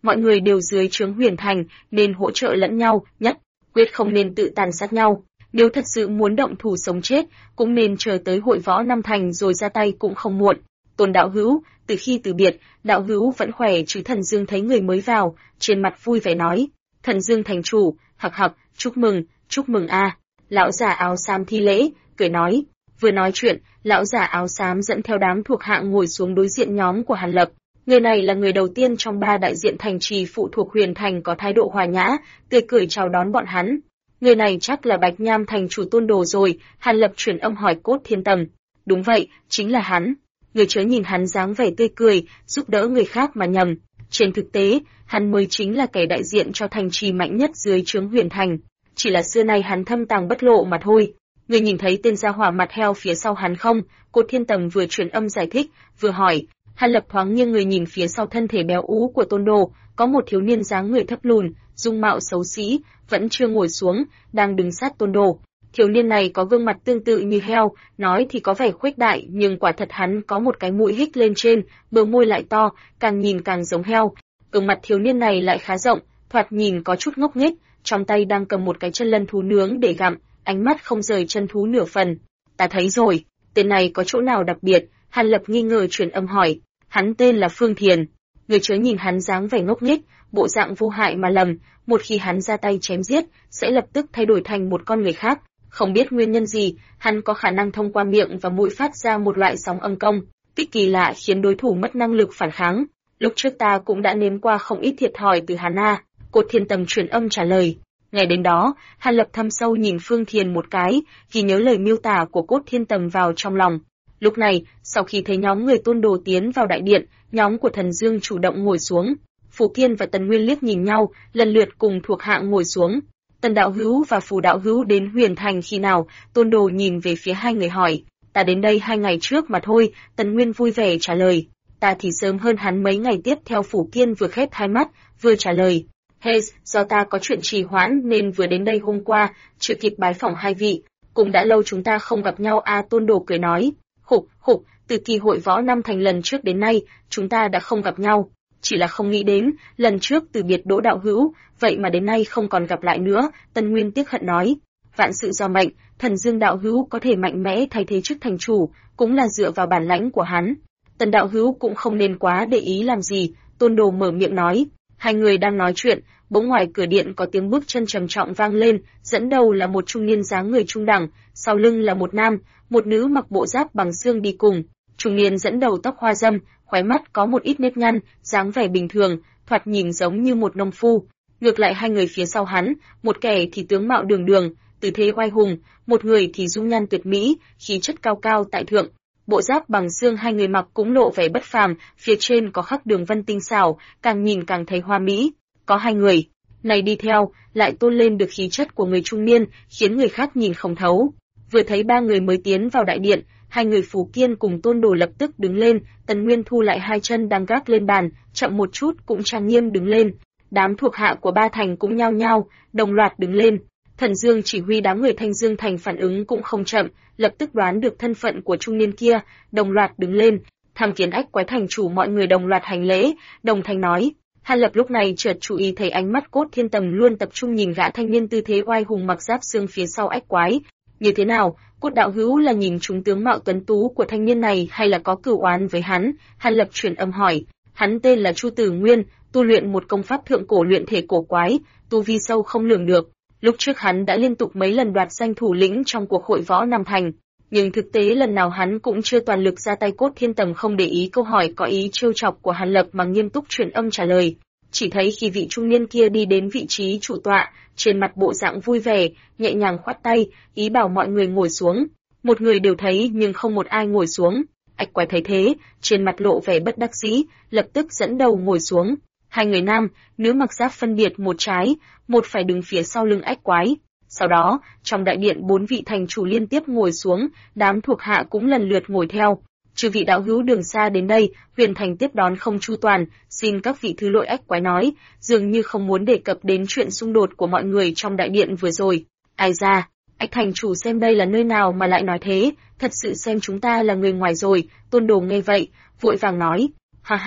mọi người đều dưới trướng Huyền Thành nên hỗ trợ lẫn nhau, nhất quyết không nên tự tàn sát nhau. Nếu thật sự muốn động thủ sống chết, cũng nên chờ tới hội võ năm thành rồi ra tay cũng không muộn. Tôn đạo hữu, từ khi từ biệt, đạo hữu vẫn khỏe chứ? Thần Dương thấy người mới vào, trên mặt vui vẻ nói. Thần Dương thành chủ, hặc hặc, chúc mừng a. Lão già áo xám thi lễ, cười nói. Vừa nói chuyện, lão già áo xám dẫn theo đám thuộc hạ ngồi xuống đối diện nhóm của Hàn Lập. Người này là người đầu tiên trong 3 đại diện thành trì phụ thuộc Huyền Thành có thái độ hòa nhã, tươi cười chào đón bọn hắn. Người này chắc là Bạch Nham thành chủ Tôn Đồ rồi. Hàn Lập truyền âm hỏi Cốt Thiên Tầm. Đúng vậy, chính là hắn. Người chớ nhìn hắn dáng vẻ tươi cười, giúp đỡ người khác mà nhầm. Trên thực tế, hắn mới chính là kẻ đại diện cho thành trì mạnh nhất dưới trướng Huyền Thành. Chỉ là xưa nay hắn thâm tàng bất lộ mà thôi. Người nhìn thấy tên gia hỏa mặt heo phía sau hắn không? Cốt Thiên Tầm vừa truyền âm giải thích, vừa hỏi. Hàn Lập thoáng nghiêng người nhìn phía sau thân thể béo ú của Tôn Đồ, có một thiếu niên dáng người thấp lùn, dung mạo xấu xí, vẫn chưa ngồi xuống, đang đứng sát Tôn Đồ. Thiếu niên này có gương mặt tương tự như heo, nói thì có vẻ khuếch đại, nhưng quả thật hắn có một cái mũi hích lên trên, bờ môi lại to, càng nhìn càng giống heo. Gương mặt thiếu niên này lại khá rộng, thoạt nhìn có chút ngốc nghếch, trong tay đang cầm một cái chân lân thú nướng để gặm, ánh mắt không rời chân thú nửa phần. Ta thấy rồi, tên này có chỗ nào đặc biệt? Hàn Lập nghi ngờ truyền âm hỏi. Hắn tên là Phương Thiền. Người chớ nhìn hắn dáng vẻ ngốc nghếch, bộ dạng vô hại mà lầm, một khi hắn ra tay chém giết, sẽ lập tức thay đổi thành một con người khác. Không biết nguyên nhân gì, hắn có khả năng thông qua miệng và mũi phát ra một loại sóng âm công, kích kỳ lạ khiến đối thủ mất năng lực phản kháng. Lúc trước ta cũng đã nếm qua không ít thiệt thòi từ hắn a. Cốt Thiên Tầm truyền âm trả lời. Ngày đến đó, Hàn Lập thâm sâu nhìn Phương Thiền một cái, ghi nhớ lời miêu tả của Cốt Thiên Tầm vào trong lòng. Lúc này, sau khi thấy nhóm người Tôn Đồ tiến vào đại điện, nhóm của Thần Dương chủ động ngồi xuống. Phù Kiên và Tần Nguyên liếc nhìn nhau, lần lượt cùng thuộc hạ ngồi xuống. Tần đạo hữu và Phù đạo hữu đến Huyền Thành khi nào? Tôn Đồ nhìn về phía hai người hỏi. Ta đến đây 2 ngày trước mà thôi, Tần Nguyên vui vẻ trả lời. Ta thì sớm hơn hắn mấy ngày. Tiếp theo Phù Kiên vừa khép hai mắt, vừa trả lời. Do ta có chuyện trì hoãn nên vừa đến đây hôm qua, chưa kịp bái phỏng hai vị. Cũng đã lâu chúng ta không gặp nhau a. Tôn Đồ cười nói. Khục, từ kỳ hội võ năm thành lần trước đến nay, chúng ta đã không gặp nhau. Chỉ là không nghĩ đến, lần trước từ biệt Đỗ đạo hữu, vậy mà đến nay không còn gặp lại nữa. Tần Nguyên tiếc hận nói. Vạn sự do mệnh, Thần Dương đạo hữu có thể mạnh mẽ thay thế chức thành chủ, cũng là dựa vào bản lãnh của hắn. Tần đạo hữu cũng không nên quá để ý làm gì. Tôn Đồ mở miệng nói. Hai người đang nói chuyện, bỗng ngoài cửa điện có tiếng bước chân trầm trọng vang lên, dẫn đầu là một trung niên dáng người trung đẳng, sau lưng là một nam, một nữ mặc bộ giáp bằng xương đi cùng. Trung niên dẫn đầu tóc hoa râm, khóe mắt có một ít nếp nhăn, dáng vẻ bình thường, thoạt nhìn giống như một nông phu. Ngược lại hai người phía sau hắn, một kẻ thì tướng mạo đường đường, tư thế oai hùng, một người thì dung nhan tuyệt mỹ, khí chất cao cao tại thượng. Bộ giáp bằng xương hai người mặc cũng lộ vẻ bất phàm, phía trên có khắc đường vân tinh xảo, càng nhìn càng thấy hoa mỹ. Có hai người này đi theo, lại tôn lên được khí chất của người trung niên, khiến người khác nhìn không thấu. Vừa thấy ba người mới tiến vào đại điện, hai người Phù Kiên cùng Tôn Đồ lập tức đứng lên, Tần Nguyên thu lại hai chân đang gác lên bàn, chậm một chút cũng trang nghiêm đứng lên. Đám thuộc hạ của ba thành cũng nhao nhao, đồng loạt đứng lên. Thần Dương chỉ huy đám người Thanh Dương thành phản ứng cũng không chậm, lập tức đoán được thân phận của trung niên kia, đồng loạt đứng lên. Tham Kiến Ách Quái thành chủ, mọi người đồng loạt hành lễ, đồng thanh nói. Hàn Lập lúc này chợt chú ý thấy ánh mắt Cốt Thiên Tầm luôn tập trung nhìn gã thanh niên tư thế oai hùng mặc giáp xương phía sau Ách Quái. Như thế nào, Cốt đạo hữu là nhìn trúng tướng mạo tuấn tú của thanh niên này hay là có cửu oán với hắn? Hàn Lập truyền âm hỏi. Hắn tên là Chu Tử Nguyên, tu luyện một công pháp thượng cổ luyện thể cổ quái, tu vi sâu không lường được. Lúc trước hắn đã liên tục mấy lần đoạt danh thủ lĩnh trong cuộc hội võ Nam Thành, nhưng thực tế lần nào hắn cũng chưa toàn lực ra tay. Cốt Thiên Tầm không để ý câu hỏi có ý trêu chọc của Hàn Lập mà nghiêm túc truyền âm trả lời. Chỉ thấy khi vị trung niên kia đi đến vị trí chủ tọa, trên mặt bộ dạng vui vẻ, nhẹ nhàng khoát tay, ý bảo mọi người ngồi xuống. Một người đều thấy nhưng không một ai ngồi xuống. Ách Quái thấy thế, trên mặt lộ vẻ bất đắc dĩ, lập tức dẫn đầu ngồi xuống. Hai người nam, nữ mặc giáp phân biệt một trái, một phải đứng phía sau lưng Ách Quái. Sau đó, trong đại điện 4 vị thành chủ liên tiếp ngồi xuống, đám thuộc hạ cũng lần lượt ngồi theo. Chư vị đạo hữu đường xa đến đây, Huyền Thành tiếp đón không chu toàn, xin các vị thứ lỗi. Ách Quái nói, dường như không muốn đề cập đến chuyện xung đột của mọi người trong đại điện vừa rồi. Ai ra, Ách thành chủ xem đây là nơi nào mà lại nói thế, thật sự xem chúng ta là người ngoài rồi. Tôn Đồ nghe vậy, vội vàng nói, ha ha,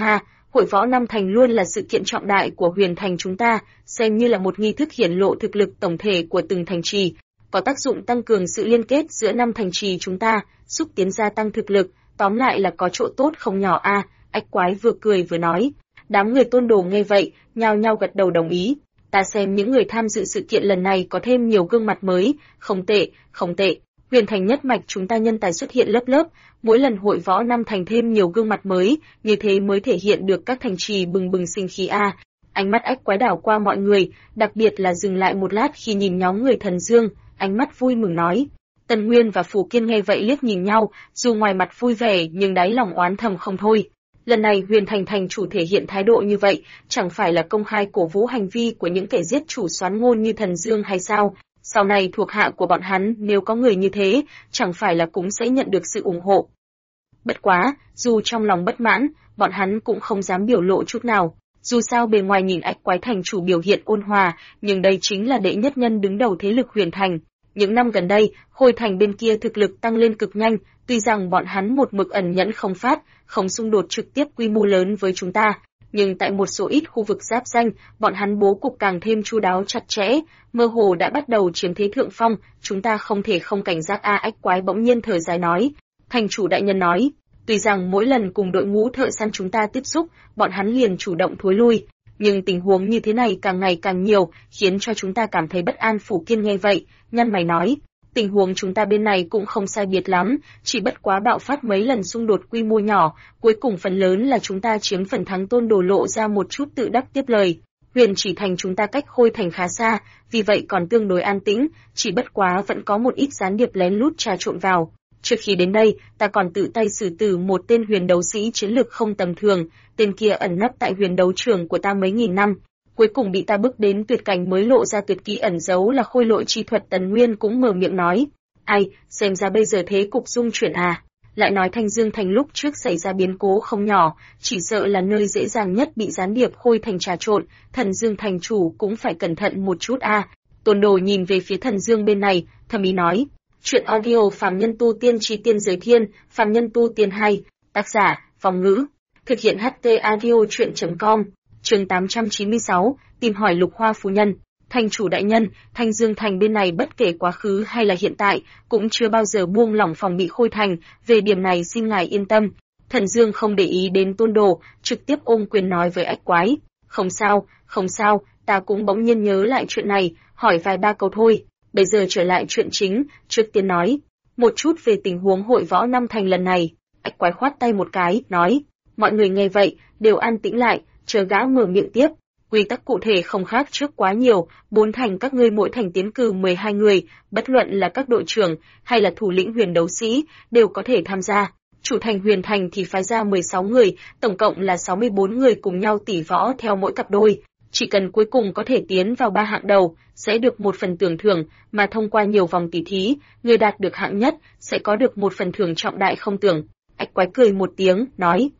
Hội võ Năm Thành luôn là sự kiện trọng đại của Huyền Thành chúng ta, xem như là một nghi thức hiển lộ thực lực tổng thể của từng thành trì, có tác dụng tăng cường sự liên kết giữa năm thành trì chúng ta, xúc tiến gia tăng thực lực, tóm lại là có chỗ tốt không nhỏ a. Ách Quái vừa cười vừa nói. Đám người Tôn Đồ nghe vậy, nhao nhao gật đầu đồng ý. Ta xem những người tham dự sự kiện lần này có thêm nhiều gương mặt mới, không tệ, không tệ. Huyền Thành nhất mạch chúng ta nhân tài xuất hiện lớp lớp, mỗi lần hội võ Năm Thành thêm nhiều gương mặt mới, như thế mới thể hiện được các thành trì bừng bừng sinh khí a. Ánh mắt Ách Quái đảo qua mọi người, đặc biệt là dừng lại một lát khi nhìn nhóm người Thần Dương, ánh mắt vui mừng nói. Tần Nguyên và Phù Kiên nghe vậy liếc nhìn nhau, dù ngoài mặt vui vẻ nhưng đáy lòng oán thầm không thôi. Lần này Huyền Thành thành chủ thể hiện thái độ như vậy, chẳng phải là công khai cổ vũ hành vi của những kẻ giết chủ soán ngôn như Thần Dương hay sao? Sau này thuộc hạ của bọn hắn nếu có người như thế, chẳng phải là cũng sẽ nhận được sự ủng hộ. Bất quá, dù trong lòng bất mãn, bọn hắn cũng không dám biểu lộ chút nào. Dù sao bề ngoài nhìn Ách Quái thành chủ biểu hiện ôn hòa, nhưng đây chính là đệ nhất nhân đứng đầu thế lực Huyền Thành. Những năm gần đây, Khôi Thành bên kia thực lực tăng lên cực nhanh, tuy rằng bọn hắn một mực ẩn nhẫn không phát, không xung đột trực tiếp quy mô lớn với chúng ta, nhưng tại một số ít khu vực giáp danh, bọn hắn bố cục càng thêm chu đáo chặt chẽ, mơ hồ đã bắt đầu chiếm thế thượng phong, chúng ta không thể không cảnh giác a. Ách Quái bỗng nhiên thở dài nói. Thành chủ đại nhân nói, tuy rằng mỗi lần cùng đội ngũ thợ săn chúng ta tiếp xúc, bọn hắn liền chủ động thối lui, nhưng tình huống như thế này càng ngày càng nhiều, khiến cho chúng ta cảm thấy bất an. Phủ Kiên nghe vậy, nhăn mày nói, tình huống chúng ta bên này cũng không sai biệt lắm, chỉ bất quá bạo phát mấy lần xung đột quy mô nhỏ, cuối cùng phần lớn là chúng ta chiếm phần thắng. Tôn Đồ lộ ra một chút tự đắc tiếp lời. Huyền Chỉ Thành chúng ta cách Khôi Thành khá xa, vì vậy còn tương đối an tĩnh, chỉ bất quá vẫn có một ít gián điệp lén lút trà trộn vào. Trước khi đến đây, ta còn tự tay xử tử một tên huyền đấu sĩ chiến lực không tầm thường, tên kia ẩn nấp tại huyền đấu trường của ta mấy nghìn năm, cuối cùng bị ta bước đến tuyệt cảnh mới lộ ra tuyệt kỹ ẩn giấu là khôi lỗi chi thuật. Tần Nguyên cũng mở miệng nói, ai, xem ra bây giờ thế cục dung chuyển à, lại nói Thanh Dương Thành lúc trước xảy ra biến cố không nhỏ, chỉ sợ là nơi dễ dàng nhất bị gián điệp Khôi Thành trà trộn, Thần Dương thành chủ cũng phải cẩn thận một chút a. Tôn Đồ nhìn về phía Thần Dương bên này, thầm ý nói. Chuyện audio Phàm Nhân Tu Tiên Chi Tiên Giới Thiên, Phàm Nhân Tu Tiên 2, tác giả, Phong Ngữ, thực hiện HT audio chuyện.com, chương 896, tìm hỏi Lục Hoa Phu Nhân. Thành chủ đại nhân, Thanh Dương Thành bên này bất kể quá khứ hay là hiện tại, cũng chưa bao giờ buông lỏng phòng bị Khôi Thành, về điểm này xin ngài yên tâm. Thần Dương không để ý đến Tôn Đồ, trực tiếp ôm quyền nói với Ách Quái, không sao, ta cũng bỗng nhiên nhớ lại chuyện này, hỏi vài ba câu thôi. Bây giờ trở lại chuyện chính, trước tiên nói một chút về tình huống hội võ Năm Thành lần này. Ách Quái khoát tay một cái, nói, mọi người nghe vậy, đều an tĩnh lại, chờ gã mở miệng tiếp. Quy tắc cụ thể không khác trước quá nhiều, 4 thành các ngươi mỗi thành tiến cử 12 người, bất luận là các đội trưởng hay là thủ lĩnh huyền đấu sĩ, đều có thể tham gia. Chủ thành Huyền Thành thì phái ra 16 người, tổng cộng là 64 người cùng nhau tỷ võ theo mỗi cặp đôi. Chỉ cần cuối cùng có thể tiến vào 3 hạng đầu, sẽ được một phần tưởng thưởng, mà thông qua nhiều vòng tỷ thí, người đạt được hạng nhất, sẽ có được một phần thưởng trọng đại không tưởng. Ách Quái cười một tiếng, nói,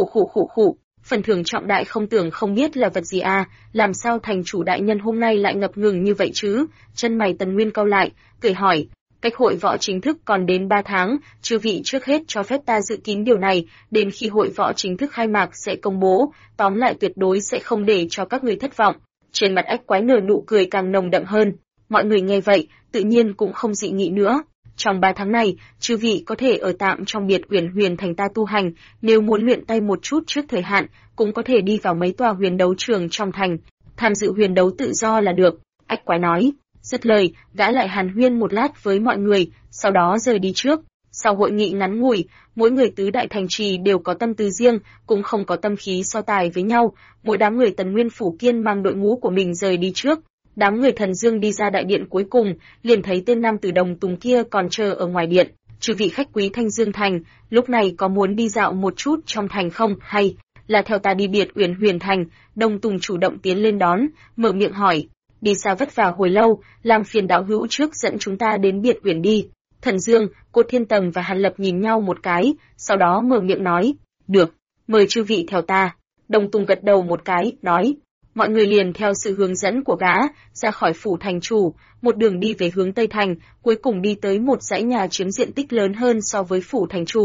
khụ, phần thưởng trọng đại không tưởng không biết là vật gì à, làm sao thành chủ đại nhân hôm nay lại ngập ngừng như vậy chứ? Chân mày Tần Nguyên cau lại, cười hỏi, cách hội võ chính thức còn đến 3 tháng, chư vị trước hết cho phép ta dự kín điều này, đến khi hội võ chính thức khai mạc sẽ công bố, tóm lại tuyệt đối sẽ không để cho các người thất vọng. Trên mặt Ách Quái nở nụ cười càng nồng đậm hơn, mọi người nghe vậy, tự nhiên cũng không dị nghị nữa. Trong 3 tháng này, chư vị có thể ở tạm trong biệt uyển Huyền Thành ta tu hành, nếu muốn luyện tay một chút trước thời hạn, cũng có thể đi vào mấy tòa huyền đấu trường trong thành, tham dự huyền đấu tự do là được. Ách Quái nói. Dứt lời, gã lại hàn huyên một lát với mọi người, sau đó rời đi trước. Sau hội nghị ngắn ngủi, mỗi người tứ đại thành trì đều có tâm tư riêng, cũng không có tâm khí so tài với nhau. Mỗi đám người Tần Nguyên Phủ Kiên mang đội ngũ của mình rời đi trước. Đám người Thần Dương đi ra đại điện cuối cùng, liền thấy tên nam tử Đồng Tùng kia còn chờ ở ngoài điện. Chư vị khách quý Thanh Dương Thành, lúc này có muốn đi dạo một chút trong thành không, hay là theo ta đi biệt uyển Huyền Thành? Đồng Tùng chủ động tiến lên đón, mở miệng hỏi. Đi xa vất vả hồi lâu, làm phiền đạo hữu trước dẫn chúng ta đến biệt uyển đi. Thần Dương, Cốt Thiên Tầng và Hàn Lập nhìn nhau một cái, sau đó mở miệng nói, được, mời chư vị theo ta. Đồng Tùng gật đầu một cái, nói, mọi người liền theo sự hướng dẫn của gã, ra khỏi phủ thành chủ, một đường đi về hướng Tây Thành, cuối cùng đi tới một dãy nhà chiếm diện tích lớn hơn so với phủ thành chủ.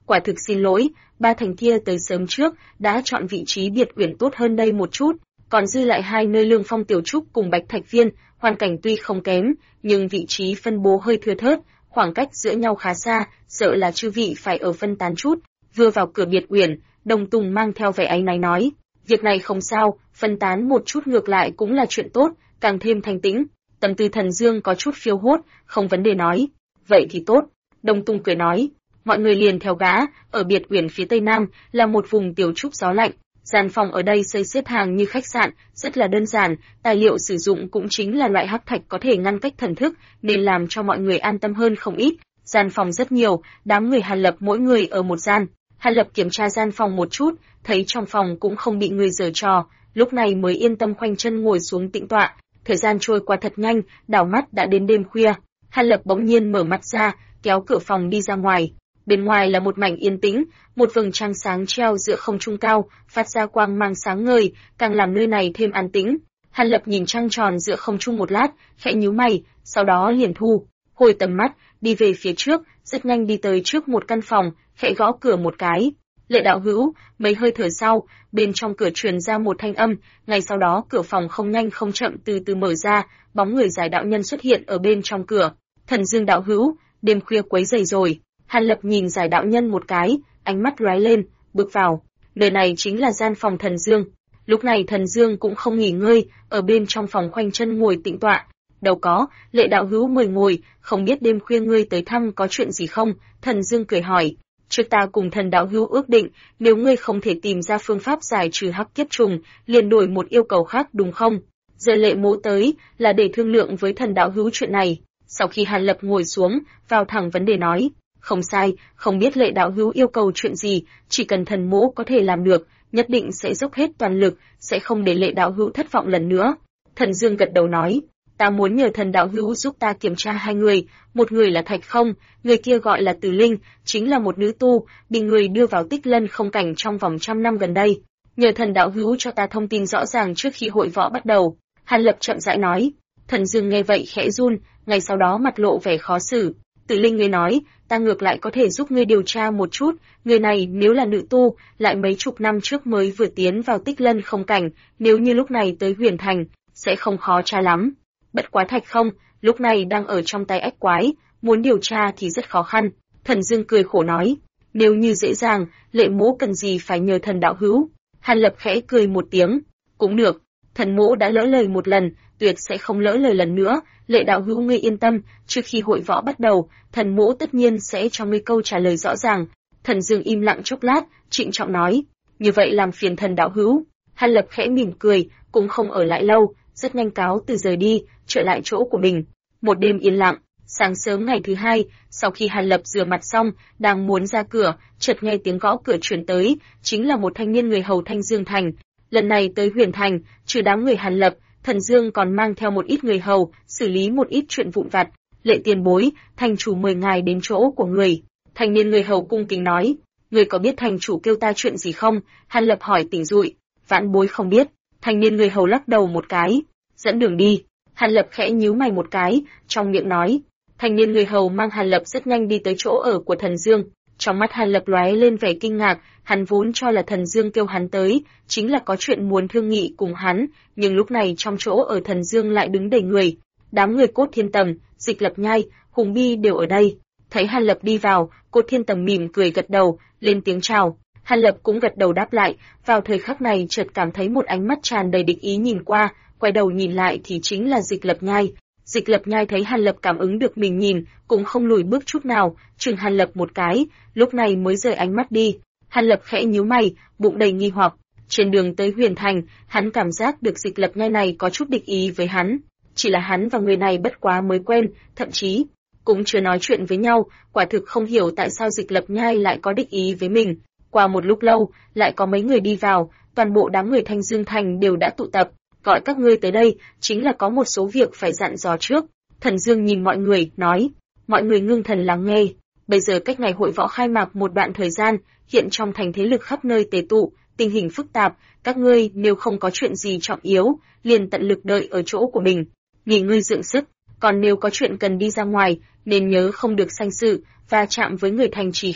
Quả thực xin lỗi, ba thành kia tới sớm trước, đã chọn vị trí biệt uyển tốt hơn đây một chút, còn dư lại hai nơi Lương Phong Tiểu Trúc cùng Bạch Thạch Viên, hoàn cảnh tuy không kém, nhưng vị trí phân bố hơi thưa thớt, khoảng cách giữa nhau khá xa, sợ là chư vị phải ở phân tán chút. Vừa vào cửa biệt uyển, Đồng Tùng mang theo vẻ áy náy nói, việc này không sao, phân tán một chút ngược lại cũng là chuyện tốt, càng thêm thanh tĩnh. Tâm tư Thần Dương có chút phiêu hốt, không vấn đề nói, vậy thì tốt. Đồng Tùng cười nói, mọi người liền theo gã, ở biệt uyển phía tây nam là một vùng tiểu trúc gió lạnh. Gian phòng ở đây xây xếp hàng như khách sạn, rất là đơn giản, tài liệu sử dụng cũng chính là loại hắc thạch có thể ngăn cách thần thức, nên làm cho mọi người an tâm hơn không ít. Gian phòng rất nhiều, đám người Hàn Lập mỗi người ở một gian. Hàn Lập kiểm tra gian phòng một chút, thấy trong phòng cũng không bị người giở trò, lúc này mới yên tâm khoanh chân ngồi xuống tĩnh tọa. Thời gian trôi qua thật nhanh, đảo mắt đã đến đêm khuya. Hàn Lập bỗng nhiên mở mắt ra, kéo cửa phòng đi ra ngoài. Bên ngoài là một mảnh yên tĩnh, một vầng trăng sáng treo giữa không trung cao, phát ra quang mang sáng ngời, càng làm nơi này thêm an tĩnh. Hàn Lập nhìn trăng tròn giữa không trung một lát, khẽ nhíu mày, sau đó liền thu hồi tầm mắt, đi về phía trước, rất nhanh đi tới trước một căn phòng, khẽ gõ cửa một cái. Lệ đạo hữu, mấy hơi thở sau, bên trong cửa truyền ra một thanh âm, ngay sau đó cửa phòng không nhanh không chậm từ từ mở ra, bóng người Giải đạo nhân xuất hiện ở bên trong cửa. Thần Dương đạo hữu, đêm khuya quấy rầy rồi. Hàn Lập nhìn Giải đạo nhân một cái, ánh mắt lóe lên, bước vào. Nơi này chính là gian phòng Thần Dương. Lúc này Thần Dương cũng không nghỉ ngơi, ở bên trong phòng khoanh chân ngồi tĩnh tọa. Đâu có, Lệ đạo hữu mời ngồi, không biết đêm khuya ngươi tới thăm có chuyện gì không? Thần Dương cười hỏi. Trước ta cùng Thần đạo hữu ước định, nếu ngươi không thể tìm ra phương pháp giải trừ hắc kiếp trùng, liền đổi một yêu cầu khác đúng không? Giờ Lệ mỗ tới, là để thương lượng với Thần đạo hữu chuyện này. Sau khi Hàn Lập ngồi xuống, vào thẳng vấn đề nói. Không sai, không biết Lệ đạo hữu yêu cầu chuyện gì, chỉ cần thần mỗ có thể làm được, nhất định sẽ dốc hết toàn lực, sẽ không để Lệ đạo hữu thất vọng lần nữa. Thần Dương gật đầu nói, ta muốn nhờ Thần đạo hữu giúp ta kiểm tra hai người, một người là Thạch Không, người kia gọi là Từ Linh, chính là một nữ tu, bị người đưa vào Tích Lân không cảnh trong vòng 100 năm gần đây. Nhờ Thần đạo hữu cho ta thông tin rõ ràng trước khi hội võ bắt đầu. Hàn Lập chậm rãi nói. Thần Dương nghe vậy khẽ run, ngay sau đó mặt lộ vẻ khó xử. Từ Linh ngươi nói, ta ngược lại có thể giúp ngươi điều tra một chút, người này nếu là nữ tu, lại mấy chục năm trước mới vừa tiến vào Tích Lân không cảnh, nếu như lúc này tới Huyền Thành, sẽ không khó tra lắm. Bất quá Thạch Không, lúc này đang ở trong tay ách quái, muốn điều tra thì rất khó khăn. Thần Dương cười khổ nói, nếu như dễ dàng, Lệ mỗ cần gì phải nhờ Thần đạo hữu. Hàn Lập khẽ cười một tiếng, cũng được, thần mỗ đã lỡ lời một lần, tuyệt sẽ không lỡ lời lần nữa. Lệ đạo hữu ngươi yên tâm, trước khi hội võ bắt đầu, thần mỗ tất nhiên sẽ cho ngươi câu trả lời rõ ràng. Thần Dương im lặng chốc lát, trịnh trọng nói, như vậy làm phiền Thần đạo hữu. Hàn Lập khẽ mỉm cười, cũng không ở lại lâu, rất nhanh cáo từ rời đi, trở lại chỗ của mình. Một đêm yên lặng, sáng sớm ngày thứ hai, sau khi Hàn Lập rửa mặt xong, đang muốn ra cửa, chợt nghe tiếng gõ cửa truyền tới, chính là một thanh niên người hầu Thanh Dương Thành. Lần này tới Huyền Thành, trừ đám người Hàn Lập, Thần Dương còn mang theo một ít người hầu, xử lý một ít chuyện vụn vặt. Lệ tiền bối, thành chủ mời ngài đến chỗ của người. Thanh niên người hầu cung kính nói, người có biết thành chủ kêu ta chuyện gì không? Hàn Lập hỏi tỉnh dụi. Vãn bối không biết. Thanh niên người hầu lắc đầu một cái, dẫn đường đi. Hàn Lập khẽ nhíu mày một cái, trong miệng nói. Thanh niên người hầu mang Hàn Lập rất nhanh đi tới chỗ ở của Thần Dương. Trong mắt Hàn Lập lóe lên vẻ kinh ngạc, hắn vốn cho là Thần Dương kêu hắn tới, chính là có chuyện muốn thương nghị cùng hắn, nhưng lúc này trong chỗ ở Thần Dương lại đứng đầy người. Đám người Cốt Thiên Tầm, Dịch Lập Nhai, Hùng Bi đều ở đây. Thấy Hàn Lập đi vào, Cốt Thiên Tầm mỉm cười gật đầu, lên tiếng chào. Hàn Lập cũng gật đầu đáp lại, vào thời khắc này chợt cảm thấy một ánh mắt tràn đầy địch ý nhìn qua, quay đầu nhìn lại thì chính là Dịch Lập Nhai. Dịch Lập Nhai thấy Hàn Lập cảm ứng được mình nhìn, cũng không lùi bước chút nào, chừng Hàn Lập một cái, lúc này mới rời ánh mắt đi. Hàn Lập khẽ nhíu mày, bụng đầy nghi hoặc. Trên đường tới Huyền Thành, hắn cảm giác được Dịch Lập Nhai này có chút địch ý với hắn. Chỉ là hắn và người này bất quá mới quen, thậm chí cũng chưa nói chuyện với nhau, quả thực không hiểu tại sao Dịch Lập Nhai lại có địch ý với mình. Qua một lúc lâu, lại có mấy người đi vào, toàn bộ đám người Thanh Dương Thành đều đã tụ tập. Gọi các ngươi tới đây, chính là có một số việc phải dặn dò trước. Thần Dương nhìn mọi người, nói, mọi người ngưng thần lắng nghe. Bây giờ cách ngày hội võ khai mạc một đoạn thời gian, hiện trong thành thế lực khắp nơi tề tụ, tình hình phức tạp, các ngươi nếu không có chuyện gì trọng yếu, liền tận lực đợi ở chỗ của mình, nghỉ ngơi dưỡng sức. Còn nếu có chuyện cần đi ra ngoài, nên nhớ không được sanh sự, và chạm với người thành trì khác,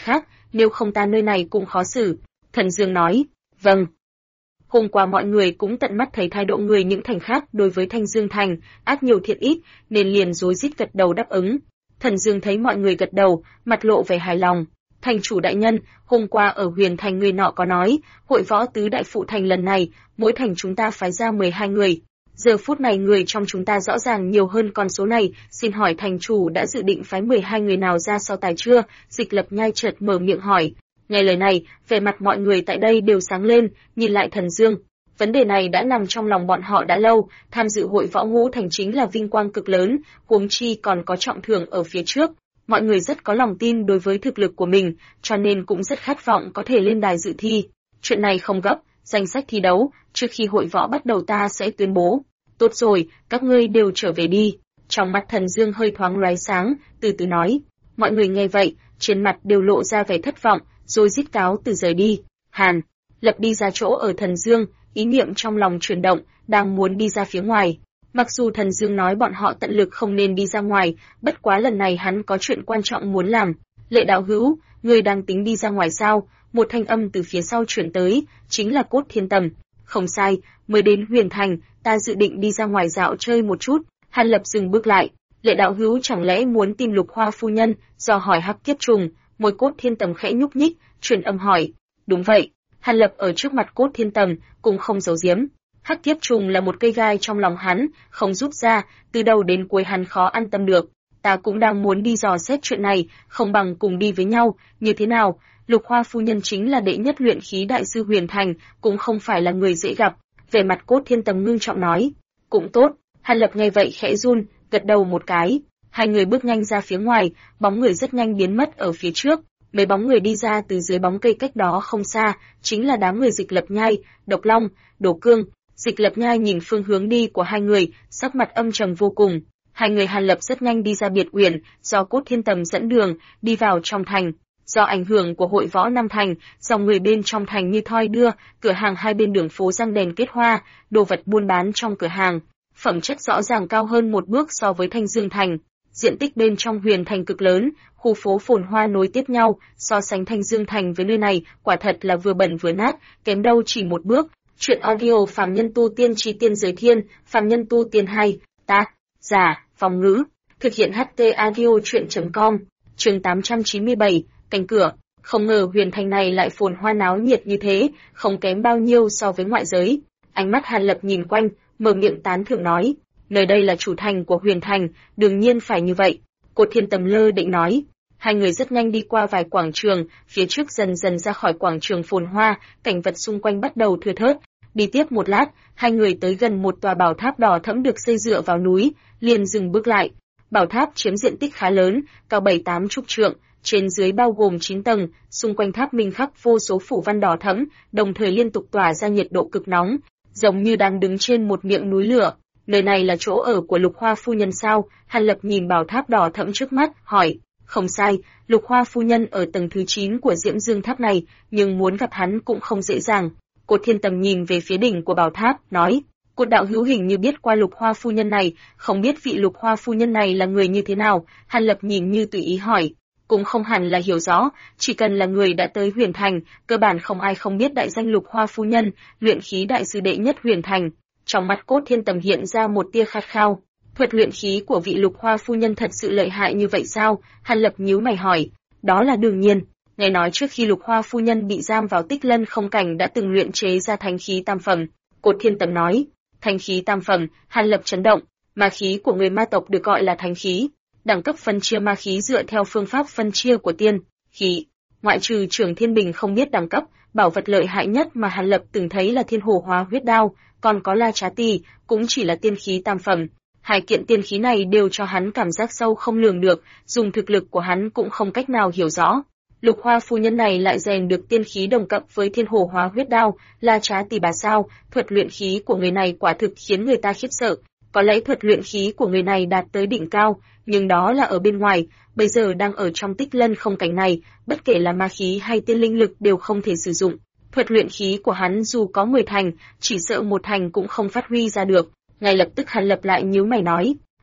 nếu không ta nơi này cũng khó xử. Thần Dương nói, vâng. Hôm qua mọi người cũng tận mắt thấy thái độ người những thành khác đối với Thanh Dương Thành, ác nhiều thiện ít, nên liền rối rít gật đầu đáp ứng. Thần Dương thấy mọi người gật đầu, mặt lộ vẻ hài lòng. Thành chủ đại nhân, hôm qua ở Huyền Thành người nọ có nói, hội võ tứ đại phụ thành lần này, mỗi thành chúng ta phái ra 12 người. Giờ phút này người trong chúng ta rõ ràng nhiều hơn con số này, xin hỏi thành chủ đã dự định phái 12 người nào ra so tài chưa? Dịch Lập Nhai chợt mở miệng hỏi. Nghe lời này, vẻ mặt mọi người tại đây đều sáng lên, nhìn lại Thần Dương. Vấn đề này đã nằm trong lòng bọn họ đã lâu, tham dự hội võ ngũ thành chính là vinh quang cực lớn, huống chi còn có trọng thưởng ở phía trước. Mọi người rất có lòng tin đối với thực lực của mình, cho nên cũng rất khát vọng có thể lên đài dự thi. Chuyện này không gấp, danh sách thi đấu, trước khi hội võ bắt đầu ta sẽ tuyên bố. Tốt rồi, các ngươi đều trở về đi. Trong mắt Thần Dương hơi thoáng lóe sáng, từ từ nói. Mọi người nghe vậy, trên mặt đều lộ ra vẻ thất vọng, rồi rít cáo từ rời đi. Hàn Lập đi ra chỗ ở Thần Dương, ý niệm trong lòng chuyển động, đang muốn đi ra phía ngoài. Mặc dù Thần Dương nói bọn họ tận lực không nên đi ra ngoài, bất quá lần này hắn có chuyện quan trọng muốn làm. Lệ đạo hữu, ngươi đang tính đi ra ngoài sao? Một thanh âm từ phía sau chuyển tới, chính là Cốt Thiên Tầm. Không sai, mới đến Huyền Thành, ta dự định đi ra ngoài dạo chơi một chút. Hàn Lập dừng bước lại. Lệ đạo hữu chẳng lẽ muốn tìm Lục Hoa phu nhân? Do hỏi Hắc Kiếp Trùng, môi Cốt Thiên Tầm khẽ nhúc nhích, truyền âm hỏi. Đúng vậy. Hàn Lập ở trước mặt Cốt Thiên Tầm, cũng không giấu giếm. Hắc Kiếp Trùng là một cây gai trong lòng hắn, không rút ra, từ đầu đến cuối hắn khó an tâm được. Ta cũng đang muốn đi dò xét chuyện này, không bằng cùng đi với nhau, như thế nào? Lục Hoa phu nhân chính là đệ nhất luyện khí đại sư Huyền Thành, cũng không phải là người dễ gặp. Về mặt Cốt Thiên Tầm ngưng trọng nói, cũng tốt. Hàn Lập nghe vậy khẽ run, gật đầu một cái. Hai người bước nhanh ra phía ngoài, bóng người rất nhanh biến mất ở phía trước. Mấy bóng người đi ra từ dưới bóng cây cách đó không xa, chính là đám người Dịch Lập Nhai, Độc Long, Đồ Cương. Dịch Lập Nhai nhìn phương hướng đi của hai người, sắc mặt âm trầm vô cùng. Hai người Hàn Lập rất nhanh đi ra biệt uyển, do Cốt Thiên Tầm dẫn đường, đi vào trong thành. Do ảnh hưởng của hội võ Nam Thành, dòng người bên trong thành như thoi đưa, cửa hàng hai bên đường phố răng đèn kết hoa, đồ vật buôn bán trong cửa hàng, phẩm chất rõ ràng cao hơn một bước so với Thanh Dương Thành. Diện tích bên trong Huyền Thành cực lớn, khu phố phồn hoa nối tiếp nhau, so sánh Thanh Dương Thành với nơi này, quả thật là vừa bẩn vừa nát, kém đâu chỉ một bước. Chuyện audio Phàm Nhân Tu Tiên Chí Tiên Giới Thiên, Phàm Nhân Tu Tiên 2, tác giả, Phong Ngữ, thực hiện HT audio chuyện.com, chương 897, cánh cửa. Không ngờ Huyền Thành này lại phồn hoa náo nhiệt như thế, không kém bao nhiêu so với ngoại giới. Ánh mắt Hàn Lập nhìn quanh, mở miệng tán thưởng nói, nơi đây là chủ thành của Huyền Thành, đương nhiên phải như vậy. Cốt Thiên Tầm lơ định nói. Hai người rất nhanh đi qua vài quảng trường, phía trước dần dần ra khỏi quảng trường phồn hoa, cảnh vật xung quanh bắt đầu thưa thớt. Đi tiếp một lát, hai người tới gần một tòa bảo tháp đỏ thẫm được xây dựa vào núi, liền dừng bước lại. Bảo tháp chiếm diện tích khá lớn, cao 7-8 chục trượng, trên dưới bao gồm 9 tầng, xung quanh tháp minh khắc vô số phủ văn đỏ thẫm, đồng thời liên tục tỏa ra nhiệt độ cực nóng, giống như đang đứng trên một miệng núi lửa. Nơi này là chỗ ở của Lục Hoa phu nhân sao? Hàn Lập nhìn bảo tháp đỏ thẫm trước mắt, hỏi. Không sai, Lục Hoa phu nhân ở tầng thứ 9 của Diễm Dương tháp này, nhưng muốn gặp hắn cũng không dễ dàng. Cốt Thiên Tầm nhìn về phía đỉnh của bảo tháp, nói. Cốt đạo hữu hình như biết qua Lục Hoa phu nhân này, không biết vị Lục Hoa phu nhân này là người như thế nào? Hàn Lập nhìn như tùy ý hỏi. Cũng không hẳn là hiểu rõ, chỉ cần là người đã tới Huyền Thành, cơ bản không ai không biết đại danh Lục Hoa phu nhân, luyện khí đại sư đệ nhất Huyền Thành. Trong mắt Cốt Thiên Tầm hiện ra một tia khát khao. Thuật luyện khí của vị Lục Hoa phu nhân thật sự lợi hại như vậy sao? Hàn Lập nhíu mày hỏi. Đó là đương nhiên. Nghe nói trước khi Lục Hoa phu nhân bị giam vào Tích Lân không cảnh đã từng luyện chế ra thánh khí tam phẩm. Cốt Thiên Tầm nói. Thánh khí tam phẩm, Hàn Lập chấn động. Ma khí của người ma tộc được gọi là thánh khí. Đẳng cấp phân chia ma khí dựa theo phương pháp phân chia của tiên khí. Ngoại trừ Trường Thiên Bình không biết đẳng cấp, bảo vật lợi hại nhất mà Hàn Lập từng thấy là Thiên Hồ Hóa Huyết Đao, còn có La Trá Tỳ, cũng chỉ là tiên khí tam phẩm. Hai kiện tiên khí này đều cho hắn cảm giác sâu không lường được, dùng thực lực của hắn cũng không cách nào hiểu rõ. Lục Hoa phu nhân này lại rèn được tiên khí đồng cấp với Thiên Hồ Hóa Huyết Đao, La Trá Tỳ bà sao? Thuật luyện khí của người này quả thực khiến người ta khiếp sợ. Có lẽ thuật luyện khí của người này đạt tới đỉnh cao, nhưng đó là ở bên ngoài, bây giờ đang ở trong Tích Lân không cảnh này, bất kể là ma khí hay tiên linh lực đều không thể sử dụng. Thuật luyện khí của hắn dù có 10 thành, chỉ sợ một thành cũng không phát huy ra được. Ngay lập tức Hàn Lập lại nhíu mày nói,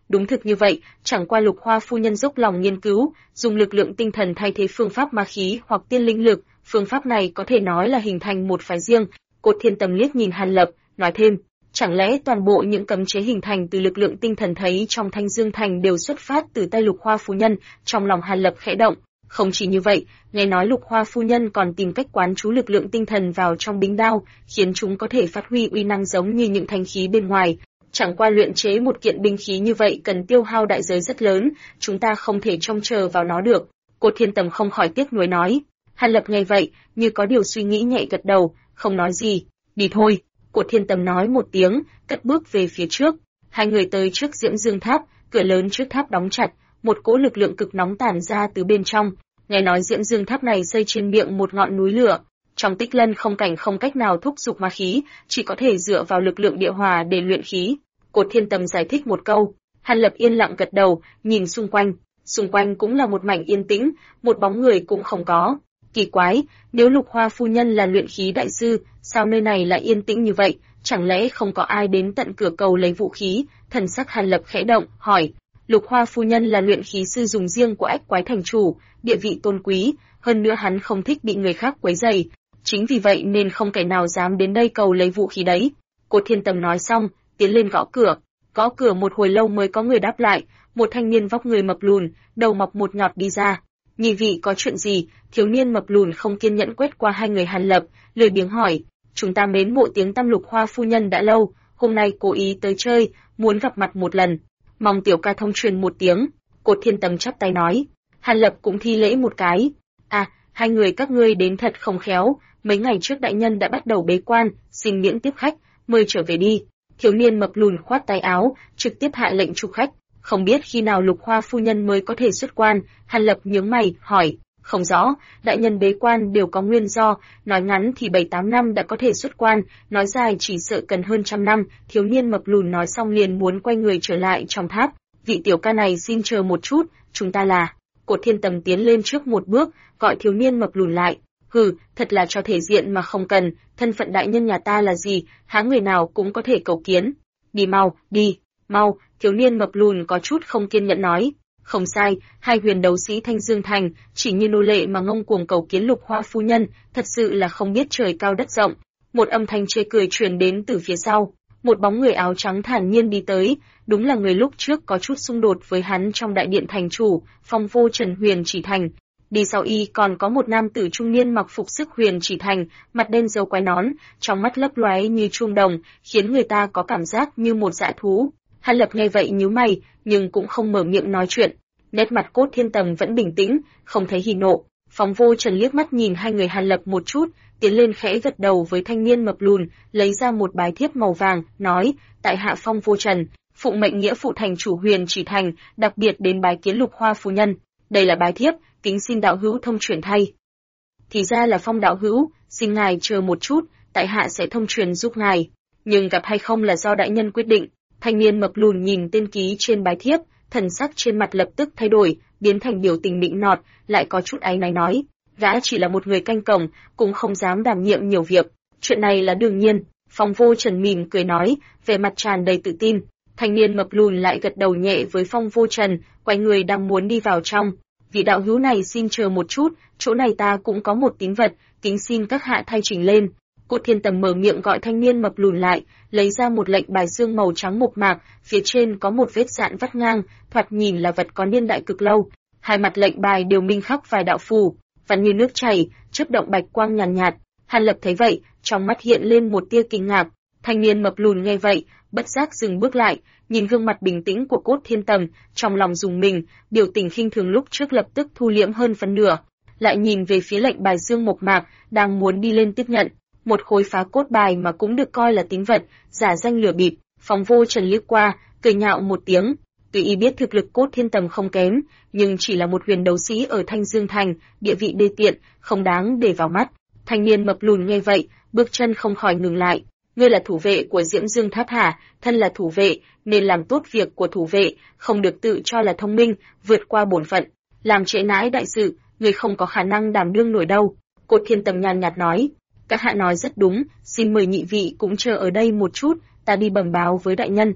Đúng thực như vậy, chẳng qua Lục Hoa phu nhân dốc lòng nghiên cứu, dùng lực lượng tinh thần thay thế phương pháp ma khí hoặc tiên linh lực, phương pháp này có thể nói là hình thành một phái riêng. Cột Thiên Tầm liếc nhìn Hàn Lập, nói thêm, chẳng lẽ toàn bộ những cấm chế hình thành từ lực lượng tinh thần thấy trong Thanh Dương Thành đều xuất phát từ tay Lục Hoa phu nhân? Trong lòng Hàn Lập khẽ động. Không chỉ như vậy, nghe nói Lục Hoa phu nhân còn tìm cách quán trú lực lượng tinh thần vào trong bính đao, khiến chúng có thể phát huy uy năng giống như những thanh khí bên ngoài. Chẳng qua luyện chế một kiện binh khí như vậy cần tiêu hao đại giới rất lớn, chúng ta không thể trông chờ vào nó được. Cột Thiên Tầm không khỏi tiếc nuối nói. Hàn Lập nghe vậy, như có điều suy nghĩ nhẹ gật đầu, không nói gì. Đi thôi. Cột Thiên Tầm nói một tiếng, cất bước về phía trước. Hai người tới trước Diễm Dương Tháp, cửa lớn trước tháp đóng chặt, một cỗ lực lượng cực nóng tản ra từ bên trong. Nghe nói Diễm Dương Tháp này xây trên miệng một ngọn núi lửa. Trong Tích Lân không cảnh không cách nào thúc giục ma khí, chỉ có thể dựa vào lực lượng địa hỏa để luyện khí. Cột Thiên Tầm giải thích một câu, Hàn Lập yên lặng gật đầu, nhìn xung quanh cũng là một mảnh yên tĩnh, một bóng người cũng không có. Kỳ quái, nếu Lục Hoa phu nhân là luyện khí đại sư, sao nơi này lại yên tĩnh như vậy, chẳng lẽ không có ai đến tận cửa cầu lấy vũ khí? Thần sắc Hàn Lập khẽ động, hỏi, Lục Hoa phu nhân là luyện khí sư dùng riêng của Ách Quái thành chủ, địa vị tôn quý, hơn nữa hắn không thích bị người khác quấy rầy, chính vì vậy nên không kẻ nào dám đến đây cầu lấy vũ khí đấy. Cột Thiên Tầm nói xong, tiến lên gõ cửa một hồi lâu mới có người đáp lại, một thanh niên vóc người mập lùn, đầu mọc một nhọt đi ra. Nhị vị có chuyện gì? Thiếu niên mập lùn không kiên nhẫn quét qua hai người Hàn Lập, lười biếng hỏi. Chúng ta mến mộ tiếng tăm Lục Hoa phu nhân đã lâu, hôm nay cố ý tới chơi, muốn gặp mặt một lần. Mong tiểu ca thông truyền một tiếng. Cột Thiên Tầm chắp tay nói. Hàn Lập cũng thi lễ một cái. À, hai người các ngươi đến thật không khéo, mấy ngày trước đại nhân đã bắt đầu bế quan, xin miễn tiếp khách, mời trở về đi. Thiếu niên mập lùn khoát tay áo, trực tiếp hạ lệnh chụp khách. Không biết khi nào Lục Hoa phu nhân mới có thể xuất quan? Hàn Lập nhướng mày, hỏi. Không rõ, đại nhân bế quan đều có nguyên do, nói ngắn thì 7-8 năm đã có thể xuất quan, nói dài chỉ sợ cần hơn 100 năm. Thiếu niên mập lùn nói xong liền muốn quay người trở lại trong tháp. Vị tiểu ca này xin chờ một chút, chúng ta là. Cột Thiên Tầm tiến lên trước một bước, gọi thiếu niên mập lùn lại. Hừ, thật là cho thể diện mà không cần, thân phận đại nhân nhà ta là gì, há người nào cũng có thể cầu kiến. Đi mau, thiếu niên mập lùn có chút không kiên nhẫn nói. Không sai, hai huyền đấu sĩ Thanh Dương Thành, chỉ như nô lệ mà ngông cuồng cầu kiến Lục Hoa phu nhân, thật sự là không biết trời cao đất rộng. Một âm thanh chê cười truyền đến từ phía sau, một bóng người áo trắng thản nhiên đi tới, đúng là người lúc trước có chút xung đột với hắn trong đại điện thành chủ, Phong Vô Trần Huyền Chỉ Thành. Đi sau y còn có một nam tử trung niên mặc phục sức Huyền Chỉ Thành, mặt đen râu quai nón, trong mắt lấp lóe như chuông đồng, khiến người ta có cảm giác như một dã thú. Hàn Lập nghe vậy nhíu mày, nhưng cũng không mở miệng nói chuyện. Nét mặt Cốt Thiên Tầm vẫn bình tĩnh, không thấy hỉ nộ. Phong Vô Trần liếc mắt nhìn hai người Hàn Lập một chút, tiến lên khẽ gật đầu với thanh niên mập lùn, lấy ra một bái thiếp màu vàng, nói: "Tại hạ Phong Vô Trần, phụng mệnh nghĩa phụ thành chủ Huyền Chỉ Thành, đặc biệt đến bái kiến Lục Hoa phu nhân. Đây là bái thiếp, kính xin đạo hữu thông truyền thay." Thì ra là Phong đạo hữu, xin ngài chờ một chút, tại hạ sẽ thông truyền giúp ngài. Nhưng gặp hay không là do đại nhân quyết định. Thanh niên mập lùn nhìn tên ký trên bái thiếp, thần sắc trên mặt lập tức thay đổi, biến thành biểu tình nịnh nọt, lại có chút áy náy nói: "Gã chỉ là một người canh cổng, cũng không dám đảm nhiệm nhiều việc, chuyện này là đương nhiên." Phong Vô Trần mỉm cười nói, vẻ mặt tràn đầy tự tin. Thanh niên mập lùn lại gật đầu nhẹ với Phong Vô Trần, quay người đang muốn đi vào trong. "Vị đạo hữu này xin chờ một chút, chỗ này ta cũng có một tín vật, kính xin các hạ thay chỉnh lên." Cốt Thiên Tầm mở miệng gọi thanh niên mập lùn lại, lấy ra một lệnh bài dương màu trắng mộc mạc, phía trên có một vết dạn vắt ngang, thoạt nhìn là vật có niên đại cực lâu. Hai mặt lệnh bài đều minh khắc vài đạo phù, văn như nước chảy, chớp động bạch quang nhàn nhạt. Hàn Lập thấy vậy, trong mắt hiện lên một tia kinh ngạc. Thanh niên mập lùn nghe vậy, bất giác dừng bước lại, nhìn gương mặt bình tĩnh của Cốt Thiên Tầm, trong lòng rùng mình, biểu tình khinh thường lúc trước lập tức thu liễm hơn phần nửa, lại nhìn về phía lệnh bài dương mộc mạc, đang muốn đi lên tiếp nhận. Một khối phá cốt bài mà cũng được coi là tín vật, giả danh lừa bịp. Phong Vô Trần liếc qua, cười nhạo một tiếng. Tuy y biết thực lực Cốt Thiên Tầm không kém, nhưng chỉ là một huyền đấu sĩ ở Thanh Dương Thành, địa vị đê tiện, không đáng để vào mắt. Thanh niên mập lùn nghe vậy, bước chân không khỏi ngừng lại. Ngươi là thủ vệ của Diễm Dương Tháp hả? Thân là thủ vệ, nên làm tốt việc của thủ vệ, không được tự cho là thông minh, vượt qua bổn phận, làm trễ nãi đại sự, ngươi không có khả năng đảm đương nổi đâu. Cốt Thiên Tầm nhàn nhạt nói. Các hạ nói rất đúng, xin mời nhị vị cũng chờ ở đây một chút, ta đi bẩm báo với đại nhân.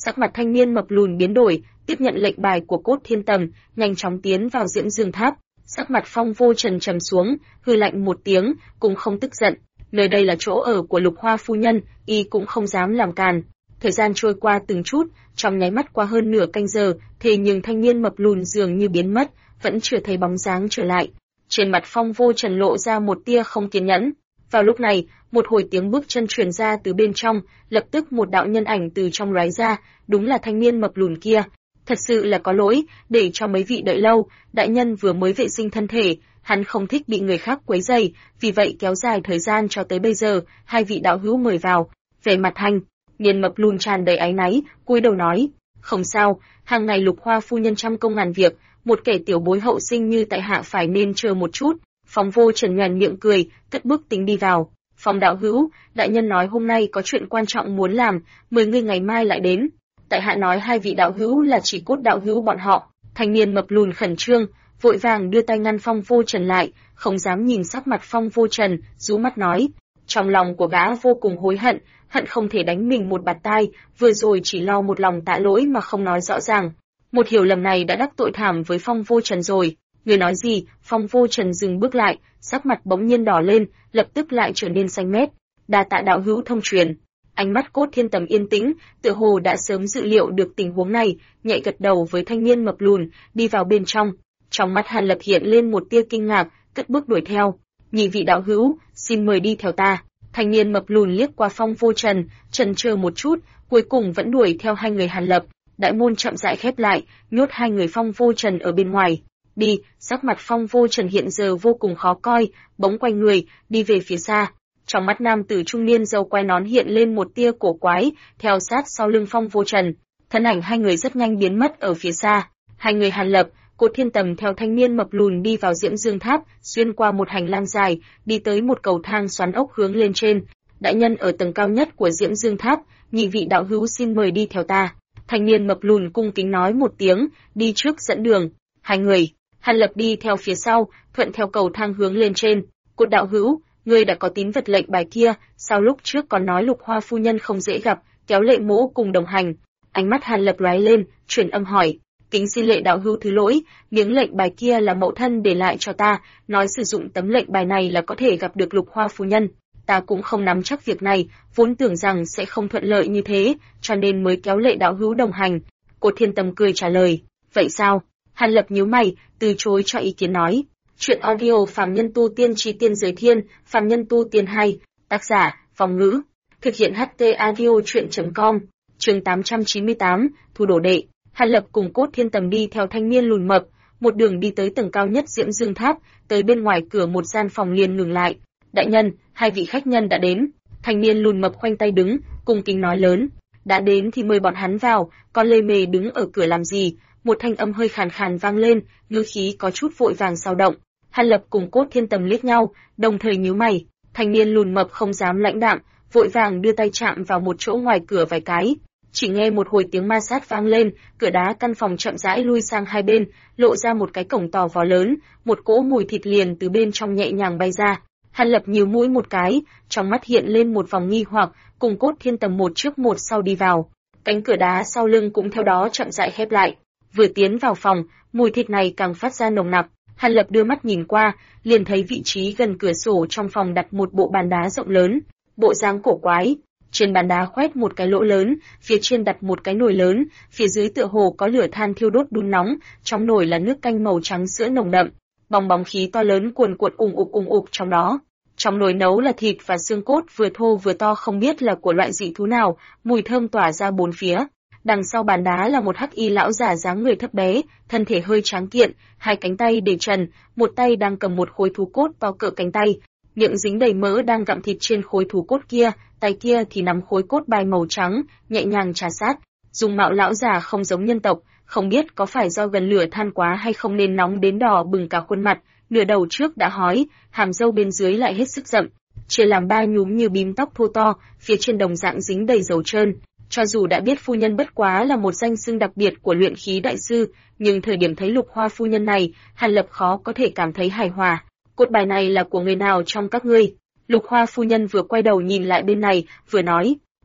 Sắc mặt thanh niên mập lùn biến đổi, tiếp nhận lệnh bài của Cốt Thiên Tầm, nhanh chóng tiến vào Diễm Dương Tháp. Sắc mặt Phong Vô Trần trầm xuống, hừ lạnh một tiếng, cũng không tức giận. Nơi đây là chỗ ở của Lục Hoa phu nhân, y cũng không dám làm càn. Thời gian trôi qua từng chút, trong nháy mắt qua hơn nửa canh giờ, thế nhưng thanh niên mập lùn dường như biến mất, vẫn chưa thấy bóng dáng trở lại. Trên mặt Phong Vô Trần lộ ra một tia không kiên nhẫn. Vào lúc này, một hồi tiếng bước chân truyền ra từ bên trong, lập tức một đạo nhân ảnh từ trong lóe ra, đúng là thanh niên mập lùn kia. Thật sự là có lỗi, để cho mấy vị đợi lâu, đại nhân vừa mới vệ sinh thân thể, hắn không thích bị người khác quấy rầy, vì vậy kéo dài thời gian cho tới bây giờ, hai vị đạo hữu mời vào. Về mặt thanh niên mập lùn tràn đầy áy náy, cúi đầu nói, không sao, hàng ngày Lục Hoa phu nhân trăm công ngàn việc, một kẻ tiểu bối hậu sinh như tại hạ phải nên chờ một chút. Phong Vô Trần nhoẻn miệng cười, cất bước tính đi vào. Phong đạo hữu, đại nhân nói hôm nay có chuyện quan trọng muốn làm, mời ngươi ngày mai lại đến. Tại hạ nói hai vị đạo hữu là chỉ Cốt đạo hữu bọn họ. Thanh niên mập lùn khẩn trương, vội vàng đưa tay ngăn Phong Vô Trần lại, không dám nhìn sắc mặt Phong Vô Trần, rũ mắt nói. Trong lòng của gã vô cùng hối hận, hận không thể đánh mình một bạt tai, vừa rồi chỉ lo một lòng tạ lỗi mà không nói rõ ràng. Một hiểu lầm này đã đắc tội thảm với Phong Vô Trần rồi. Người nói gì? Phong Vô Trần dừng bước lại, sắc mặt bỗng nhiên đỏ lên, lập tức lại trở nên xanh mét. Đa tạ đạo hữu thông truyền. Ánh mắt Cốt Thiên Tầm yên tĩnh, tựa hồ đã sớm dự liệu được tình huống này, nhẹ gật đầu với thanh niên mập lùn, đi vào bên trong. Trong mắt Hàn Lập hiện lên một tia kinh ngạc, cất bước đuổi theo. Nhị vị đạo hữu, xin mời đi theo ta. Thanh niên mập lùn liếc qua Phong Vô Trần, chần chờ một chút, cuối cùng vẫn đuổi theo hai người Hàn Lập. Đại môn chậm rãi khép lại, nhốt hai người Phong Vô Trần ở bên ngoài. Đi, sắc mặt Phong Vô Trần hiện giờ vô cùng khó coi, bỗng quay người, đi về phía xa. Trong mắt nam tử trung niên râu quai nón hiện lên một tia cổ quái, theo sát sau lưng Phong Vô Trần. Thân ảnh hai người rất nhanh biến mất ở phía xa. Hai người Hàn Lập, Cốt Thiên Tầm theo thanh niên mập lùn đi vào Diễm Dương Tháp, xuyên qua một hành lang dài, đi tới một cầu thang xoắn ốc hướng lên trên. Đại nhân ở tầng cao nhất của Diễm Dương Tháp, nhị vị đạo hữu xin mời đi theo ta. Thanh niên mập lùn cung kính nói một tiếng, đi trước dẫn đường. Hai người, Hàn Lập đi theo phía sau, thuận theo cầu thang hướng lên trên. Cốt đạo hữu, ngươi đã có tín vật lệnh bài kia, sao lúc trước còn nói Lục Hoa phu nhân không dễ gặp, kéo Lệ Mỗ cùng đồng hành. Ánh mắt Hàn Lập lóe lên, truyền âm hỏi, kính xin Lệ đạo hữu thứ lỗi, miếng lệnh bài kia là mẫu thân để lại cho ta, nói sử dụng tấm lệnh bài này là có thể gặp được Lục Hoa phu nhân. Ta cũng không nắm chắc việc này, vốn tưởng rằng sẽ không thuận lợi như thế, cho nên mới kéo Lệ đạo hữu đồng hành. Cốt Thiên Tầm cười trả lời, vậy sao? Hàn Lập nhíu mày, từ chối cho ý kiến nói. Chuyện audio Phàm Nhân Tu Tiên Chi Tiên Giới Thiên, Phàm Nhân Tu Tiên 2, tác giả, Phong Ngữ, thực hiện HT audio chuyện.com, chương 898, Thu Đồ Đệ. Hàn Lập cùng Cốt Thiên Tầm đi theo thanh niên lùn mập, một đường đi tới tầng cao nhất Diễm Dương Tháp, tới bên ngoài cửa một gian phòng liền ngừng lại. Đại nhân, hai vị khách nhân đã đến. Thanh niên lùn mập khoanh tay đứng, cung kính nói lớn. Đã đến thì mời bọn hắn vào, còn lề mề đứng ở cửa làm gì? Một thanh âm hơi khàn khàn vang lên, ngữ khí có chút vội vàng xao động. Hàn Lập cùng Cốt Thiên Tầm liếc nhau, đồng thời nhíu mày. Thanh niên lùn mập không dám lãnh đạm, vội vàng đưa tay chạm vào một chỗ ngoài cửa vài cái. Chỉ nghe một hồi tiếng ma sát vang lên, cửa đá căn phòng chậm rãi lui sang hai bên, lộ ra một cái cổng tò vò lớn, một cỗ mùi thịt liền từ bên trong nhẹ nhàng bay ra. Hàn Lập nhíu mũi một cái, trong mắt hiện lên một vòng nghi hoặc, cùng Cốt Thiên Tầm một trước một sau đi vào. Cánh cửa đá sau lưng cũng theo đó chậm rãi khép lại. Vừa tiến vào phòng, mùi thịt này càng phát ra nồng nặc. Hàn Lập đưa mắt nhìn qua, liền thấy vị trí gần cửa sổ trong phòng đặt một bộ bàn đá rộng lớn, bộ dáng cổ quái. Trên bàn đá khoét một cái lỗ lớn, phía trên đặt một cái nồi lớn, phía dưới tựa hồ có lửa than thiêu đốt đun nóng, trong nồi là nước canh màu trắng sữa nồng đậm, bong bóng khí to lớn cuồn cuộn ùng ục trong đó. Trong nồi nấu là thịt và xương cốt vừa thô vừa to không biết là của loại dị thú nào, mùi thơm tỏa ra bốn phía. Đằng sau bàn đá là một hắc y lão giả dáng người thấp bé, thân thể hơi tráng kiện, hai cánh tay để trần, một tay đang cầm một khối thú cốt to cỡ cánh tay, miệng dính đầy mỡ đang gặm thịt trên khối thú cốt kia, tay kia thì nắm khối cốt bài màu trắng, nhẹ nhàng trà sát. Dung mạo lão già không giống nhân tộc, không biết có phải do gần lửa than quá hay không nên nóng đến đỏ bừng cả khuôn mặt, nửa đầu trước đã hói, hàm râu bên dưới lại hết sức rậm, chia làm ba nhúm như bím tóc thô to, phía trên đồng dạng dính đầy dầu trơn. Cho dù đã biết phu nhân bất quá là một danh xưng đặc biệt của luyện khí đại sư, nhưng thời điểm thấy Lục Hoa phu nhân này, Hàn Lập khó có thể cảm thấy hài hòa. Cốt bài này là của người nào trong các ngươi? Lục Hoa phu nhân vừa quay đầu nhìn lại bên này, vừa nói,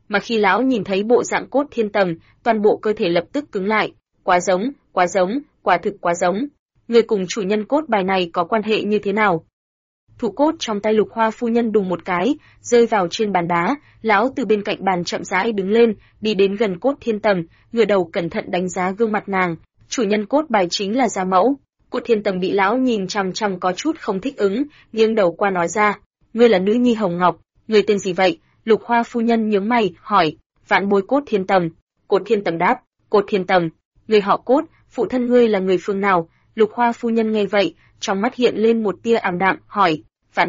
Mà khi lão nhìn thấy bộ dạng Cốt Thiên Tầm, toàn bộ cơ thể lập tức cứng lại. Quá giống, quả thực quá giống. Người cùng chủ nhân cốt bài này có quan hệ như thế nào? Thủ cốt trong tay Lục Hoa phu nhân đùng một cái, rơi vào trên bàn đá, lão từ bên cạnh bàn chậm rãi đứng lên, đi đến gần Cốt Thiên Tầm, ngửa đầu cẩn thận đánh giá gương mặt nàng. Chủ nhân cốt bài chính là Gia Mẫu. Cốt Thiên Tầm bị lão nhìn chằm chằm có chút không thích ứng, nghiêng đầu qua nói ra, ngươi là nữ nhi Hồng Ngọc, ngươi tên gì vậy? Lục Hoa phu nhân nhướng mày, hỏi, vãn bối Cốt Thiên Tầm. Cốt Thiên Tầm đáp, Cốt Thiên Tầm, người họ Cốt, phụ thân ngươi là người phương nào? Lục Hoa phu nhân nghe vậy, trong mắt hiện lên một tia ảm đạm, hỏi,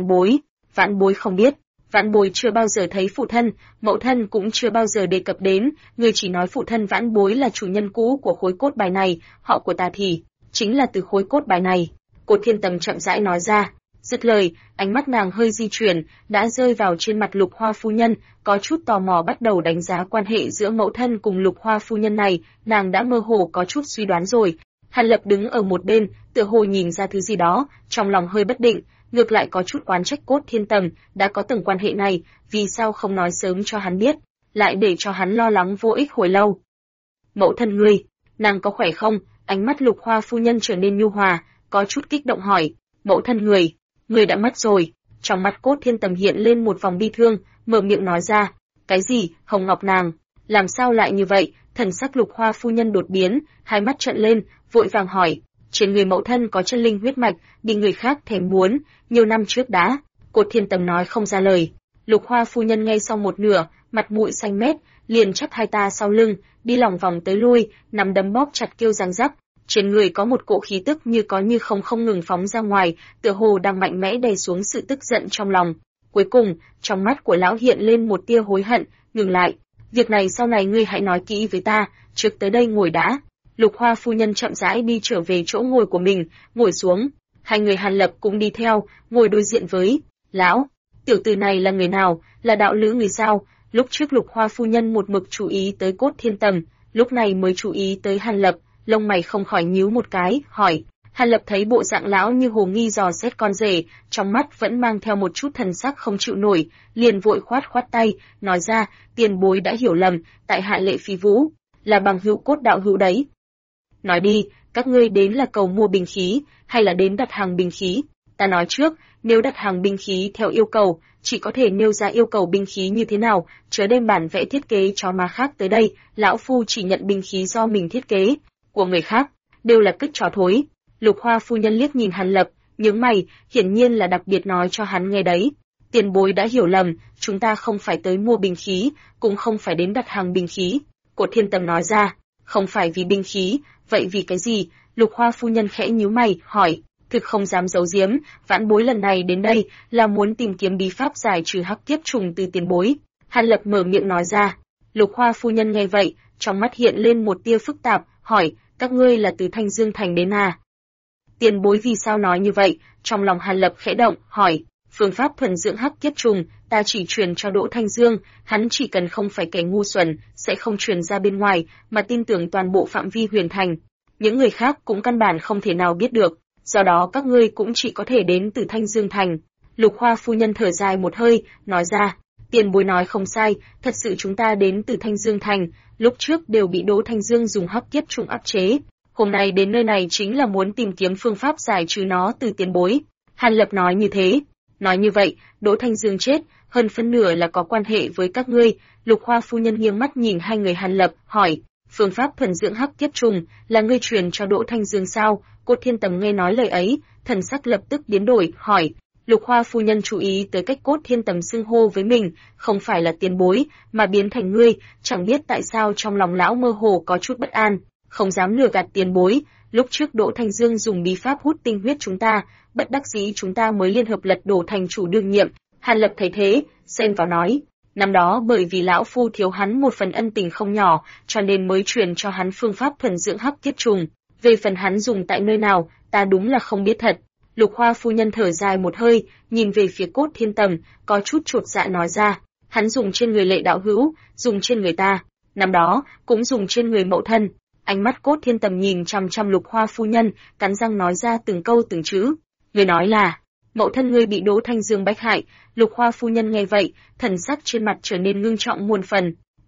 vãn bối không biết, vãn bối chưa bao giờ thấy phụ thân, mẫu thân cũng chưa bao giờ đề cập đến, người chỉ nói phụ thân vãn bối là chủ nhân cũ của khối cốt bài này, họ của ta thì chính là từ khối cốt bài này. Cốt Thiên Tầm chậm rãi nói ra. Dứt lời, ánh mắt nàng hơi di chuyển, đã rơi vào trên mặt Lục Hoa phu nhân, có chút tò mò bắt đầu đánh giá quan hệ giữa mẫu thân cùng Lục Hoa phu nhân này, nàng đã mơ hồ có chút suy đoán rồi. Hàn Lập đứng ở một bên, tựa hồ nhìn ra thứ gì đó, trong lòng hơi bất định, ngược lại có chút oán trách Cốt Thiên Tầm, đã có từng quan hệ này, vì sao không nói sớm cho hắn biết, lại để cho hắn lo lắng vô ích hồi lâu. Mẫu thân ngươi, nàng có khỏe không? Ánh mắt Lục Hoa phu nhân trở nên nhu hòa, có chút kích động hỏi, mẫu thân người đã mất rồi. Trong mắt Cốt Thiên Tầm hiện lên một vòng bi thương, mở miệng nói ra, cái gì, Hồng Ngọc nàng, làm sao lại như vậy? Thần sắc Lục Hoa phu nhân đột biến, hai mắt trợn lên, vội vàng hỏi, trên người mẫu thân có chân linh huyết mạch, bị người khác thèm muốn, nhiều năm trước đã. Cốt Thiên Tầm nói không ra lời. Lục Hoa phu nhân nghe xong một nửa, mặt mũi xanh mét, liền chắp hai ta sau lưng, đi lòng vòng tới lui, nắm đấm bóp chặt kêu răng rắc. Trên người có một cỗ khí tức như có như không ngừng phóng ra ngoài, tựa hồ đang mạnh mẽ đè xuống sự tức giận trong lòng. Cuối cùng, trong mắt của lão hiện lên một tia hối hận, ngừng lại. Việc này sau này ngươi hãy nói kỹ với ta, trước tới đây ngồi đã. Lục Hoa phu nhân chậm rãi đi trở về chỗ ngồi của mình, ngồi xuống. Hai người Hàn Lập cũng đi theo, ngồi đối diện với lão. Tiểu tử này là người nào, là đạo lữ người sao? Lúc trước Lục Hoa phu nhân một mực chú ý tới Cốt Thiên Tầm, lúc này mới chú ý tới Hàn Lập, lông mày không khỏi nhíu một cái, hỏi. Hàn Lập thấy bộ dạng lão như hồ nghi dò xét con rể, trong mắt vẫn mang theo một chút thần sắc không chịu nổi, liền vội khoát tay, nói ra, tiền bối đã hiểu lầm, tại hạ Lệ Phi Vũ, là bằng hữu Cốt đạo hữu đấy. Nói đi, các ngươi đến là cầu mua binh khí, hay là đến đặt hàng binh khí? Ta nói trước, nếu đặt hàng binh khí theo yêu cầu, chỉ có thể nêu ra yêu cầu binh khí như thế nào, chớ đem bản vẽ thiết kế cho ma khác tới đây, lão phu chỉ nhận binh khí do mình thiết kế, của người khác, đều là cứt chó thối. Lục Hoa phu nhân liếc nhìn Hàn Lập, nhướng mày, hiển nhiên là đặc biệt nói cho hắn nghe đấy. Tiền bối đã hiểu lầm, chúng ta không phải tới mua binh khí, cũng không phải đến đặt hàng binh khí. Cốt Thiên Tầm nói ra, không phải vì binh khí, vậy vì cái gì? Lục Hoa phu nhân khẽ nhíu mày, hỏi, thực không dám giấu giếm, vãn bối lần này đến đây là muốn tìm kiếm bí pháp giải trừ hắc kiếp trùng từ tiền bối. Hàn Lập mở miệng nói ra. Lục Hoa phu nhân nghe vậy, trong mắt hiện lên một tia phức tạp, hỏi, các ngươi là từ Thanh Dương Thành đến à? Tiền bối vì sao nói như vậy? Trong lòng Hàn Lập khẽ động, hỏi, phương pháp thuần dưỡng hắc kiếp trùng, ta chỉ truyền cho Đỗ Thanh Dương, hắn chỉ cần không phải kẻ ngu xuẩn, sẽ không truyền ra bên ngoài, mà tin tưởng toàn bộ phạm vi Huyền Thành. Những người khác cũng căn bản không thể nào biết được, do đó các ngươi cũng chỉ có thể đến từ Thanh Dương Thành. Lục Hoa phu nhân thở dài một hơi, nói ra, tiền bối nói không sai, thật sự chúng ta đến từ Thanh Dương Thành, lúc trước đều bị Đỗ Thanh Dương dùng hắc kiếp trùng áp chế. Hôm nay đến nơi này chính là muốn tìm kiếm phương pháp giải trừ nó từ tiền bối. Hàn Lập nói như thế. Nói như vậy, Đỗ Thanh Dương chết, hơn phân nửa là có quan hệ với các ngươi. Lục Hoa phu nhân nghiêng mắt nhìn hai người Hàn Lập, hỏi, phương pháp thuần dưỡng hắc kiếp trùng là ngươi truyền cho Đỗ Thanh Dương sao? Cốt Thiên Tầm nghe nói lời ấy, thần sắc lập tức biến đổi, hỏi. Lục Hoa phu nhân chú ý tới cách Cốt Thiên Tầm xưng hô với mình, không phải là tiền bối, mà biến thành ngươi, chẳng biết tại sao trong lòng lão mơ hồ có chút bất an, không dám lừa gạt tiền bối. Lúc trước Đỗ Thanh Dương dùng bí pháp hút tinh huyết chúng ta, bất đắc dĩ chúng ta mới liên hợp lật đổ thành chủ đương nhiệm. Hàn Lập thấy thế, xen vào nói, năm đó bởi vì lão phu thiếu hắn một phần ân tình không nhỏ, cho nên mới truyền cho hắn phương pháp thuần dưỡng hắc kiếp trùng. Về phần hắn dùng tại nơi nào, ta đúng là không biết thật. Lục Hoa phu nhân thở dài một hơi, nhìn về phía Cốt Thiên Tầm, có chút chột dạ nói ra, hắn dùng trên người Lệ đạo hữu, dùng trên người ta, năm đó cũng dùng trên người mẫu thân. Ánh mắt Cốt Thiên Tầm nhìn chằm chằm Lục Hoa phu nhân, cắn răng nói ra từng câu từng chữ. Người nói là, mẫu thân ngươi bị Đỗ Thanh Dương bách hại. Lục Hoa phu nhân nghe vậy, thần sắc trên mặt trở nên ngưng trọng muôn phần.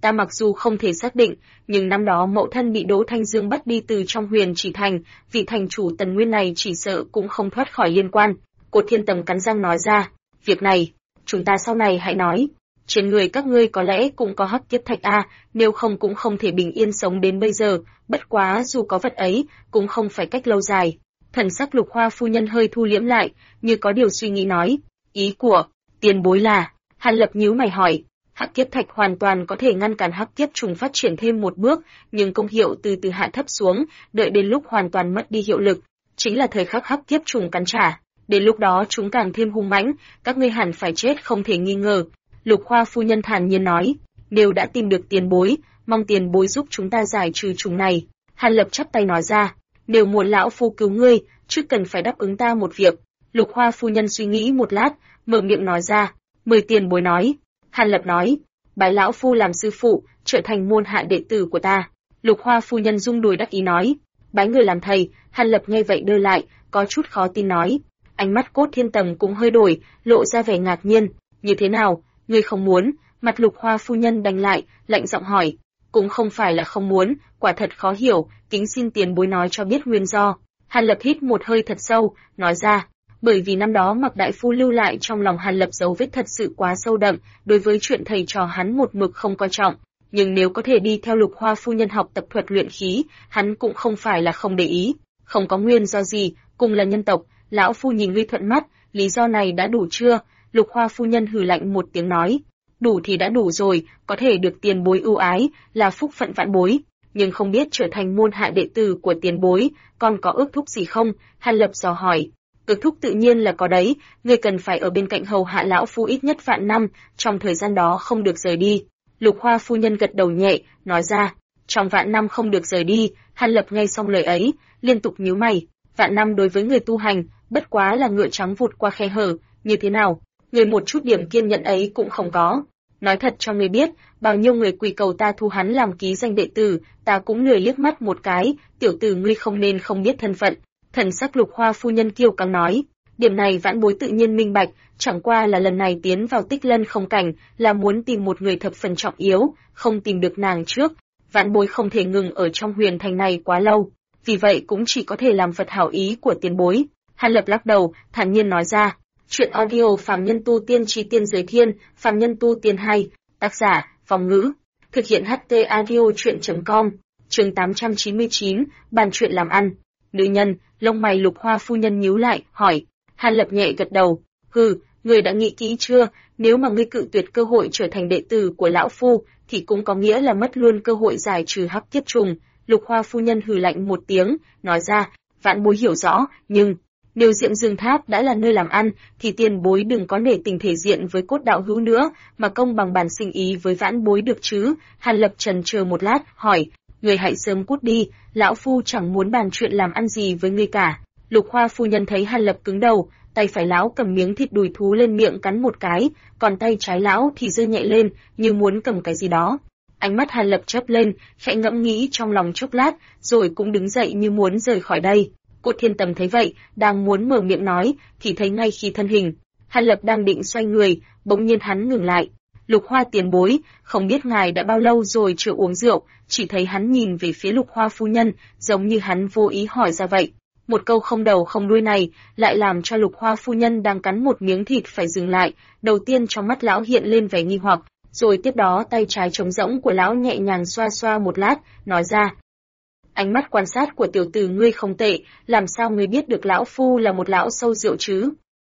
Ta mặc dù không thể xác định, nhưng năm đó mẫu thân bị Đỗ Thanh Dương bắt đi từ trong Huyền Chỉ Thành, vị thành chủ Tần Nguyên này chỉ sợ cũng không thoát khỏi liên quan. Cột Thiên Tầm cắn răng nói ra, việc này, chúng ta sau này hãy nói. Trên người các ngươi có lẽ cũng có hắc kiếp thạch a, nếu không cũng không thể bình yên sống đến bây giờ, bất quá dù có vật ấy, cũng không phải cách lâu dài. Thần sắc Lục Hoa phu nhân hơi thu liễm lại, như có điều suy nghĩ nói, ý của tiền bối là. Hàn Lập nhíu mày hỏi, hắc kiếp thạch hoàn toàn có thể ngăn cản hắc kiếp trùng phát triển thêm một bước, nhưng công hiệu từ từ hạ thấp xuống, đợi đến lúc hoàn toàn mất đi hiệu lực, chính là thời khắc hắc kiếp trùng cắn trả. Đến lúc đó chúng càng thêm hung mãnh, các ngươi hẳn phải chết không thể nghi ngờ. Lục Hoa phu nhân thản nhiên nói, nếu đã tìm được tiền bối, mong tiền bối giúp chúng ta giải trừ trùng này. Hàn Lập chắp tay nói ra, nếu muốn lão phu cứu ngươi, chứ cần phải đáp ứng ta một việc. Lục Hoa phu nhân suy nghĩ một lát, mở miệng nói ra, mời tiền bối nói. Hàn Lập nói, bái lão phu làm sư phụ, trở thành môn hạ đệ tử của ta. Lục Hoa phu nhân rung đùi đắc ý nói, bái người làm thầy. Hàn Lập nghe vậy đơ lại, có chút khó tin nói. Ánh mắt Cốt Thiên Tầm cũng hơi đổi, lộ ra vẻ ngạc nhiên. Như thế nào, ngươi không muốn? Mặt Lục Hoa phu nhân đanh lại, lạnh giọng hỏi. Cũng không phải là không muốn, quả thật khó hiểu, kính xin tiền bối nói cho biết nguyên do. Hàn Lập hít một hơi thật sâu, nói ra. Bởi vì năm đó Mạc đại phu lưu lại trong lòng Hàn Lập dấu vết thật sự quá sâu đậm, đối với chuyện thầy trò hắn một mực không coi trọng. Nhưng nếu có thể đi theo Lục Hoa phu nhân học tập thuật luyện khí, hắn cũng không phải là không để ý. Không có nguyên do gì, cùng là nhân tộc, lão phu nhìn ngươi thuận mắt, lý do này đã đủ chưa? Lục Hoa phu nhân hừ lạnh một tiếng nói, đủ thì đã đủ rồi, có thể được tiền bối ưu ái, là phúc phận vãn bối, nhưng không biết trở thành môn hạ đệ tử của tiền bối, còn có ước thúc gì không? Hàn Lập dò hỏi. Ước thúc tự nhiên là có đấy, ngươi cần phải ở bên cạnh hầu hạ lão phu ít nhất vạn năm, trong thời gian đó không được rời đi. Lục Hoa phu nhân gật đầu nhẹ, nói ra, trong vạn năm không được rời đi. Hàn Lập nghe xong lời ấy, liên tục nhíu mày, vạn năm đối với người tu hành, bất quá là ngựa trắng vụt qua khe hở, như thế nào? Người một chút điểm kiên nhẫn ấy cũng không có. Nói thật cho ngươi biết, bao nhiêu người quỳ cầu ta thu hắn làm ký danh đệ tử, ta cũng lười liếc mắt một cái, tiểu tử ngươi không nên không biết thân phận. Thần sắc Lục Hoa phu nhân kiêu căng nói, điểm này vãn bối tự nhiên minh bạch, chẳng qua là lần này tiến vào Tích Lân không cảnh, là muốn tìm một người thập phần trọng yếu, không tìm được nàng trước, vãn bối không thể ngừng ở trong Huyền Thành này quá lâu, vì vậy cũng chỉ có thể làm phật hảo ý của tiền bối. Hàn Lập lắc đầu, thản nhiên nói ra, chuyện audio Phàm Nhân Tu Tiên Chí Tiên Giới Thiên, Phàm Nhân Tu Tiên hay, tác giả, Phong Ngữ, thực hiện HT audio chuyện.com, chương 899, bàn chuyện làm ăn. Nữ nhân, lông mày Lục Hoa phu nhân nhíu lại, hỏi. Hàn Lập nhẹ gật đầu, hừ, người đã nghĩ kỹ chưa, nếu mà ngươi cự tuyệt cơ hội trở thành đệ tử của lão phu, thì cũng có nghĩa là mất luôn cơ hội giải trừ hắc kiếp trùng. Lục Hoa phu nhân hừ lạnh một tiếng, nói ra, vãn bối hiểu rõ, nhưng nếu Diệm Dương Tháp đã là nơi làm ăn, thì tiền bối đừng có nể tình thể diện với Cốt đạo hữu nữa, mà công bằng bản sinh ý với vãn bối được chứ. Hàn Lập trần chờ một lát, hỏi, người hãy sớm cút đi, lão phu chẳng muốn bàn chuyện làm ăn gì với ngươi cả. Lục Hoa phu nhân thấy Hàn Lập cứng đầu, tay phải lão cầm miếng thịt đùi thú lên miệng cắn một cái, còn tay trái lão thì giơ nhẹ lên, như muốn cầm cái gì đó. Ánh mắt Hàn Lập chớp lên, khẽ ngẫm nghĩ trong lòng chốc lát, rồi cũng đứng dậy như muốn rời khỏi đây. Cốt Thiên Tầm thấy vậy, đang muốn mở miệng nói, thì thấy ngay khi thân hình Hàn Lập đang định xoay người, bỗng nhiên hắn ngừng lại. Lục Hoa tiền bối, không biết ngài đã bao lâu rồi chưa uống rượu, chỉ thấy hắn nhìn về phía Lục Hoa phu nhân, giống như hắn vô ý hỏi ra vậy. Một câu không đầu không đuôi này, lại làm cho Lục Hoa phu nhân đang cắn một miếng thịt phải dừng lại, đầu tiên trong mắt lão hiện lên vẻ nghi hoặc, rồi tiếp đó tay trái trống rỗng của lão nhẹ nhàng xoa xoa một lát, nói ra. Ánh mắt quan sát của tiểu tử ngươi không tệ, làm sao ngươi biết được lão phu là một lão sâu rượu chứ?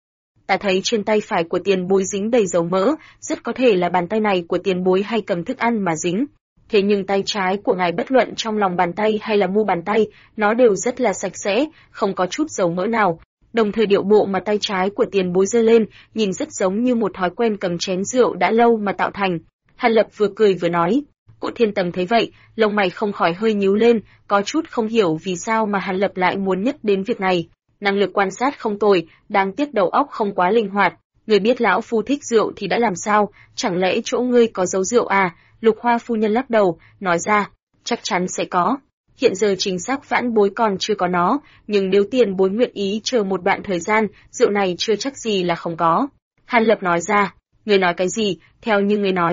Ta thấy trên tay phải của tiền bối dính đầy dầu mỡ, rất có thể là bàn tay này của tiền bối hay cầm thức ăn mà dính. Thế nhưng tay trái của ngài bất luận trong lòng bàn tay hay là mu bàn tay, nó đều rất là sạch sẽ, không có chút dầu mỡ nào. Đồng thời điệu bộ mà tay trái của tiền bối giơ lên, nhìn rất giống như một thói quen cầm chén rượu đã lâu mà tạo thành. Hàn Lập vừa cười vừa nói. Cốt Thiên Tầm thấy vậy, lông mày không khỏi hơi nhíu lên, có chút không hiểu vì sao mà Hàn Lập lại muốn nhất đến việc này. Năng lực quan sát không tồi, đáng tiếc đầu óc không quá linh hoạt. Người biết lão phu thích rượu thì đã làm sao, chẳng lẽ chỗ ngươi có giấu rượu à? Lục Hoa phu nhân lắc đầu, nói ra, chắc chắn sẽ có. Hiện giờ chính xác vãn bối còn chưa có nó, nhưng nếu tiền bối nguyện ý chờ một đoạn thời gian, rượu này chưa chắc gì là không có. Hàn Lập nói ra, ngươi nói cái gì, theo như ngươi nói,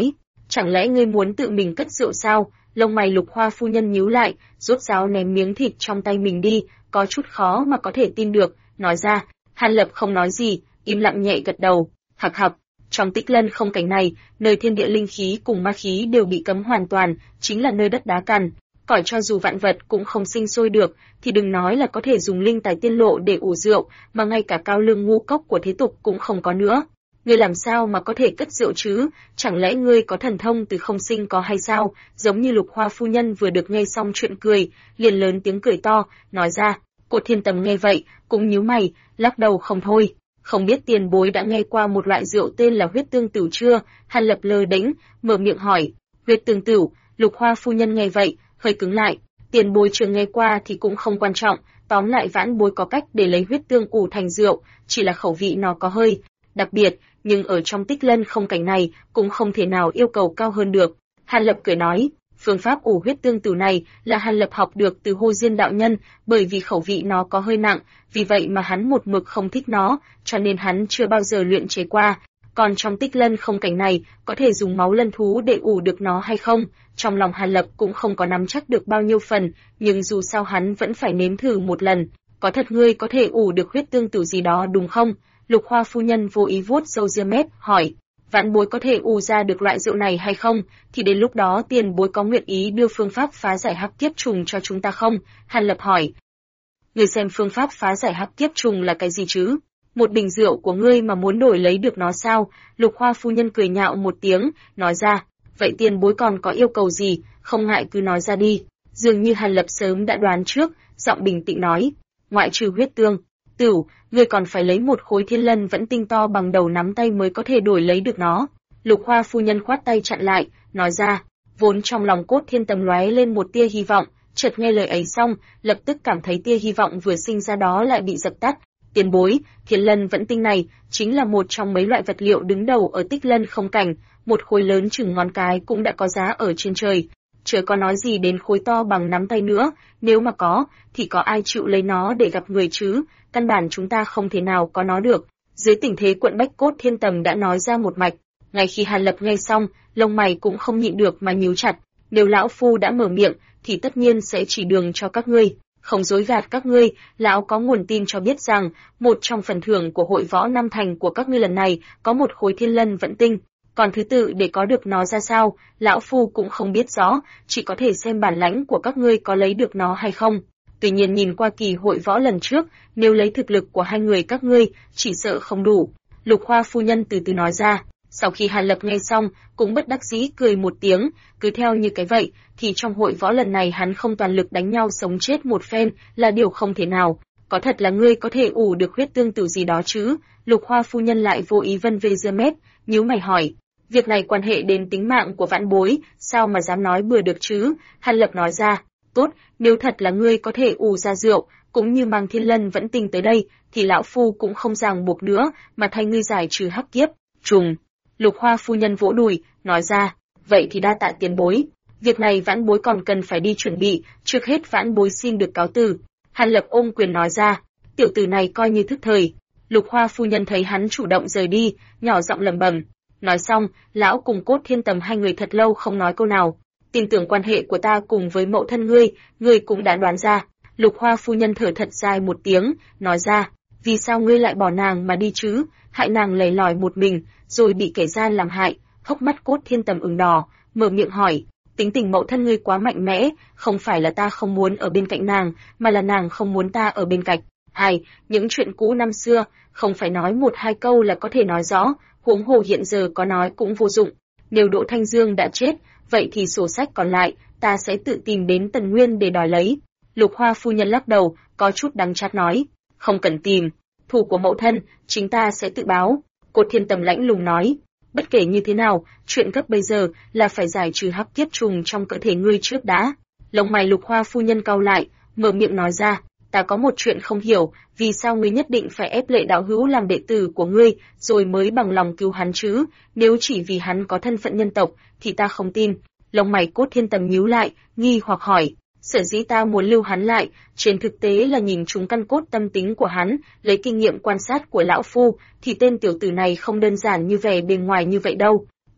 chẳng lẽ ngươi muốn tự mình cất rượu sao? Lông mày Lục Hoa phu nhân nhíu lại, rút ráo ném miếng thịt trong tay mình đi, có chút khó mà có thể tin được, nói ra. Hàn Lập không nói gì, im lặng nhẹ gật đầu. Hặc hặc, trong Tích Lân không cảnh này, nơi thiên địa linh khí cùng ma khí đều bị cấm hoàn toàn, chính là nơi đất đá cằn, cõi cho dù vạn vật cũng không sinh sôi được, thì đừng nói là có thể dùng linh tài tiên lộ để ủ rượu, mà ngay cả cao lương ngũ cốc của thế tục cũng không có nữa. Ngươi làm sao mà có thể cất rượu chứ? Chẳng lẽ ngươi có thần thông từ không sinh có hay sao? Giống như Lục Hoa phu nhân vừa được nghe xong chuyện cười, liền lớn tiếng cười to, nói ra. Cột Thiên Tầm nghe vậy, cũng nhíu mày, lắc đầu không thôi. Không biết tiền bối đã nghe qua một loại rượu tên là huyết tương tửu chưa? Hàn Lập lơ đễnh, mở miệng hỏi. Huyết tương tửu? Lục Hoa phu nhân nghe vậy, hơi cứng lại. Tiền bối chưa nghe qua thì cũng không quan trọng, tóm lại vãn bối có cách để lấy huyết tương ủ thành rượu, chỉ là khẩu vị nó có hơi đặc biệt, nhưng ở trong Tích Lân không cảnh này cũng không thể nào yêu cầu cao hơn được. Hàn Lập cười nói, phương pháp ủ huyết tương tửu này là Hàn Lập học được từ Hồ Diên đạo nhân, bởi vì khẩu vị nó có hơi nặng, vì vậy mà hắn một mực không thích nó, cho nên hắn chưa bao giờ luyện chế qua. Còn trong Tích Lân không cảnh này, có thể dùng máu lân thú để ủ được nó hay không? Trong lòng Hàn Lập cũng không có nắm chắc được bao nhiêu phần, nhưng dù sao hắn vẫn phải nếm thử một lần. Có thật ngươi có thể ủ được huyết tương tửu gì đó đúng không? Lục Hoa phu nhân vô ý vuốt râu ria mép, hỏi, vãn bối có thể ủ ra được loại rượu này hay không? Thì đến lúc đó tiền bối có nguyện ý đưa phương pháp phá giải hắc kiếp trùng cho chúng ta không? Hàn Lập hỏi. Ngươi xem phương pháp phá giải hắc kiếp trùng là cái gì chứ? Một bình rượu của ngươi mà muốn đổi lấy được nó sao? Lục Hoa phu nhân cười nhạo một tiếng, nói ra, vậy tiền bối còn có yêu cầu gì, không ngại cứ nói ra đi. Dường như Hàn Lập sớm đã đoán trước, giọng bình tĩnh nói, ngoại trừ huyết tương tửu, ngươi còn phải lấy một khối thiên lân vẫn tinh to bằng đầu nắm tay mới có thể đổi lấy được nó. Lục Hoa phu nhân khoát tay chặn lại, nói ra, vốn trong lòng Cốt Thiên Tầm lóe lên một tia hy vọng, chợt nghe lời ấy xong, lập tức cảm thấy tia hy vọng vừa sinh ra đó lại bị dập tắt. Tiền bối, thiên lân vẫn tinh này chính là một trong mấy loại vật liệu đứng đầu ở Tích Lân không cảnh, một khối lớn chừng ngón cái cũng đã có giá ở trên trời. Chớ có nói gì đến khối to bằng nắm tay nữa, nếu mà có, thì có ai chịu lấy nó để gặp người chứ, căn bản chúng ta không thể nào có nó được. Dưới tình thế quận Bách Cốt Thiên Tầm đã nói ra một mạch, ngay khi Hàn Lập nghe xong, lông mày cũng không nhịn được mà nhíu chặt, nếu lão phu đã mở miệng, thì tất nhiên sẽ chỉ đường cho các ngươi, không dối gạt các ngươi, lão có nguồn tin cho biết rằng, một trong phần thưởng của hội võ năm thành của các ngươi lần này, có một khối thiên lân vẫn tinh. Còn thứ tự để có được nó ra sao, lão phu cũng không biết rõ, chỉ có thể xem bản lãnh của các ngươi có lấy được nó hay không. Tuy nhiên nhìn qua kỳ hội võ lần trước, nếu lấy thực lực của hai người các ngươi, chỉ sợ không đủ. Lục Hoa phu nhân từ từ nói ra, sau khi Hàn Lập nghe xong, cũng bất đắc dĩ cười một tiếng, cứ theo như cái vậy, thì trong hội võ lần này hắn không toàn lực đánh nhau sống chết một phen, là điều không thể nào. Có thật là ngươi có thể ủ được huyết tương tửu gì đó chứ? Lục Hoa phu nhân lại vô ý vân vê ria mép, nhíu mày hỏi. Việc này quan hệ đến tính mạng của vãn bối, sao mà dám nói bừa được chứ? Hàn Lập nói ra, tốt, nếu thật là ngươi có thể ủ ra rượu, cũng như mang thiên lân vẫn tinh tới đây, thì lão phu cũng không ràng buộc nữa, mà thay ngươi giải trừ hắc kiếp trùng. Lục Hoa phu nhân vỗ đùi, nói ra, vậy thì đa tạ tiền bối. Việc này vãn bối còn cần phải đi chuẩn bị, trước hết vãn bối xin được cáo từ. Hàn Lập ôm quyền nói ra, tiểu tử này coi như thức thời. Lục Hoa phu nhân thấy hắn chủ động rời đi, nhỏ giọng lẩm bẩm. Nói xong, lão cùng Cốt Thiên Tầm hai người thật lâu không nói câu nào. Tin tưởng quan hệ của ta cùng với mẫu thân ngươi cũng đã đoán ra. Lục Hoa phu nhân thở thật dài một tiếng, nói ra, vì sao ngươi lại bỏ nàng mà đi chứ, hại nàng lầy lỏi một mình, rồi bị kẻ gian làm hại. Hốc mắt Cốt Thiên Tầm ửng đỏ, mở miệng hỏi, tính tình mẫu thân ngươi quá mạnh mẽ, không phải là ta không muốn ở bên cạnh nàng, mà là nàng không muốn ta ở bên cạnh. Những chuyện cũ năm xưa, không phải nói một hai câu là có thể nói rõ, huống hồ hiện giờ có nói cũng vô dụng. Nếu Đỗ Thanh Dương đã chết, vậy thì sổ sách còn lại, ta sẽ tự tìm đến Tần Nguyên để đòi lấy. Lục Hoa phu nhân lắc đầu, có chút đắng chát nói, không cần tìm, thù của mẫu thân, chính ta sẽ tự báo. Cốt Thiên Tầm lãnh lùng nói, bất kể như thế nào, chuyện gấp bây giờ là phải giải trừ hắc kiếp trùng trong cơ thể ngươi trước đã. Lông mày Lục Hoa phu nhân cau lại, mở miệng nói ra, ta có một chuyện không hiểu, vì sao ngươi nhất định phải ép Lệ đạo hữu làm đệ tử của ngươi, rồi mới bằng lòng cứu hắn chứ? Nếu chỉ vì hắn có thân phận nhân tộc, thì ta không tin. Lông mày Cốt Thiên Tầm nhíu lại, nghi hoặc hỏi, sở dĩ ta muốn lưu hắn lại, trên thực tế là nhìn trúng căn cốt tâm tính của hắn, lấy kinh nghiệm quan sát của lão phu, thì tên tiểu tử này không đơn giản như vẻ bề ngoài như vậy đâu.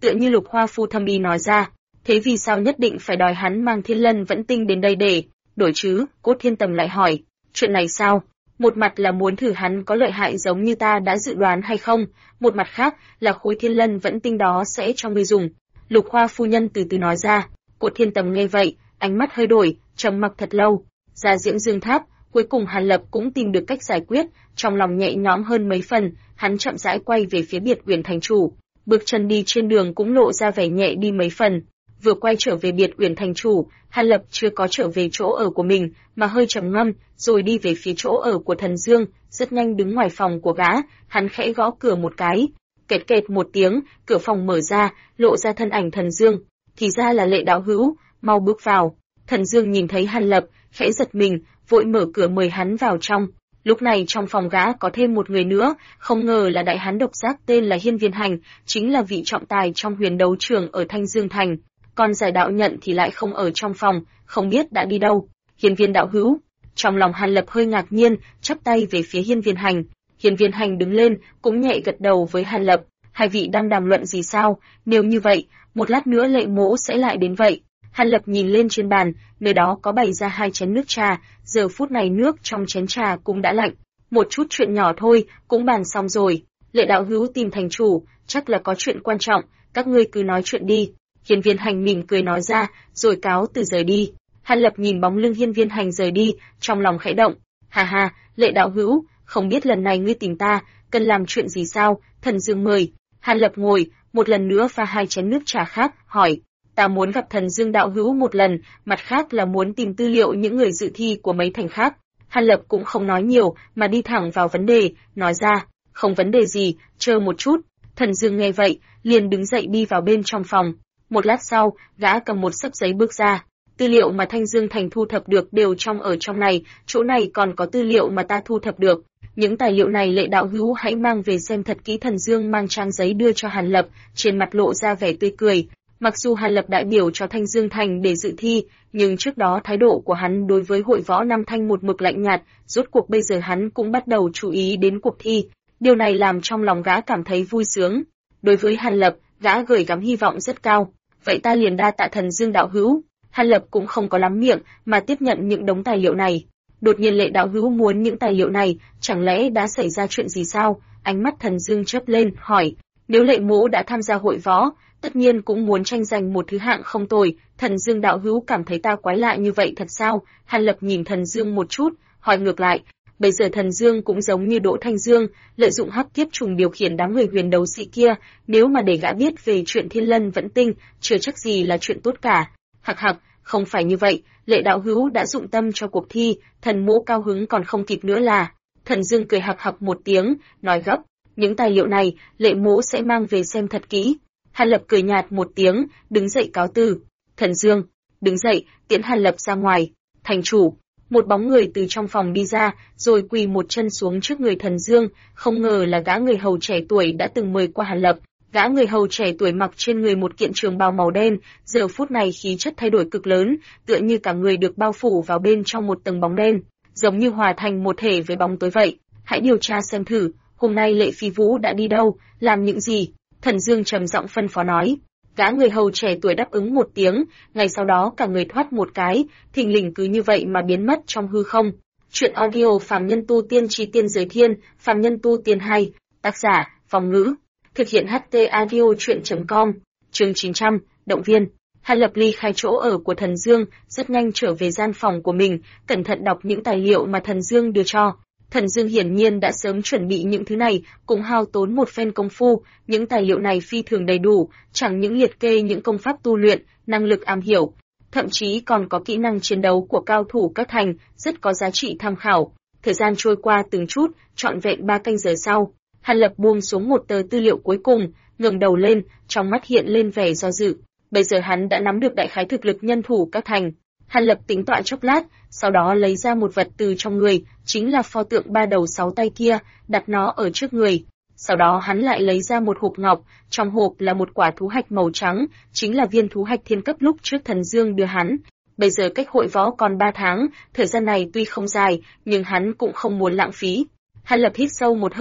tựa như Lục Hoa Phu thâm ý nói ra. Thế vì sao nhất định phải đòi hắn mang Thiên Lân Vẫn Tinh đến đây để đổi chứ? Cốt Thiên Tầm lại hỏi, chuyện này sao? Một mặt là muốn thử hắn có lợi hại giống như ta đã dự đoán hay không, một mặt khác là khối Thiên Lân Vẫn Tinh đó sẽ cho ngươi dùng. Lục Hoa phu nhân từ từ nói ra. Cốt Thiên Tầm nghe vậy, ánh mắt hơi đổi, trầm mặc thật lâu. Ra Diễm Dương Tháp, cuối cùng Hàn Lập cũng tìm được cách giải quyết, trong lòng nhẹ nhõm hơn mấy phần, hắn chậm rãi quay về phía Biệt Uyển thành chủ, bước chân đi trên đường cũng lộ ra vẻ nhẹ đi mấy phần. Vừa quay trở về Biệt Uyển thành chủ, Hàn Lập chưa có trở về chỗ ở của mình, mà hơi trầm ngâm, rồi đi về phía chỗ ở của Thần Dương, rất nhanh đứng ngoài phòng của gã, hắn khẽ gõ cửa một cái. Kẹt kẹt một tiếng, cửa phòng mở ra, lộ ra thân ảnh Thần Dương. Thì ra là Lệ đạo hữu, mau bước vào. Thần Dương nhìn thấy Hàn Lập, khẽ giật mình, vội mở cửa mời hắn vào trong. Lúc này trong phòng gã có thêm một người nữa, không ngờ là đại hán độc giác tên là Hiên Viên Hành, chính là vị trọng tài trong huyền đấu trường ở Thanh Dương Thành. Còn giải đạo nhận thì lại không ở trong phòng, không biết đã đi đâu. Hiên Viên đạo hữu. Trong lòng Hàn Lập hơi ngạc nhiên, chắp tay về phía Hiên Viên Hành. Hiên Viên Hành đứng lên, cũng nhẹ gật đầu với Hàn Lập. Hai vị đang đàm luận gì sao? Nếu như vậy, một lát nữa Lệ mỗ sẽ lại đến vậy. Hàn Lập nhìn lên trên bàn, nơi đó có bày ra 2 chén nước trà, giờ phút này nước trong chén trà cũng đã lạnh. Một chút chuyện nhỏ thôi, cũng bàn xong rồi. Lệ đạo hữu tìm thành chủ, chắc là có chuyện quan trọng, các ngươi cứ nói chuyện đi. Hiên Viên Hành mỉm cười nói ra, rồi cáo từ rời đi. Hàn Lập nhìn bóng lưng Hiên Viên Hành rời đi, trong lòng khẽ động. Hà hà, Lệ đạo hữu, không biết lần này ngươi tìm ta, cần làm chuyện gì sao? Thần Dương mời. Hàn Lập ngồi, một lần nữa pha 2 chén nước trà khác, hỏi. Ta muốn gặp Thần Dương đạo hữu một lần, mặt khác là muốn tìm tư liệu những người dự thi của mấy thành khác. Hàn Lập cũng không nói nhiều, mà đi thẳng vào vấn đề, nói ra. Không vấn đề gì, chờ một chút. Thần Dương nghe vậy, liền đứng dậy đi vào bên trong phòng. Một lát sau, gã cầm một xấp giấy bước ra. Tư liệu mà Thanh Dương Thành thu thập được đều ở trong này, chỗ này còn có tư liệu mà ta thu thập được. Những tài liệu này Lệ đạo hữu hãy mang về xem thật kỹ. Thần Dương mang trang giấy đưa cho Hàn Lập, trên mặt lộ ra vẻ tươi cười. Mặc dù Hàn Lập đại biểu cho Thanh Dương Thành để dự thi, nhưng trước đó thái độ của hắn đối với hội võ Nam Thanh một mực lạnh nhạt, rốt cuộc bây giờ hắn cũng bắt đầu chú ý đến cuộc thi. Điều này làm trong lòng gã cảm thấy vui sướng. Đối với Hàn Lập, gã gửi gắm hy vọng rất cao. Vậy ta liền đa tạ Thần Dương đạo hữu. Hàn Lập cũng không có lắm miệng mà tiếp nhận những đống tài liệu này. Đột nhiên Lệ đạo hữu muốn những tài liệu này, chẳng lẽ đã xảy ra chuyện gì sao? Ánh mắt Thần Dương chớp lên, hỏi. Nếu Lệ mỗ đã tham gia hội võ, tất nhiên cũng muốn tranh giành một thứ hạng không tồi. Thần Dương đạo hữu cảm thấy ta quái lạ như vậy thật sao? Hàn Lập nhìn Thần Dương một chút, hỏi ngược lại. Bây giờ Thần Dương cũng giống như Đỗ Thanh Dương, lợi dụng hắc kiếp trùng điều khiển đám người huyền đấu sĩ kia, nếu mà để gã biết về chuyện Thiên Lân Vẫn Tinh, chưa chắc gì là chuyện tốt cả. Hặc hặc, không phải như vậy, Lệ đạo hữu đã dụng tâm cho cuộc thi, thần mỗ cao hứng còn không kịp nữa là. Thần Dương cười hặc hặc một tiếng, nói gấp, những tài liệu này, Lệ mỗ sẽ mang về xem thật kỹ. Hàn Lập cười nhạt một tiếng, đứng dậy cáo từ. Thần Dương, đứng dậy, tiễn Hàn Lập ra ngoài. Thành chủ, một bóng người từ trong phòng đi ra, rồi quỳ một chân xuống trước người Thần Dương, không ngờ là gã người hầu trẻ tuổi đã từng mời qua Hàn Lập. Gã người hầu trẻ tuổi mặc trên người một kiện trường bào màu đen, giờ phút này khí chất thay đổi cực lớn, tựa như cả người được bao phủ vào bên trong một tầng bóng đen, giống như hòa thành một thể với bóng tối vậy. Hãy điều tra xem thử, hôm nay Lệ Phi Vũ đã đi đâu, làm những gì? Thần Dương trầm giọng phân phó nói. Gã người hầu trẻ tuổi đáp ứng một tiếng, ngay sau đó cả người thoát một cái, thình lình cứ như vậy mà biến mất trong hư không. Chuyện audio Phàm Nhân Tu Tiên Chí Tiên Giới Thiên, Phàm Nhân Tu Tiên 2, tác giả, Phong Ngữ. Thực hiện HT Audio Chuyện.com, chương 900, động viên. Hàn Lập ly khai chỗ ở của Thần Dương, rất nhanh trở về gian phòng của mình, cẩn thận đọc những tài liệu mà Thần Dương đưa cho. Thần Dương hiển nhiên đã sớm chuẩn bị những thứ này, cũng hao tốn một phen công phu, những tài liệu này phi thường đầy đủ, chẳng những liệt kê những công pháp tu luyện, năng lực am hiểu, thậm chí còn có kỹ năng chiến đấu của cao thủ các thành, rất có giá trị tham khảo. Thời gian trôi qua từng chút, trọn vẹn 3 canh giờ sau, Hàn Lập buông xuống một tờ tư liệu cuối cùng, ngẩng đầu lên, trong mắt hiện lên vẻ do dự. Bây giờ hắn đã nắm được đại khái thực lực nhân thủ các thành. Hàn Lập tính toán chốc lát, sau đó lấy ra một vật từ trong người, chính là pho tượng 3 đầu 6 tay kia, đặt nó ở trước người. Sau đó hắn lại lấy ra một hộp ngọc, trong hộp là một quả thú hạch màu trắng, chính là viên thú hạch thiên cấp lúc trước Thần Dương đưa hắn. Bây giờ cách hội võ còn 3 tháng, thời gian này tuy không dài, nhưng hắn cũng không muốn lãng phí. Hàn Lập hít sâu một hơi,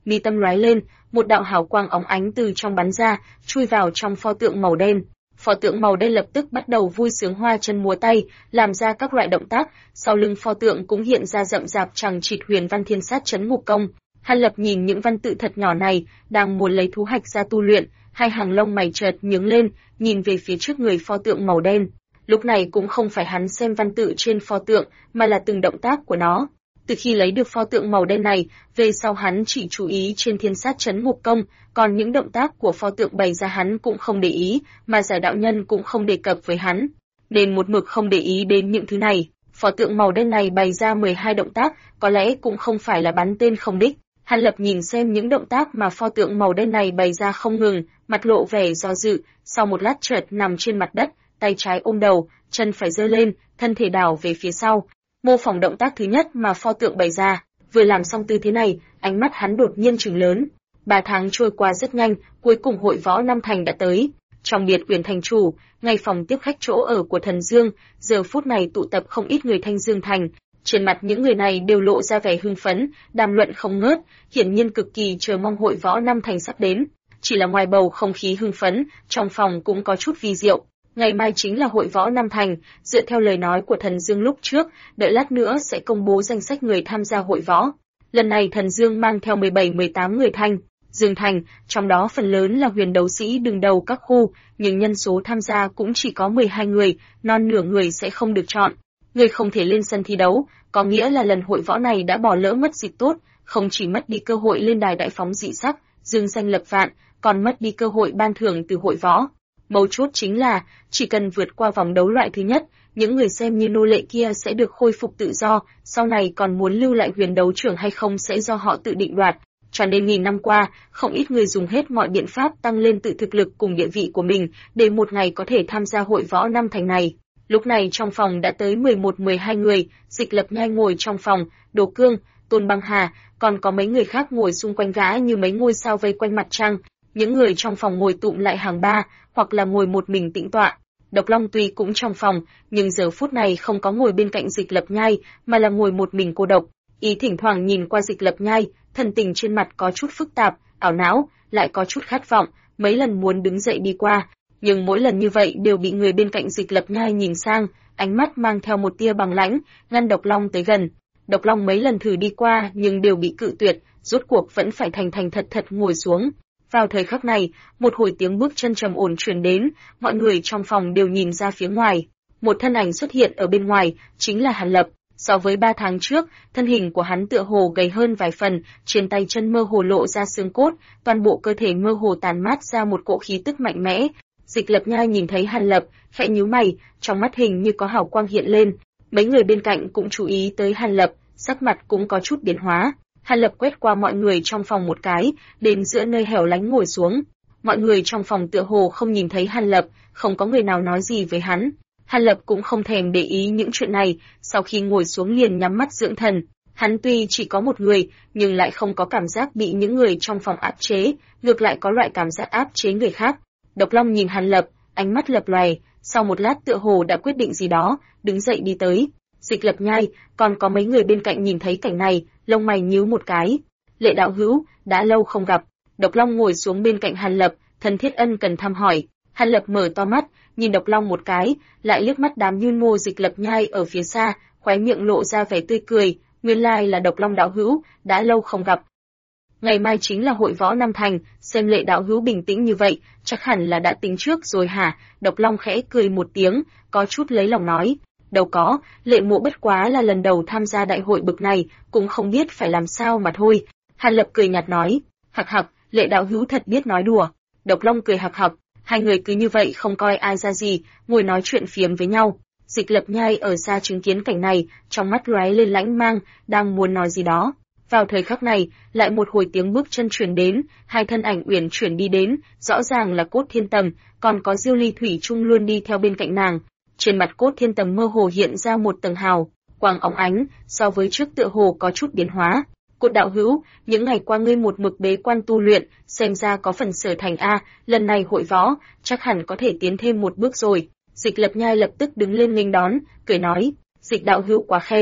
mi tâm lóe lên, một đạo hào quang óng ánh từ trong bắn ra, chui vào trong pho tượng màu đen. Pho tượng màu đen lập tức bắt đầu vui sướng hoa chân múa tay, làm ra các loại động tác, sau lưng pho tượng cũng hiện ra rậm rạp chằng chịt huyền văn thiên sát chấn ngục công. Hàn Lập nhìn những văn tự thật nhỏ này, đang muốn lấy thú hạch ra tu luyện, hai hàng lông mày chợt nhướng lên, nhìn về phía trước người pho tượng màu đen. Lúc này cũng không phải hắn xem văn tự trên pho tượng, mà là từng động tác của nó. Từ khi lấy được pho tượng màu đen này, về sau hắn chỉ chú ý trên thiên sát chấn ngục công, còn những động tác của pho tượng bày ra hắn cũng không để ý, mà giải đạo nhân cũng không đề cập với hắn, nên một mực không để ý đến những thứ này. Pho tượng màu đen này bày ra 12 động tác, có lẽ cũng không phải là bắn tên không đích. Hàn Lập nhìn xem những động tác mà pho tượng màu đen này bày ra không ngừng, mặt lộ vẻ do dự, sau một lát chợt nằm trên mặt đất, tay trái ôm đầu, chân phải giơ lên, thân thể đảo về phía sau, mô phỏng động tác thứ nhất mà pho tượng bày ra. Vừa làm xong tư thế này, ánh mắt hắn đột nhiên trừng lớn. 3 tháng trôi qua rất nhanh, cuối cùng hội võ Nam Thành đã tới. Trong biệt quyền thành chủ, ngay phòng tiếp khách chỗ ở của Thần Dương, giờ phút này tụ tập không ít người Thanh Dương Thành. Trên mặt những người này đều lộ ra vẻ hưng phấn, đàm luận không ngớt, hiển nhiên cực kỳ chờ mong hội võ Nam Thành sắp đến. Chỉ là ngoài bầu không khí hưng phấn, trong phòng cũng có chút vi diệu. Ngày mai chính là hội võ Nam Thành, dựa theo lời nói của Thần Dương lúc trước, đợi lát nữa sẽ công bố danh sách người tham gia hội võ. Lần này Thần Dương mang theo 17-18 người Thanh Dương Thành, trong đó phần lớn là huyền đấu sĩ đứng đầu các khu, nhưng nhân số tham gia cũng chỉ có 12 người, non nửa người sẽ không được chọn. Người không thể lên sân thi đấu, có nghĩa là lần hội võ này đã bỏ lỡ mất dịp tốt, không chỉ mất đi cơ hội lên đài đại phóng dị sắc, dương danh lập vạn, còn mất đi cơ hội ban thưởng từ hội võ. Mấu chốt chính là, chỉ cần vượt qua vòng đấu loại thứ nhất, những người xem như nô lệ kia sẽ được khôi phục tự do, sau này còn muốn lưu lại huyền đấu trưởng hay không sẽ do họ tự định đoạt. Cho nên nghìn năm qua, không ít người dùng hết mọi biện pháp tăng lên tự thực lực cùng địa vị của mình, để một ngày có thể tham gia hội võ Nam Thành này. Lúc này trong phòng đã tới 11-12 người, Dịch Lập Nhai ngồi trong phòng, Đồ Cương, Tôn Băng Hà, còn có mấy người khác ngồi xung quanh gã như mấy ngôi sao vây quanh mặt trăng. Những người trong phòng ngồi tụm lại hàng ba, hoặc là ngồi một mình tĩnh tọa. Độc Long tuy cũng trong phòng, nhưng giờ phút này không có ngồi bên cạnh Dịch Lập Nhai, mà là ngồi một mình cô độc. Ý thỉnh thoảng nhìn qua Dịch Lập Nhai, thần tình trên mặt có chút phức tạp, ảo não, lại có chút khát vọng, mấy lần muốn đứng dậy đi qua, nhưng mỗi lần như vậy đều bị người bên cạnh Dịch Lập Nhai nhìn sang, ánh mắt mang theo một tia bằng lãnh, ngăn Độc Long tới gần. Độc Long mấy lần thử đi qua nhưng đều bị cự tuyệt, rốt cuộc vẫn phải thành thành thật thật ngồi xuống. Vào thời khắc này, một hồi tiếng bước chân trầm ổn truyền đến, mọi người trong phòng đều nhìn ra phía ngoài. Một thân ảnh xuất hiện ở bên ngoài, chính là Hàn Lập. So với 3 tháng trước, thân hình của hắn tựa hồ gầy hơn vài phần, trên tay chân mơ hồ lộ ra xương cốt, toàn bộ cơ thể mơ hồ tàn mát ra một cỗ khí tức mạnh mẽ. Dịch Lập Nhai nhìn thấy Hàn Lập, khẽ nhíu mày, trong mắt hình như có hào quang hiện lên. Mấy người bên cạnh cũng chú ý tới Hàn Lập, sắc mặt cũng có chút biến hóa. Hàn Lập quét qua mọi người trong phòng một cái, đến giữa nơi hẻo lánh ngồi xuống. Mọi người trong phòng tựa hồ không nhìn thấy Hàn Lập, không có người nào nói gì với hắn. Hàn Lập cũng không thèm để ý những chuyện này, sau khi ngồi xuống liền nhắm mắt dưỡng thần. Hắn tuy chỉ có một người, nhưng lại không có cảm giác bị những người trong phòng áp chế, ngược lại có loại cảm giác áp chế người khác. Độc Long nhìn Hàn Lập, ánh mắt lập lòe, sau một lát tựa hồ đã quyết định gì đó, đứng dậy đi tới. Dịch Lập Nhai, còn có mấy người bên cạnh nhìn thấy cảnh này, lông mày nhíu một cái. Lệ đạo hữu, đã lâu không gặp. Độc Long ngồi xuống bên cạnh Hàn Lập, thân thiết ân cần thăm hỏi. Hàn Lập mở to mắt, nhìn Độc Long một cái, lại liếc mắt đám Nhun Ngô Dịch Lập Nhai ở phía xa, khóe miệng lộ ra vẻ tươi cười, nguyên lai là Độc Long đạo hữu, đã lâu không gặp. Ngày mai chính là hội võ Nam Thành, xem Lệ đạo hữu bình tĩnh như vậy, chắc hẳn là đã tính trước rồi hả? Độc Long khẽ cười một tiếng, có chút lấy lòng nói. Đâu có, Lệ mộ bất quá là lần đầu tham gia đại hội bực này, cũng không biết phải làm sao mà thôi. Hàn Lập cười nhạt nói, hặc hặc, Lệ đạo hữu thật biết nói đùa. Độc Long cười hặc hặc, hai người cứ như vậy không coi ai ra gì, ngồi nói chuyện phiếm với nhau. Dịch Lập Nhai ở xa chứng kiến cảnh này, trong mắt lóe lên lãnh mang, đang muốn nói gì đó. Vào thời khắc này, lại một hồi tiếng bước chân truyền đến, hai thân ảnh uyển chuyển đi đến, rõ ràng là Cốt Thiên Tầm, còn có Diêu Ly Thủy Trung luôn đi theo bên cạnh nàng. Trên mặt Cốt Thiên Tầm mơ hồ hiện ra một tầng hào quang óng ánh, so với trước tựa hồ có chút biến hóa. Cốt đạo hữu, những ngày qua ngươi một mực bế quan tu luyện, xem ra có phần sở thành a, lần này hội võ, chắc hẳn có thể tiến thêm một bước rồi. Dịch Lập Nhai lập tức đứng lên nghênh đón, cười nói, Dịch đạo hữu quá khen.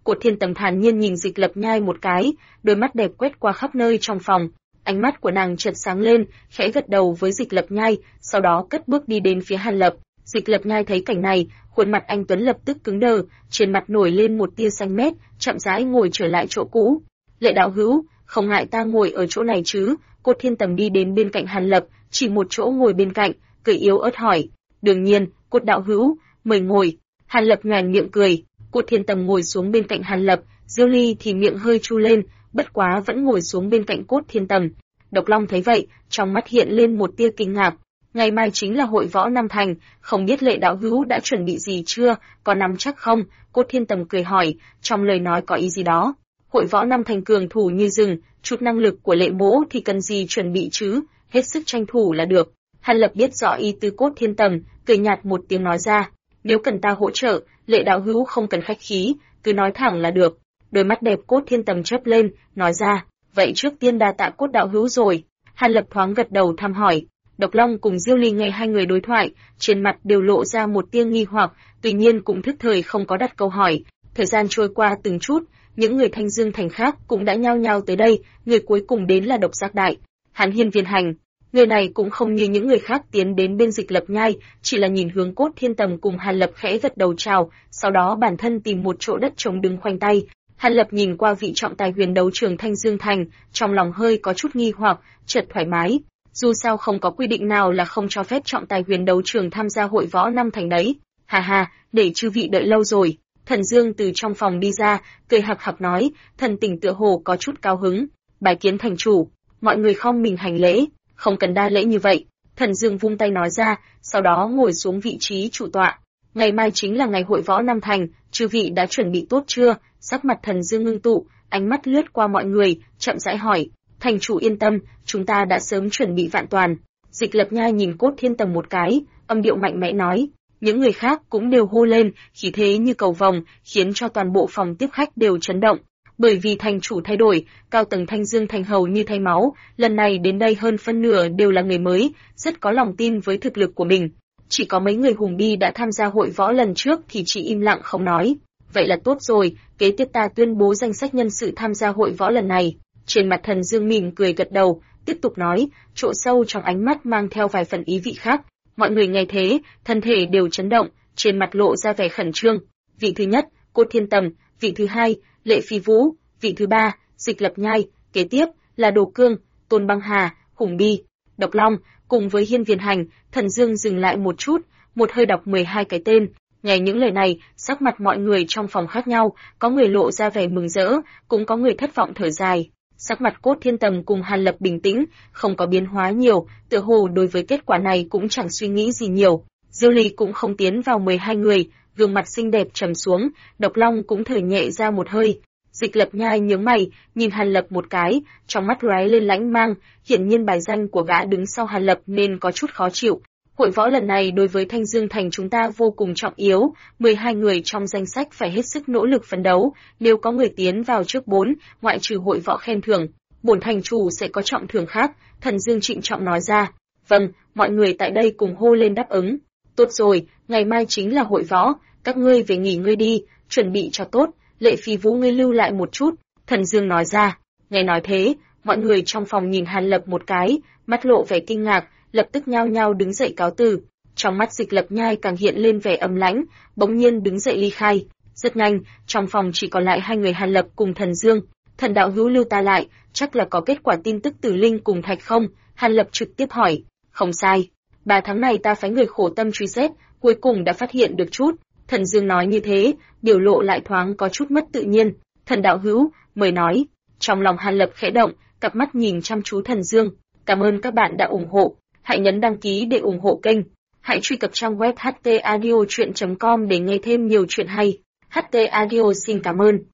Cột Thiên Tầm thản nhiên nhìn Dịch Lập Nhai một cái, đôi mắt đẹp quét qua khắp nơi trong phòng. Ánh mắt của nàng chợt sáng lên, khẽ gật đầu với Dịch Lập Nhai, sau đó cất bước đi đến phía Hàn Lập. Dịch Lập Nhai thấy cảnh này, khuôn mặt anh tuấn lập tức cứng đờ, trên mặt nổi lên một tia xanh mét, chậm rãi ngồi trở lại chỗ cũ. Lệ đạo hữu, không ngại ta ngồi ở chỗ này chứ? Cột Thiên Tầm đi đến bên cạnh Hàn Lập, chỉ một chỗ ngồi bên cạnh, cười yếu ớt hỏi. Đương nhiên, Cột đạo hữu, mời ngồi. Hàn Lập nhoẻn miệng cười. Cột Thiên Tầm ngồi xuống bên cạnh Hàn Lập, Diêu Ly thì miệng hơi chu lên, bất quá vẫn ngồi xuống bên cạnh Cột Thiên Tầm. Độc Long thấy vậy, trong mắt hiện lên một tia kinh ngạc. Ngày mai chính là hội võ Nam Thành, không biết Lệ đạo hữu đã chuẩn bị gì chưa, có nắm chắc không? Cột Thiên Tầm cười hỏi, trong lời nói có ý gì đó. Hội võ Nam Thành cường thủ như rừng, chút năng lực của Lệ mỗ thì cần gì chuẩn bị chứ, hết sức tranh thủ là được. Hàn Lập biết rõ ý tứ Cột Thiên Tầm, cười nhạt một tiếng nói ra, nếu cần ta hỗ trợ, Lệ đạo hữu không cần khách khí, cứ nói thẳng là được. Đôi mắt đẹp Cột Thiên Tầm chớp lên, nói ra, vậy trước tiên đa tạ Cột đạo hữu rồi. Hàn Lập thoáng gật đầu thăm hỏi. Độc Long cùng Diêu Ly nghe hai người đối thoại, trên mặt đều lộ ra một tia nghi hoặc, tuy nhiên cũng thức thời không có đặt câu hỏi. Thời gian trôi qua từng chút, những người Thanh Dương Thành khác cũng đã nhao nhao tới đây, người cuối cùng đến là Độc Giác Đại. Hắn Hiên Viên Hành, người này cũng không như những người khác tiến đến bên Dịch Lập Nhai, chỉ là nhìn hướng Cốt Thiên Tầm cùng Hàn Lập khẽ gật đầu chào, sau đó bản thân tìm một chỗ đất trống đứng khoanh tay. Hàn Lập nhìn qua vị trọng tài huyền đấu trường Thanh Dương Thành, trong lòng hơi có chút nghi hoặc, chợt thoải mái. Dù sao không có quy định nào là không cho phép trọng tài huyền đấu trường tham gia hội võ Nam Thành đấy. Hà hà, để chư vị đợi lâu rồi. Thần Dương từ trong phòng đi ra, cười hạc hạc nói, thần tình tựa hồ có chút cao hứng. Bái kiến thành chủ, mọi người khom mình hành lễ, không cần đa lễ như vậy. Thần Dương vung tay nói ra, sau đó ngồi xuống vị trí chủ tọa. Ngày mai chính là ngày hội võ Nam Thành, chư vị đã chuẩn bị tốt chưa? Sắc mặt Thần Dương ngưng tụ, ánh mắt lướt qua mọi người, chậm rãi hỏi. Thành chủ yên tâm, chúng ta đã sớm chuẩn bị vạn toàn. Dịch Lập Nhai nhìn Cốt Thiên Tầm một cái, âm điệu mạnh mẽ nói. Những người khác cũng đều hô lên, khí thế như cầu vồng, khiến cho toàn bộ phòng tiếp khách đều chấn động. Bởi vì thành chủ thay đổi, cao tầng Thanh Dương Thành hầu như thay máu, lần này đến đây hơn phân nửa đều là người mới, rất có lòng tin với thực lực của mình. Chỉ có mấy người hùng bi đã tham gia hội võ lần trước thì chỉ im lặng không nói. Vậy là tốt rồi, kế tiếp ta tuyên bố danh sách nhân sự tham gia hội võ lần này. Trên mặt Thần Dương mỉm cười gật đầu, tiếp tục nói, chỗ sâu trong ánh mắt mang theo vài phần ý vị khác. Mọi người nghe thế, thân thể đều chấn động, trên mặt lộ ra vẻ khẩn trương. Vị thứ nhất, Cốt Thiên Tầm, vị thứ hai, Lệ Phi Vũ, vị thứ ba, Dịch Lập Nhai, kế tiếp là Đồ Cương, Tôn Băng Hà, Hùng Bi, Độc Long, cùng với Hiên Viên Hành. Thần Dương dừng lại một chút, một hơi đọc 12 cái tên. Nghe những lời này, sắc mặt mọi người trong phòng khác nhau, có người lộ ra vẻ mừng rỡ, cũng có người thất vọng thở dài. Sắc mặt Cốt Thiên Tầm cùng Hàn Lập bình tĩnh, không có biến hóa nhiều, tựa hồ đối với kết quả này cũng chẳng suy nghĩ gì nhiều. Diêu Ly cũng không tiến vào 12 người, gương mặt xinh đẹp trầm xuống, Độc Long cũng thở nhẹ ra một hơi. Dịch Lập Nhai nhướng mày, nhìn Hàn Lập một cái, trong mắt lóe lên lãnh mang, hiển nhiên bài danh của gã đứng sau Hàn Lập nên có chút khó chịu. Hội võ lần này đối với Thanh Dương Thành chúng ta vô cùng trọng yếu, 12 người trong danh sách phải hết sức nỗ lực phấn đấu, nếu có người tiến vào trước 4, ngoại trừ hội võ khen thưởng, bổn thành chủ sẽ có trọng thưởng khác, Thần Dương trịnh trọng nói ra. Vâng, mọi người tại đây cùng hô lên đáp ứng. Tốt rồi, ngày mai chính là hội võ, các ngươi về nghỉ ngơi đi, chuẩn bị cho tốt, Lệ Phi Vũ ngươi lưu lại một chút, Thần Dương nói ra. Nghe nói thế, mọi người trong phòng nhìn Hàn Lập một cái, mắt lộ vẻ kinh ngạc, lập tức nhao nhao đứng dậy cáo từ. Trong mắt Dịch Lập Nhai càng hiện lên vẻ âm lãnh, bỗng nhiên đứng dậy ly khai. Rất nhanh, trong phòng chỉ còn lại hai người Hàn Lập cùng Thần Dương. Thần đạo hữu lưu ta lại, chắc là có kết quả tin tức từ Linh cùng Thạch không? Hàn Lập trực tiếp hỏi. Không sai, 3 tháng này ta phái người khổ tâm truy xét, cuối cùng đã phát hiện được chút. Thần Dương nói như thế, biểu lộ lại thoáng có chút mất tự nhiên. Thần đạo hữu, mời nói. Trong lòng Hàn Lập khẽ động, cặp mắt nhìn chăm chú Thần Dương. Cảm ơn các bạn đã ủng hộ. Hãy nhấn đăng ký để ủng hộ kênh. Hãy truy cập trang web htaudio.com để nghe thêm nhiều chuyện hay. HT Audio xin cảm ơn.